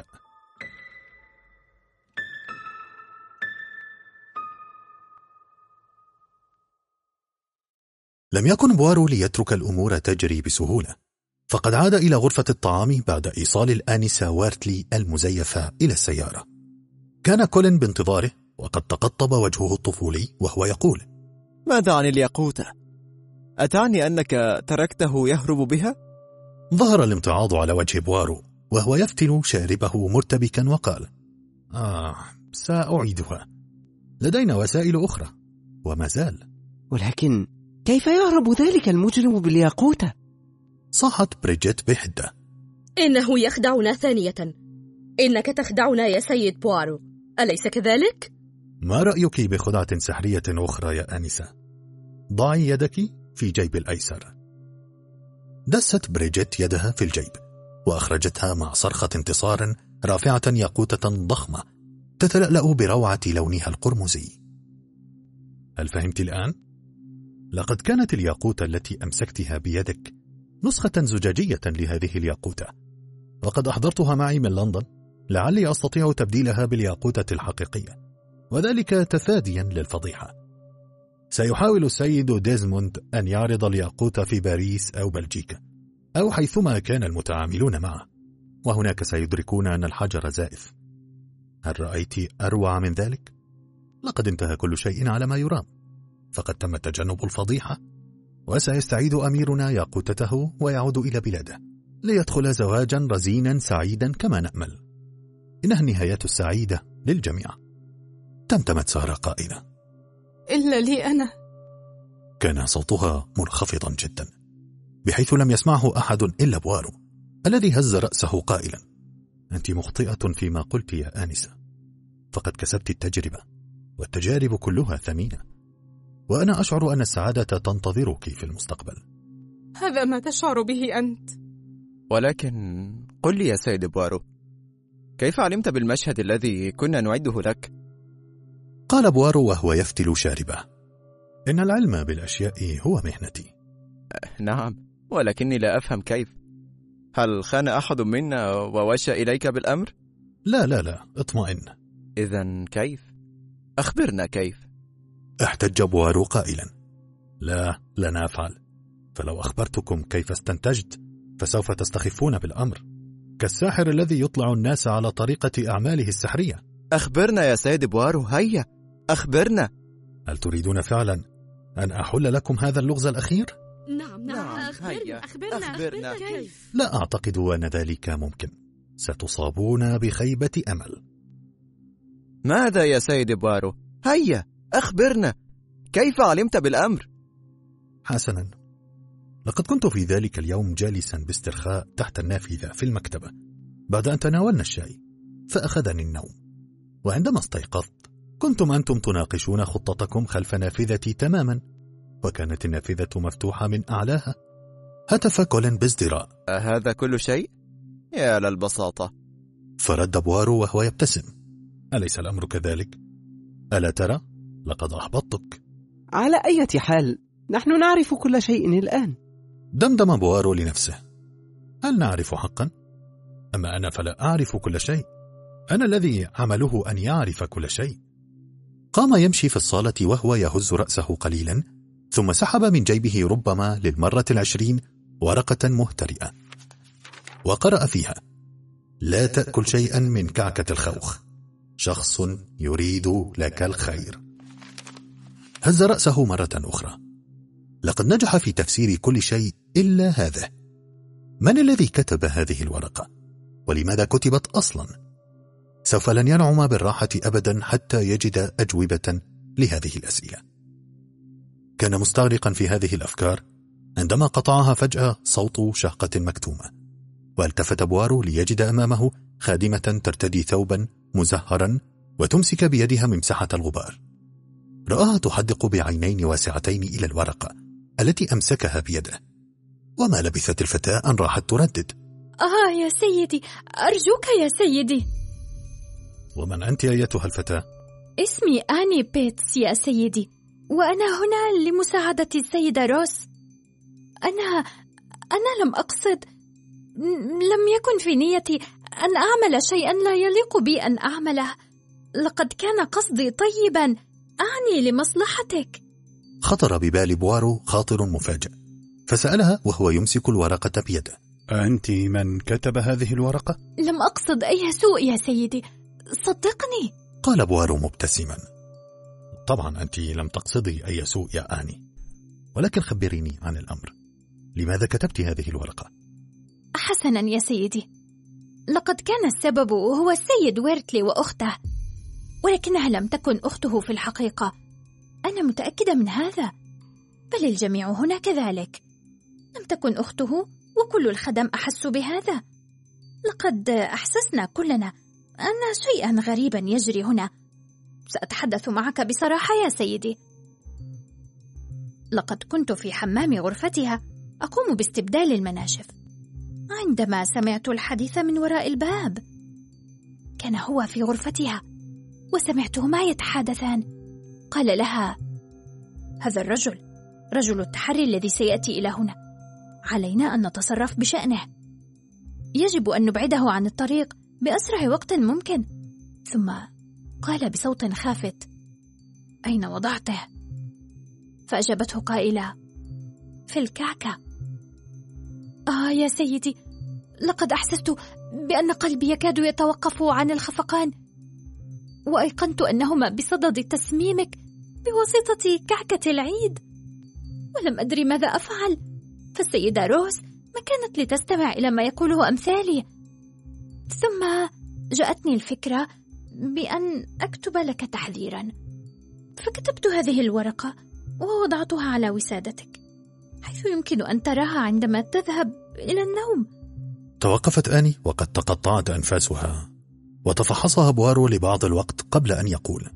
[SPEAKER 1] لم يكن بوارو ليترك الأمور تجري بسهولة، فقد عاد إلى غرفة الطعام بعد إيصال الآنسة وارتلي المزيفة إلى السيارة. كان كولين بانتظاره، وقد تقطب وجهه الطفولي وهو يقول:
[SPEAKER 6] ماذا عن الياقوتة؟ أتعني أنك تركته يهرب بها؟
[SPEAKER 1] ظهر الامتعاض على وجه بوارو وهو يفتل شاربه مرتبكا وقال: آه سأعيدها، لدينا وسائل أخرى وما زال.
[SPEAKER 11] ولكن كيف يهرب ذلك المجرم بالياقوتة؟
[SPEAKER 1] صاحت بريجيت بحدة:
[SPEAKER 10] إنه يخدعنا ثانية. إنك تخدعنا يا سيد بوارو، أليس كذلك؟
[SPEAKER 1] ما رأيك بخدعة سحرية أخرى يا آنسة؟ ضعي يدك في جيب الأيسر. دست بريجيت يدها في الجيب وأخرجتها مع صرخة انتصار رافعة ياقوتة ضخمة تتلألأ بروعة لونها القرمزي. هل فهمت الآن؟ لقد كانت الياقوتة التي أمسكتها بيدك نسخة زجاجية لهذه الياقوتة، وقد أحضرتها معي من لندن لعلي أستطيع تبديلها بالياقوتة الحقيقية، وذلك تفاديا للفضيحة. سيحاول السيد ديزموند أن يعرض الياقوتة في باريس أو بلجيكا أو حيثما كان المتعاملون معه، وهناك سيدركون أن الحجر زائف. هل رأيت أروع من ذلك؟ لقد انتهى كل شيء على ما يرام، فقد تم تجنب الفضيحة، وسيستعيد أميرنا ياقوتته ويعود إلى بلاده ليدخل زواجا رزينا سعيدا كما نأمل. إنها النهاية السعيدة للجميع. تمتمت سارة قائلة:
[SPEAKER 8] إلا لي أنا.
[SPEAKER 1] كان صوتها منخفضا جدا بحيث لم يسمعه أحد إلا بوارو الذي هز رأسه قائلا: أنت مخطئة فيما قلت يا آنسة، فقد كسبت التجربة، والتجارب كلها ثمينة، وأنا أشعر أن السعادة تنتظرك في المستقبل.
[SPEAKER 8] هذا ما تشعر به أنت.
[SPEAKER 6] ولكن قل لي يا سيد بوارو، كيف علمت بالمشهد الذي كنا نعده لك؟
[SPEAKER 1] قال بوارو وهو يفتل شاربه: إن العلم بالأشياء هو مهنتي.
[SPEAKER 6] نعم، ولكني لا أفهم كيف. هل خان أحد منا ووشى إليك بالأمر؟
[SPEAKER 1] لا لا لا، اطمئن.
[SPEAKER 6] إذن كيف؟ أخبرنا كيف.
[SPEAKER 1] احتج بوارو قائلا: لا لن أفعل، فلو أخبرتكم كيف استنتجت فسوف تستخفون بالأمر، كالساحر الذي يطلع الناس على طريقة أعماله السحرية.
[SPEAKER 6] أخبرنا يا سيد بوارو، هيا أخبرنا.
[SPEAKER 1] هل تريدون فعلا أن أحل لكم هذا اللغز الأخير؟
[SPEAKER 10] نعم نعم، أخبرنا أخبرنا,
[SPEAKER 6] أخبرنا.
[SPEAKER 10] كيف؟
[SPEAKER 1] لا أعتقد أن ذلك ممكن، ستصابون بخيبة أمل.
[SPEAKER 6] ماذا يا سيد بوارو؟ هيا أخبرنا، كيف علمت بالأمر؟
[SPEAKER 1] حسنا، لقد كنت في ذلك اليوم جالسا باسترخاء تحت النافذة في المكتبة بعد أن تناولنا الشاي، فأخذني النوم، وعندما استيقظت كنتم أنتم تناقشون خطتكم خلف نافذتي تماما، وكانت النافذة مفتوحة من أعلاها. هتف كولين بازدراء:
[SPEAKER 6] هذا كل شيء؟ يا للبساطة.
[SPEAKER 1] فرد بوارو وهو يبتسم: أليس الأمر كذلك؟ ألا ترى؟ لقد أحبطتك.
[SPEAKER 11] على أي حال نحن نعرف كل شيء الآن.
[SPEAKER 1] دمدم بوارو لنفسه: هل نعرف حقا؟ أما أنا فلا أعرف كل شيء، أنا الذي عمله أن يعرف كل شيء. قام يمشي في الصالة وهو يهز رأسه قليلا، ثم سحب من جيبه ربما للمرة العشرين ورقة مهترئة. وقرأ فيها: لا تأكل شيئا من كعكة الخوخ، شخص يريد لك الخير. هز رأسه مرة أخرى. لقد نجح في تفسير كل شيء إلا هذا. من الذي كتب هذه الورقة؟ ولماذا كتبت أصلا؟ سوف لن ينعم بالراحة أبدا حتى يجد أجوبة لهذه الأسئلة. كان مستغرقا في هذه الأفكار عندما قطعها فجأة صوت شهقة مكتومة، والتفت بوارو ليجد أمامه خادمة ترتدي ثوبا مزهرا وتمسك بيدها ممسحة الغبار. رآها تحدق بعينين واسعتين إلى الورقة التي أمسكها بيده، وما لبثت الفتاة أن راحت تردد:
[SPEAKER 14] آه يا سيدي، أرجوك يا سيدي.
[SPEAKER 1] ومن أنت أيتها الفتاة؟
[SPEAKER 14] اسمي آني بيتس يا سيدي، وأنا هنا لمساعدة السيدة روس. أنا أنا لم أقصد، لم يكن في نيتي أن أعمل شيئا لا يليق بي أن أعمله. لقد كان قصدي طيبا، أعني لمصلحتك.
[SPEAKER 1] خطر ببال بوارو خاطر مفاجئ، فسألها وهو يمسك الورقة بيده: أنت من كتب هذه الورقة؟
[SPEAKER 14] لم أقصد أي سوء يا سيدي، صدقني.
[SPEAKER 1] قال بوارو مبتسما: طبعا أنت لم تقصدي أي سوء يا آني، ولكن خبريني عن الأمر. لماذا كتبت هذه الورقة؟
[SPEAKER 14] حسنا يا سيدي، لقد كان السبب هو السيد ويرتلي وأخته، ولكنها لم تكن أخته في الحقيقة. أنا متأكدة من هذا، بل الجميع هنا كذلك. لم تكن أخته، وكل الخدم أحسوا بهذا. لقد أحسسنا كلنا أن شيئا غريبا يجري هنا. سأتحدث معك بصراحة يا سيدي. لقد كنت في حمام غرفتها أقوم باستبدال المناشف، عندما سمعت الحديث من وراء الباب. كان هو في غرفتها وسمعتهما يتحادثان. قال لها: هذا الرجل رجل التحري الذي سيأتي إلى هنا، علينا أن نتصرف بشأنه. يجب أن نبعده عن الطريق بأسرع وقت ممكن. ثم قال بصوت خافت: أين وضعته؟ فأجابته قائلة: في الكعكة. آه يا سيدي، لقد أحسست بأن قلبي يكاد يتوقف عن الخفقان، وأيقنت أنهما بصدد تسميمك بواسطة كعكة العيد، ولم أدري ماذا أفعل، فالسيدة روز ما كانت لتستمع إلى ما يقوله أمثالي. ثم جاءتني الفكرة بأن أكتب لك تحذيرا، فكتبت هذه الورقة ووضعتها على وسادتك حيث يمكن أن تراها عندما تذهب إلى النوم.
[SPEAKER 1] توقفت آني وقد تقطعت أنفاسها، وتفحصها بوارو لبعض الوقت قبل أن يقول: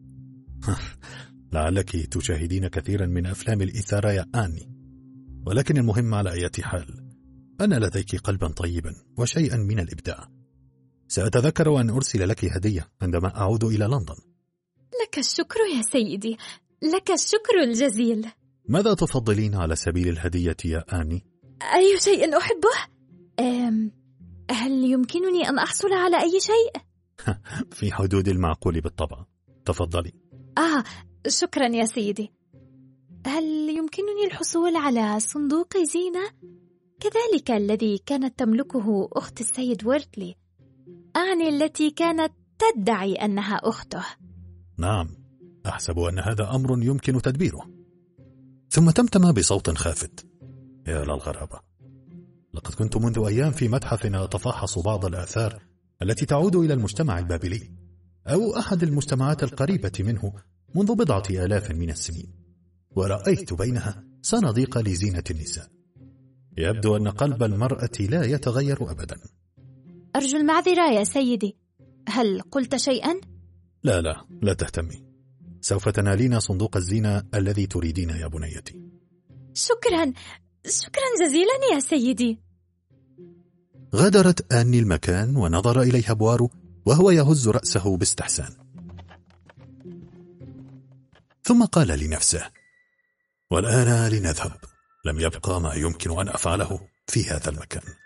[SPEAKER 1] لعلك تشاهدين كثيرا من أفلام الإثارة يا آني، ولكن المهم على أي حال أن لديك قلبا طيبا وشيئا من الإبداع. سأتذكر أن أرسل لك هدية عندما أعود إلى لندن.
[SPEAKER 14] لك الشكر يا سيدي، لك الشكر الجزيل.
[SPEAKER 1] ماذا تفضلين على سبيل الهدية يا آني؟
[SPEAKER 14] أي شيء أحبه؟ أم هل يمكنني أن أحصل على أي شيء؟
[SPEAKER 1] في حدود المعقول بالطبع، تفضلي.
[SPEAKER 14] آه شكرا يا سيدي. هل يمكنني الحصول على صندوق زينة كذلك الذي كانت تملكه أخت السيد ويرتلي، أعني التي كانت تدعي أنها أخته؟
[SPEAKER 1] نعم، أحسب أن هذا أمر يمكن تدبيره. ثم تمتم بصوت خافت: يا للغرابة، لقد كنت منذ أيام في متحف أتفحص بعض الآثار التي تعود إلى المجتمع البابلي أو أحد المجتمعات القريبة منه منذ بضعة آلاف من السنين، ورأيت بينها صناديق لزينة النساء. يبدو أن قلب المرأة لا يتغير أبدا.
[SPEAKER 14] أرجو المعذرة يا سيدي، هل قلت شيئا؟
[SPEAKER 1] لا لا لا تهتمي، سوف تنالين صندوق الزينة الذي تريدين يا بنيتي.
[SPEAKER 14] شكرا شكرا جزيلا يا سيدي.
[SPEAKER 1] غادرت آني المكان ونظر إليها بوارو وهو يهز رأسه باستحسان، ثم قال لنفسه: والآن لنذهب، لم يبقى ما يمكن أن أفعله في هذا المكان.